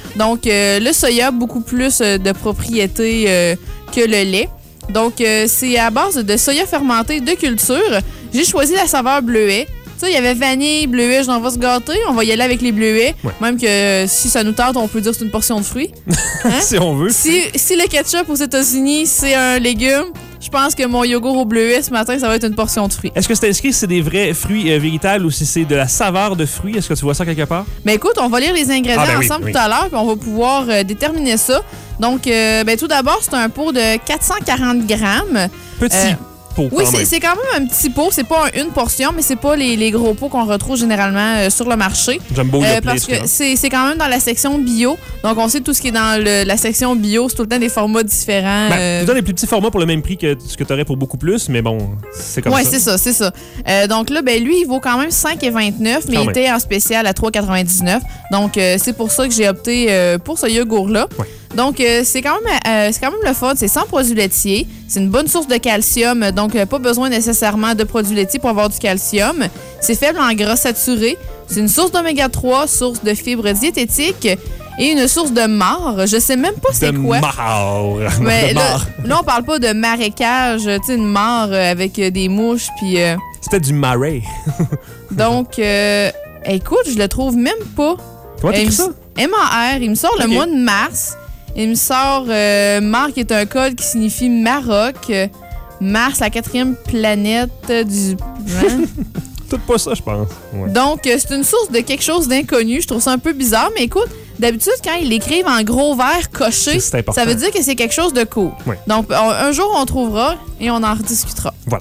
Donc, euh, le soya, beaucoup plus euh, de propriétés euh, que le lait. Donc, euh, c'est à base de soya fermenté de culture. J'ai choisi la saveur bleuet. Tu sais, il y avait vanille, bleuet, j'en vais se gâter. On va y aller avec les bleuets. Ouais. Même que euh, si ça nous tente, on peut dire que c'est une portion de fruits. Hein? Si on veut. Si, si le ketchup aux États-Unis, c'est un légume, je pense que mon yogourt au bleuet ce matin, ça va être une portion de fruits. Est-ce que c'est inscrit si c'est des vrais fruits euh, véritables ou si c'est de la saveur de fruits? Est-ce que tu vois ça quelque part? Ben écoute, on va lire les ingrédients ah, ben ensemble oui, tout oui. à l'heure, puis on va pouvoir euh, déterminer ça. Donc, euh, ben, tout d'abord, c'est un pot de quatre cent quarante grammes. Petit. Euh, Oui, c'est, c'est quand même un petit pot. C'est pas un, une portion, mais c'est pas les, les gros pots qu'on retrouve généralement euh, sur le marché. J'aime beaucoup euh, parce que c'est, c'est quand même dans la section bio. Donc, on sait tout ce qui est dans le, la section bio. C'est tout le temps des formats différents. Ben, euh... Tout le temps des plus petits formats pour le même prix que ce que tu aurais pour beaucoup plus, mais bon, c'est comme ouais, ça. Oui, c'est ça, c'est ça. Euh, donc là, ben lui, il vaut quand même cinq vingt-neuf, mais quand il même. était en spécial à trois quatre-vingt-dix-neuf. Donc, euh, c'est pour ça que j'ai opté euh, pour ce yogourt-là. Ouais. Donc, euh, c'est, quand même, euh, c'est quand même le fun. C'est sans produits laitiers. C'est une bonne source de calcium. Donc, euh, pas besoin nécessairement de produits laitiers pour avoir du calcium. C'est faible en gras saturé. C'est une source d'oméga trois, source de fibres diététiques et une source de marre. Je sais même pas c'est de quoi. Marre. Mais de là, marre. là, on parle pas de marécage. Tu sais, une mare avec des mouches. Puis. Euh... C'était du marais. Donc, euh, écoute, je le trouve même pas. Comment t'écris ça? M A R. Il me sort okay. le mois de mars. Il me sort euh, Mars, qui est un code qui signifie Maroc. Mars, la quatrième planète du... Hein? Tout pas ça, je pense. Ouais. Donc, euh, c'est une source de quelque chose d'inconnu. Je trouve ça un peu bizarre, mais écoute, d'habitude, quand ils l'écrivent en gros vert coché, ça veut dire que c'est quelque chose de cool. Ouais. Donc, on, un jour, on trouvera et on en rediscutera. Voilà.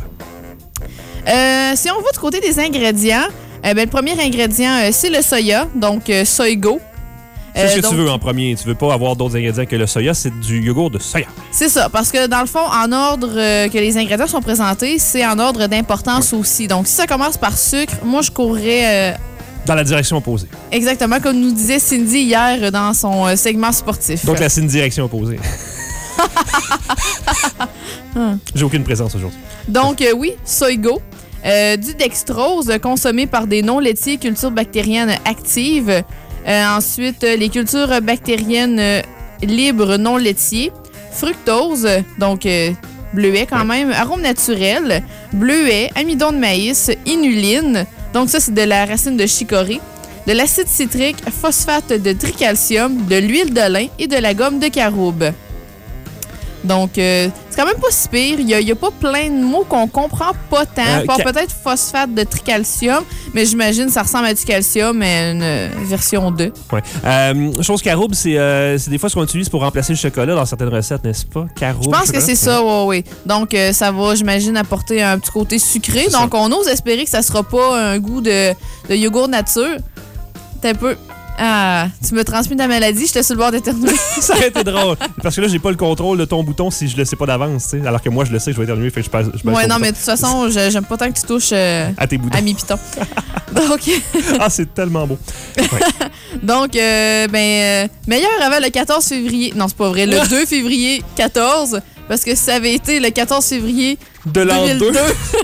Euh, si on va du côté des ingrédients, euh, ben, le premier ingrédient, euh, c'est le soya, donc euh, Soygo. C'est ce que euh, donc, tu veux en premier. Tu veux pas avoir d'autres ingrédients que le soya, c'est du yogourt de soya. C'est ça, parce que dans le fond, en ordre euh, que les ingrédients sont présentés, c'est en ordre d'importance ouais. aussi. Donc, si ça commence par sucre, moi, je courrais... Euh, dans la direction opposée. Exactement, comme nous disait Cindy hier dans son euh, segment sportif. Donc, la Cindy direction opposée. hum. J'ai aucune présence aujourd'hui. Donc, euh, oui, Soygo. Euh, du dextrose euh, consommé par des non-laitiers cultures bactériennes actives. Euh, ensuite, euh, les cultures bactériennes euh, libres non laitiers. Fructose, donc euh, bleuet quand même. Arôme naturel, bleuet, amidon de maïs, inuline. Donc ça, c'est de la racine de chicorée. De l'acide citrique, phosphate de tricalcium, de l'huile de lin et de la gomme de caroube. Donc, euh, c'est quand même pas si pire. Il n'y a, a pas plein de mots qu'on comprend pas tant. Euh, pas ca- peut-être phosphate de tricalcium, mais j'imagine que ça ressemble à du calcium, mais une euh, version deux. Oui. Euh, chose caroube, c'est, euh, c'est des fois ce qu'on utilise pour remplacer le chocolat dans certaines recettes, n'est-ce pas? Caroube. Je pense que c'est ça, oui, oui. Donc, euh, ça va, j'imagine, apporter un petit côté sucré. C'est Donc, ça. On ose espérer que ça sera pas un goût de, de yogourt nature. T'es un peu... Ah, tu me transmets ta maladie, j'étais sur le bord d'éternuer. Ça aurait été drôle. Parce que là, j'ai pas le contrôle de ton bouton si je le sais pas d'avance, tu sais. Alors que moi, je le sais, je vais éternuer, fait que je passe. Je ouais, non, mais de toute façon, je, j'aime pas tant que tu touches euh, à tes boutons. À mes pitons. Donc. Ah, c'est tellement beau. Ouais. Donc, euh, ben, euh, meilleur avant le quatorze février. Non, c'est pas vrai, le deux février quatorze. Parce que si ça avait été le quatorze février de l'an deux mille deux,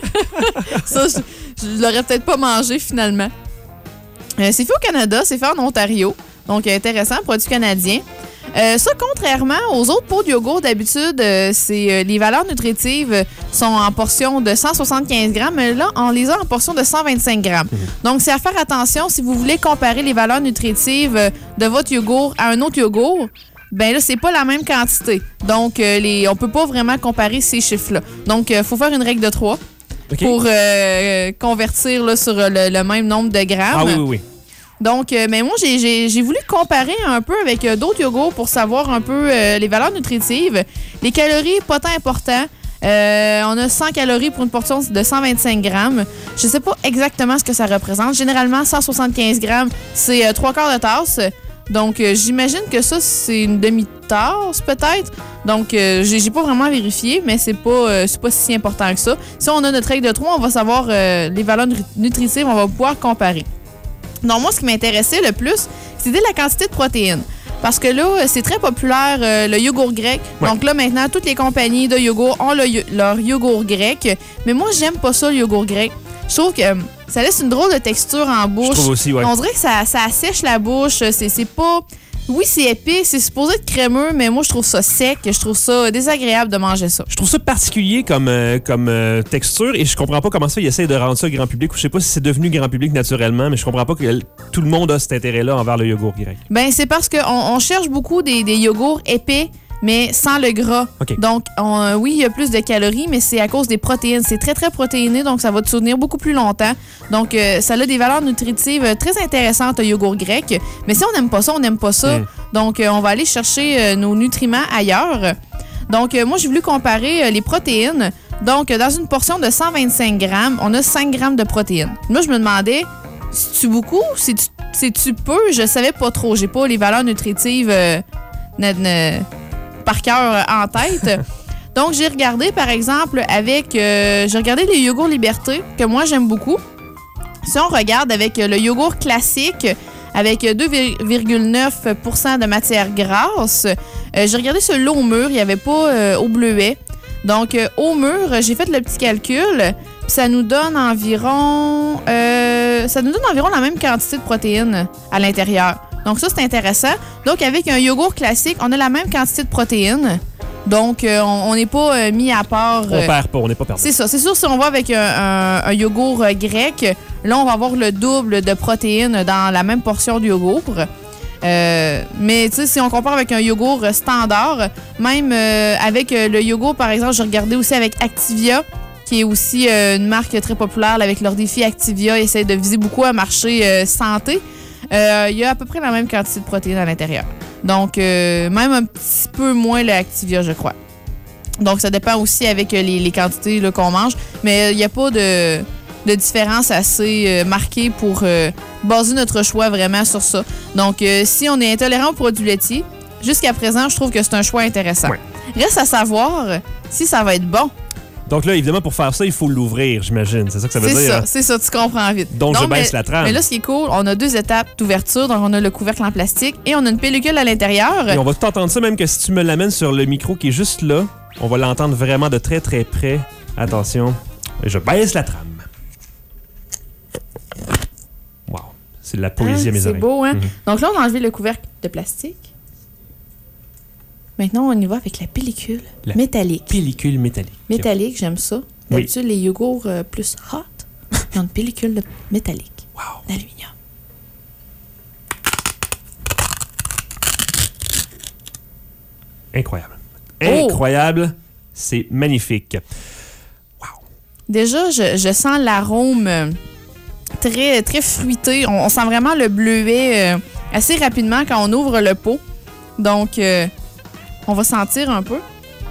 ça, je, je l'aurais peut-être pas mangé finalement. Euh, c'est fait au Canada, c'est fait en Ontario. Donc, intéressant, produit canadien. Euh, ça, contrairement aux autres pots de yogourt, d'habitude, euh, c'est, euh, les valeurs nutritives sont en portion de cent soixante-quinze grammes, mais là, on les a en portion de cent vingt-cinq grammes. Mmh. Donc, c'est à faire attention si vous voulez comparer les valeurs nutritives de votre yogourt à un autre yogourt. Ben là, c'est pas la même quantité. Donc, euh, les, on peut pas vraiment comparer ces chiffres-là. Donc, il euh, faut faire une règle de trois. Okay. Pour euh, convertir là, sur le, le même nombre de grammes. Ah oui, oui, oui. Donc, euh, mais moi, j'ai, j'ai, j'ai voulu comparer un peu avec euh, d'autres yogourts pour savoir un peu euh, les valeurs nutritives. Les calories, pas tant important. Euh, on a cent calories pour une portion de cent vingt-cinq grammes. Je sais pas exactement ce que ça représente. Généralement, cent soixante-quinze grammes, c'est euh, trois quarts de tasse. Donc, euh, j'imagine que ça, c'est une demi-tasse, peut-être. Donc, euh, j'ai, j'ai pas vraiment vérifié, mais c'est pas, euh, c'est pas si important que ça. Si on a notre règle de trois, on va savoir euh, les valeurs nutritives, on va pouvoir comparer. Donc, moi, ce qui m'intéressait le plus, c'était la quantité de protéines. Parce que là, c'est très populaire, euh, le yogourt grec. Ouais. Donc là, maintenant, toutes les compagnies de yogourt ont le, leur yogourt grec. Mais moi, j'aime pas ça, le yogourt grec. Je trouve que euh, ça laisse une drôle de texture en bouche. Je trouve aussi, ouais. On dirait que ça, ça assèche la bouche. C'est, c'est pas... Oui, c'est épais, c'est supposé être crémeux, mais moi, je trouve ça sec. Je trouve ça désagréable de manger ça. Je trouve ça particulier comme, euh, comme euh, texture et je comprends pas comment ça, ils essayent de rendre ça grand public. Ou je sais pas si c'est devenu grand public naturellement, mais je comprends pas que tout le monde a cet intérêt-là envers le yogourt grec. Ben, c'est parce qu'on on cherche beaucoup des, des yogourts épais, mais sans le gras. Okay. Donc, on, oui, il y a plus de calories, mais c'est à cause des protéines. C'est très, très protéiné, donc ça va te soutenir beaucoup plus longtemps. Donc, euh, ça a des valeurs nutritives très intéressantes, le yogourt grec. Mais si on n'aime pas ça, on n'aime pas ça. Mm. Donc, euh, on va aller chercher euh, nos nutriments ailleurs. Donc, euh, moi, j'ai voulu comparer euh, les protéines. Donc, euh, dans une portion de cent vingt-cinq grammes, on a cinq grammes de protéines. Moi, je me demandais, c'est-tu beaucoup? C'est-tu, c'est-tu peu? Je savais pas trop. J'ai pas les valeurs nutritives euh, ne, ne, par cœur en tête. Donc, j'ai regardé, par exemple, avec... Euh, j'ai regardé les yogourts Liberté, que moi, j'aime beaucoup. Si on regarde avec le yogourt classique, avec deux virgule neuf pour cent de matière grasse, euh, j'ai regardé sur l'eau mûre, il n'y avait pas euh, au bleuet. Donc, euh, au mûr, j'ai fait le petit calcul, puis ça nous donne environ... Euh, ça nous donne environ la même quantité de protéines à l'intérieur. Donc, ça, c'est intéressant. Donc, avec un yogourt classique, on a la même quantité de protéines. Donc, euh, on n'est pas euh, mis à part... Euh, on perd pas, on n'est pas perdu. C'est ça. C'est sûr, si on va avec un, un, un yogourt euh, grec, là, on va avoir le double de protéines dans la même portion du yogourt. Euh, mais, tu sais, si on compare avec un yogourt standard, même euh, avec euh, le yogourt, par exemple, j'ai regardé aussi avec Activia, qui est aussi euh, une marque très populaire là, avec leur défi Activia. Ils essaient de viser beaucoup un marché euh, santé. Euh, il y a à peu près la même quantité de protéines à l'intérieur. Donc, euh, même un petit peu moins le Activia, je crois. Donc, ça dépend aussi avec les, les quantités là, qu'on mange. Mais il n'y a pas de, de différence assez euh, marquée pour euh, baser notre choix vraiment sur ça. Donc, euh, si on est intolérant aux produits laitiers, jusqu'à présent, je trouve que c'est un choix intéressant. Ouais. Reste à savoir si ça va être bon. Donc là, évidemment, pour faire ça, il faut l'ouvrir, j'imagine. C'est ça que ça veut c'est dire? C'est ça, hein? c'est ça, tu comprends vite. Donc, donc je baisse mais, la trame. Mais là, ce qui est cool, on a deux étapes d'ouverture. Donc, on a le couvercle en plastique et on a une pellicule à l'intérieur. Et on va tout entendre ça, même que si tu me l'amènes sur le micro qui est juste là, on va l'entendre vraiment de très, très près. Attention, je baisse la trame. Wow, c'est de la poésie ah, à mes c'est oreilles. C'est beau, hein? Mm-hmm. Donc là, on a enlevé le couvercle de plastique. Maintenant, on y va avec la pellicule la métallique. Pellicule métallique. Métallique, j'aime ça. D'habitude, oui. Les yogourts euh, plus hot, ils ont une pellicule de métallique. Wow. D'aluminium. Incroyable. Oh. Incroyable. C'est magnifique. Wow. Déjà, je, je sens l'arôme très, très fruité. On, on sent vraiment le bleuet euh, assez rapidement quand on ouvre le pot. Donc, euh, on va sentir un peu.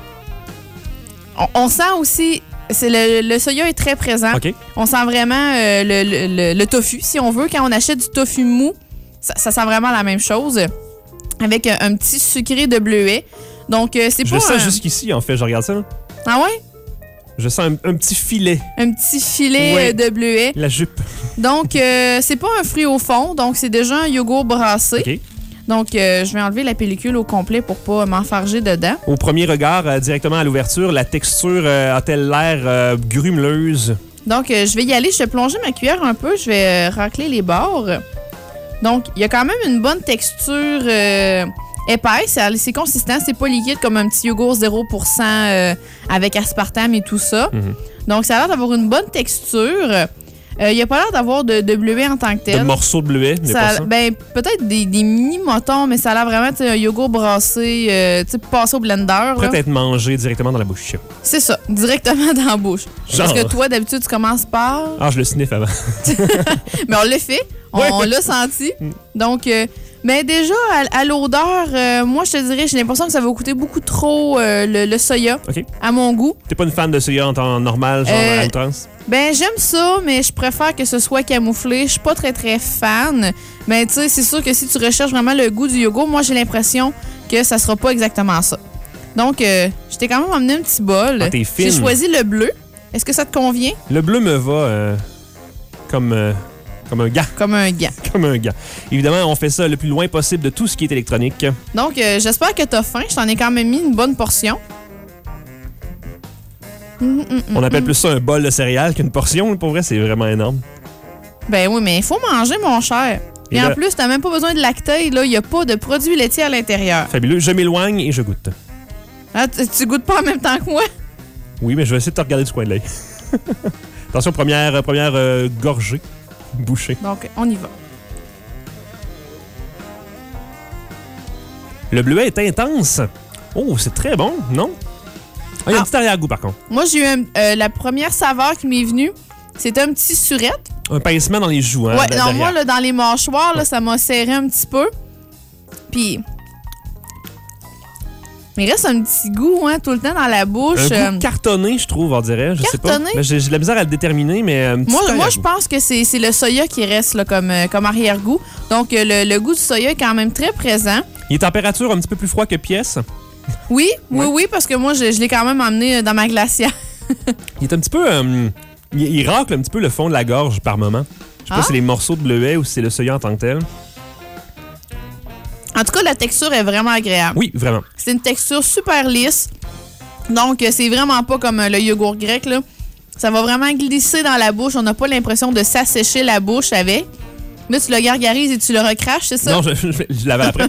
On, on sent aussi... C'est le, le soya est très présent. Okay. On sent vraiment euh, le, le, le tofu, si on veut. Quand on achète du tofu mou, ça, ça sent vraiment la même chose. Avec un, un petit sucré de bleuet. Donc, euh, c'est je pas. Je le sens un... jusqu'ici, en fait. Je regarde ça. Là. Ah ouais? Je sens un, un petit filet. Un petit filet ouais. de bleuet. La jupe. Donc, euh, c'est pas un fruit au fond. Donc, c'est déjà un yogourt brassé. OK. Donc, euh, je vais enlever la pellicule au complet pour pas m'enfarger dedans. Au premier regard, euh, directement à l'ouverture, la texture euh, a-t-elle l'air euh, grumeleuse? Donc, euh, je vais y aller. Je vais plonger ma cuillère un peu. Je vais euh, racler les bords. Donc, il y a quand même une bonne texture euh, épaisse. C'est consistant. C'est pas liquide comme un petit yogourt zéro pour cent euh, avec aspartame et tout ça. Mm-hmm. Donc, ça a l'air d'avoir une bonne texture. Il euh, n'y a pas l'air d'avoir de, de bleuet en tant que tel. De morceaux de bleuet, mais ça, pas ça? Ben, peut-être des, des mini-motons, mais ça a l'air vraiment un yogourt brassé, euh, passé au blender. Prêt à être mangé directement dans la bouche. C'est ça, directement dans la bouche. Genre... Parce que toi, d'habitude, tu commences par... Ah, je le sniffe avant. Mais on l'a fait, on, ouais. on l'a senti. Donc... Euh, mais déjà, à, à l'odeur, euh, moi, je te dirais, j'ai l'impression que ça va coûter beaucoup trop euh, le, le soya, okay. à mon goût. T'es pas une fan de soya en temps normal, genre euh, à outrance? Ben, j'aime ça, mais je préfère que ce soit camouflé. Je suis pas très, très fan. Mais tu sais, c'est sûr que si tu recherches vraiment le goût du yogourt, moi, j'ai l'impression que ça sera pas exactement ça. Donc, euh, je t'ai quand même emmené un petit bol. Ah, t'es fine. J'ai choisi le bleu. Est-ce que ça te convient? Le bleu me va euh, comme... Euh... Comme un gars. Comme un gars. Comme un gars. Évidemment, on fait ça le plus loin possible de tout ce qui est électronique. Donc, euh, j'espère que t'as faim. Je t'en ai quand même mis une bonne portion. Mm, mm, mm, on appelle mm. plus ça un bol de céréales qu'une portion. Pour vrai, c'est vraiment énorme. Ben oui, mais il faut manger, mon cher. Et, et en là, plus, t'as même pas besoin de lacter. Il n'y a pas de produits laitiers à l'intérieur. Fabuleux. Je m'éloigne et je goûte. Ah, tu, tu goûtes pas en même temps que moi? Oui, mais je vais essayer de te regarder du coin de l'œil. Attention, première, première euh, gorgée. Bouchée. Donc, on y va. Le bleuet est intense. Oh, c'est très bon, non? Ah, il y a ah. un petit arrière-goût, par contre. Moi, j'ai eu un, euh, la première saveur qui m'est venue, c'était un petit surette. Un pincement dans les joues, hein? Ouais, non, moi, là, dans les mâchoires, là, ça m'a serré un petit peu. Puis... Mais il reste un petit goût, hein, tout le temps dans la bouche. Un goût cartonné, je trouve, on dirait. Je cartonné? sais pas. J'ai, j'ai de la misère à le déterminer, mais... Un petit moi, moi je pense que c'est, c'est le soya qui reste là, comme, comme arrière-goût. Donc, le, le goût du soya est quand même très présent. Il est température un petit peu plus froid que pièce. Oui, oui, ouais. oui, parce que moi, je, je l'ai quand même emmené dans ma glacière. Il est un petit peu... Euh, il, il racle un petit peu le fond de la gorge par moment. Je sais pas ah? si c'est les morceaux de bleuet ou si c'est le soya en tant que tel. En tout cas, la texture est vraiment agréable. Oui, vraiment. C'est une texture super lisse. Donc, c'est vraiment pas comme le yogourt grec, là. Ça va vraiment glisser dans la bouche. On n'a pas l'impression de s'assécher la bouche avec. Là, tu le gargarises et tu le recraches, c'est ça? Non, je, je, je l'avais après.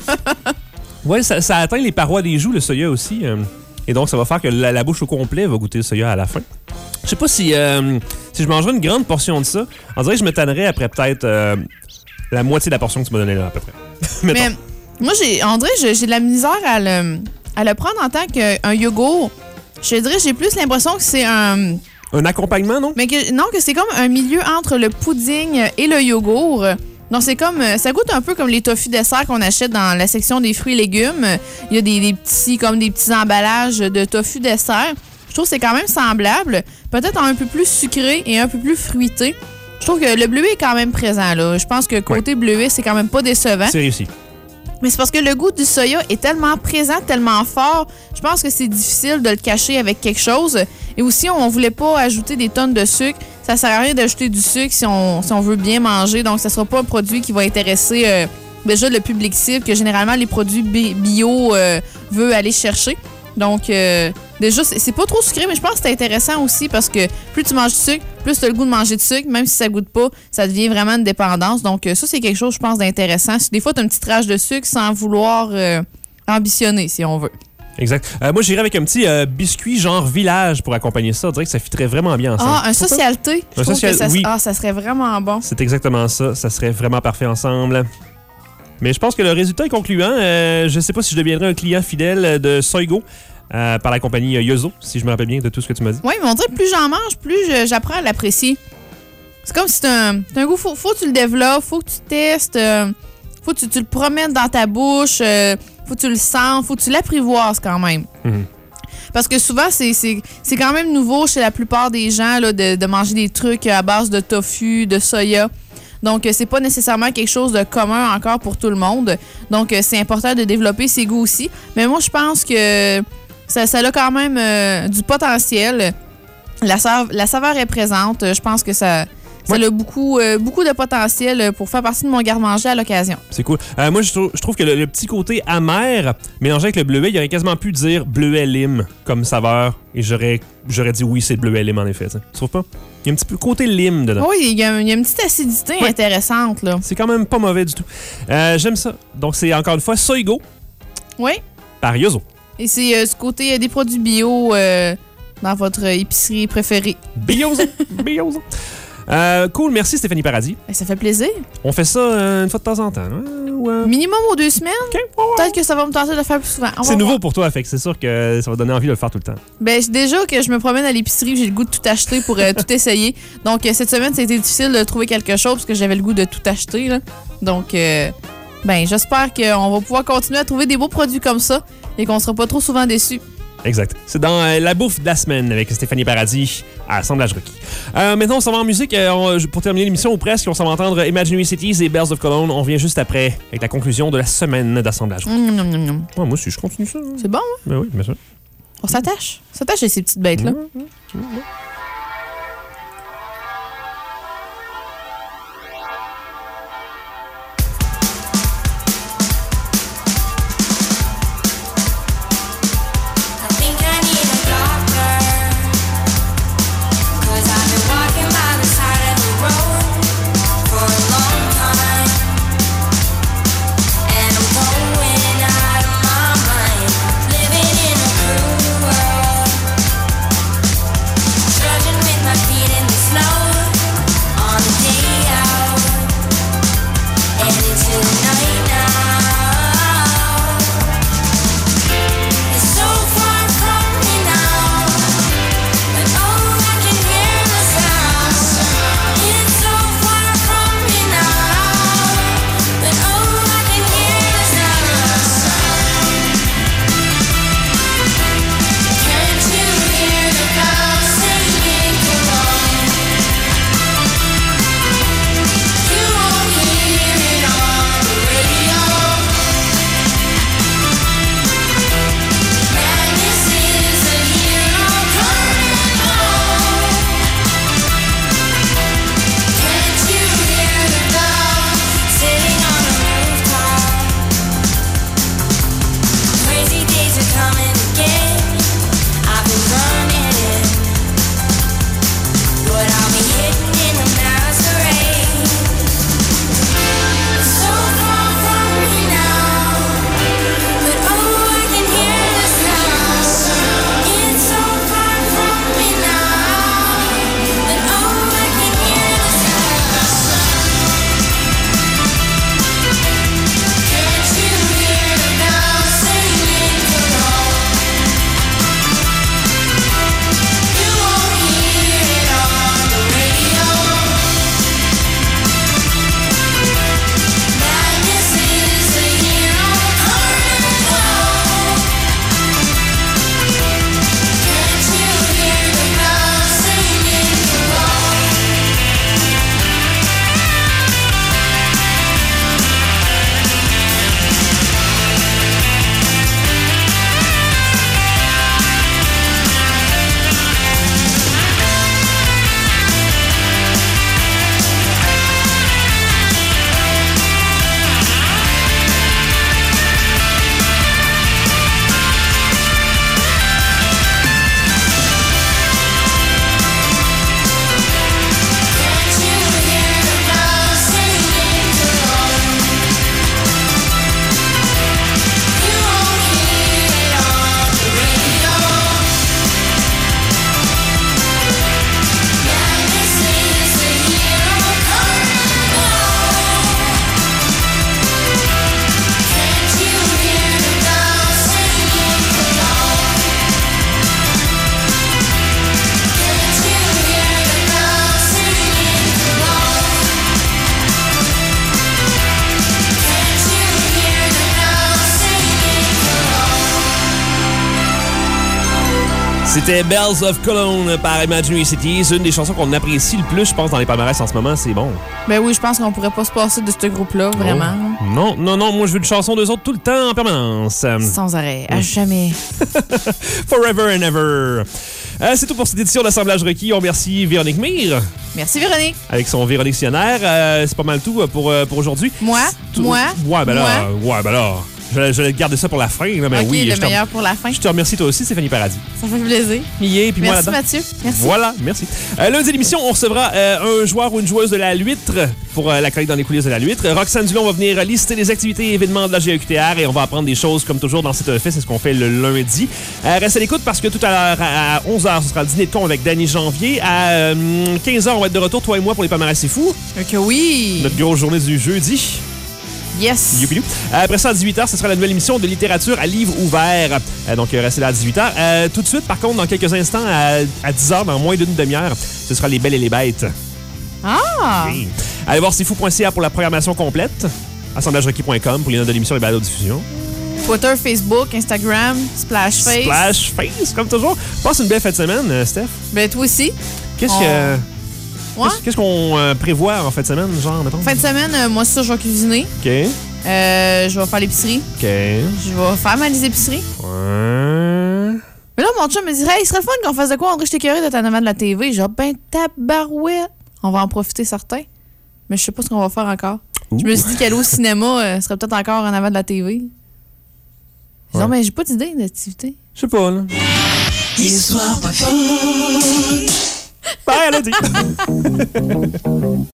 Oui, ça, ça atteint les parois des joues, le soya aussi. Euh, et donc, ça va faire que la, la bouche au complet va goûter le soya à la fin. Je sais pas si, euh, si je mangerais une grande portion de ça. On dirait que je me tannerais après peut-être euh, la moitié de la portion que tu m'as donnée là, à peu près. Mais moi, j'ai, on dirait que j'ai, j'ai de la misère à le, à le prendre en tant qu'un yogourt. Je dirais j'ai plus l'impression que c'est un... Un accompagnement, non? Mais que, non, que c'est comme un milieu entre le pudding et le yogourt. Donc, c'est comme... Ça goûte un peu comme les tofu desserts qu'on achète dans la section des fruits et légumes. Il y a des, des petits, comme des petits emballages de tofu dessert. Je trouve que c'est quand même semblable. Peut-être un peu plus sucré et un peu plus fruité. Je trouve que le bleuet est quand même présent, là. Je pense que côté ouais. bleuet, c'est quand même pas décevant. C'est réussi. Mais c'est parce que le goût du soya est tellement présent, tellement fort, je pense que c'est difficile de le cacher avec quelque chose. Et aussi, on voulait pas ajouter des tonnes de sucre. Ça sert à rien d'ajouter du sucre si on, si on veut bien manger. Donc, ça sera pas un produit qui va intéresser euh, déjà le public cible que généralement les produits bio euh, veulent aller chercher. Donc, euh, déjà, c'est, c'est pas trop sucré, mais je pense que c'est intéressant aussi parce que plus tu manges du sucre, plus tu as le goût de manger du sucre. Même si ça goûte pas, ça devient vraiment une dépendance. Donc, ça, c'est quelque chose, je pense, d'intéressant. Des fois, tu as une petite rage de sucre sans vouloir euh, ambitionner, si on veut. Exact. Euh, moi, j'irais avec un petit euh, biscuit genre village pour accompagner ça. On dirait que ça fitterait vraiment bien ensemble. Ah, un socialité. Un social... ça, oui. Ah, ça serait vraiment bon. C'est exactement ça. Ça serait vraiment parfait ensemble. Mais je pense que le résultat est concluant. Euh, je sais pas si je deviendrai un client fidèle de Soigo. Euh, par la compagnie Yozo, si je me rappelle bien de tout ce que tu m'as dit. Oui, mais on dirait que plus j'en mange, plus je, j'apprends à l'apprécier. C'est comme si c'est un, c'est un goût, faut, faut que tu le développes, faut que tu testes, euh, faut que tu, tu le promènes dans ta bouche, euh, faut que tu le sens, faut que tu l'apprivoises quand même. Mm-hmm. Parce que souvent, c'est, c'est, c'est quand même nouveau chez la plupart des gens là, de, de manger des trucs à base de tofu, de soya. Donc, c'est pas nécessairement quelque chose de commun encore pour tout le monde. Donc, c'est important de développer ses goûts aussi. Mais moi, je pense que Ça, ça a quand même euh, du potentiel. La, sa- la saveur est présente. Je pense que ça, ça ouais. a beaucoup, euh, beaucoup de potentiel pour faire partie de mon garde-manger à l'occasion. C'est cool. Euh, moi, je trouve, je trouve que le, le petit côté amer, mélangé avec le bleuet, il aurait quasiment pu dire bleuet lime comme saveur. Et j'aurais, j'aurais dit oui, c'est bleuet lime en effet. T'sais. Tu trouves pas? Il y a un petit peu côté lime dedans. Oui, il y a, il y a une petite acidité ouais. intéressante. Là. C'est quand même pas mauvais du tout. Euh, j'aime ça. Donc, c'est encore une fois Soigo. Oui. Par Yozo. Et c'est euh, ce côté euh, des produits bio euh, dans votre épicerie préférée. Biozo! Biozo! Euh, cool, merci Stéphanie Paradis. Ben, ça fait plaisir. On fait ça euh, une fois de temps en temps. Hein? Ouais. Minimum aux deux semaines. Okay. Ouais. Peut-être que ça va me tenter de le faire plus souvent. On c'est nouveau voir. Pour toi, fait que c'est sûr que ça va donner envie de le faire tout le temps. Ben, déjà que je me promène à l'épicerie, j'ai le goût de tout acheter pour euh, tout essayer. Donc, euh, cette semaine, ça a été difficile de trouver quelque chose parce que j'avais le goût de tout acheter. Là. Donc, euh, ben, j'espère qu'on va pouvoir continuer à trouver des beaux produits comme ça et qu'on ne sera pas trop souvent déçus. Exact. C'est dans euh, la bouffe de la semaine avec Stéphanie Paradis à Assemblage Requis. Euh, maintenant, on s'en va en musique. Euh, on, pour terminer l'émission, ou presque, on s'en va entendre Imaginary Cities et Bells of Cologne. On vient juste après avec la conclusion de la semaine d'Assemblage Requis. Mmh, mmh, mmh. Ouais, moi aussi, je continue ça. C'est bon, hein? Ben oui, bien sûr. On s'attache. On s'attache à ces petites bêtes-là. Mmh, mmh, mmh. Walking by the side of the road for a long time. C'était Bells of Cologne par Imaginary Cities. Une des chansons qu'on apprécie le plus, je pense, dans les palmarès en ce moment. C'est bon. Ben oui, je pense qu'on pourrait pas se passer de ce groupe-là, vraiment. Oh. Non, non, non. Moi, je veux une chanson d'eux autres tout le temps, en permanence. Sans arrêt, à jamais. Forever and ever. Euh, c'est tout pour cette édition d'Assemblage requis. On remercie Véronique Mire. Merci, Véronique. Avec son Véronique Dictionnaire. Euh, c'est pas mal tout pour, pour aujourd'hui. Moi? Tout... Moi? Ouais, ben là. Moi? Ouais, ben là. Je, je vais garder ça pour la fin. Là, mais OK, oui, le je meilleur pour la fin. Je te remercie toi aussi, Stéphanie Paradis. Ça fait plaisir. Yeah, puis merci, moi Mathieu. Merci. Voilà, merci. Euh, lundi d'émission, on recevra euh, un joueur ou une joueuse de la Luître pour euh, la chronique dans les coulisses de la Luître. Roxane Dulon va venir lister les activités et événements de la G A U Q T R et on va apprendre des choses comme toujours dans cette fête. C'est ce qu'on fait le lundi. Euh, reste à l'écoute parce que tout à l'heure, à onze heures, ce sera le dîner de con avec Danny Janvier. À euh, quinze heures, on va être de retour, toi et moi, pour les palmarès c'est fou. OK, oui. Notre grosse journée du jeudi. Yes. Youpidou. Après ça, à dix-huit heures, ce sera la nouvelle émission de littérature à livre ouvert. Euh, donc, restez là à dix-huit heures. Euh, tout de suite, par contre, dans quelques instants, à, à dix heures, dans moins d'une demi-heure, ce sera les belles et les bêtes. Ah! Oui. Allez voir c'est fou point c a pour la programmation complète. assemblage requis point com pour les notes de l'émission et les balados-diffusion. Twitter, Facebook, Instagram, Splash Face. Splash Face, comme toujours. Passe une belle fête de semaine, Steph. Ben, toi aussi. Qu'est-ce On... que... Ouais? Qu'est-ce qu'on euh, prévoit en fin de semaine, genre, mettons? Fin de semaine, euh, moi, c'est ça, je vais cuisiner. OK. Euh, je vais faire l'épicerie. OK. Je vais faire ma liste d'épicerie. Ouais. Mais là, mon chum me dirait, hey, il serait le fun qu'on fasse de quoi, André, je t'écœurais d'être en avant de la T V. Genre, ben, tabarouette. On va en profiter, certains. Mais je sais pas ce qu'on va faire encore. Ouh. Je me suis dit qu'aller au cinéma euh, serait peut-être encore en avant de la T V. Ouais. Non, mais j'ai pas d'idée d'activité. Je sais pas, là. Histoire pas folle. Bye, elle a dit.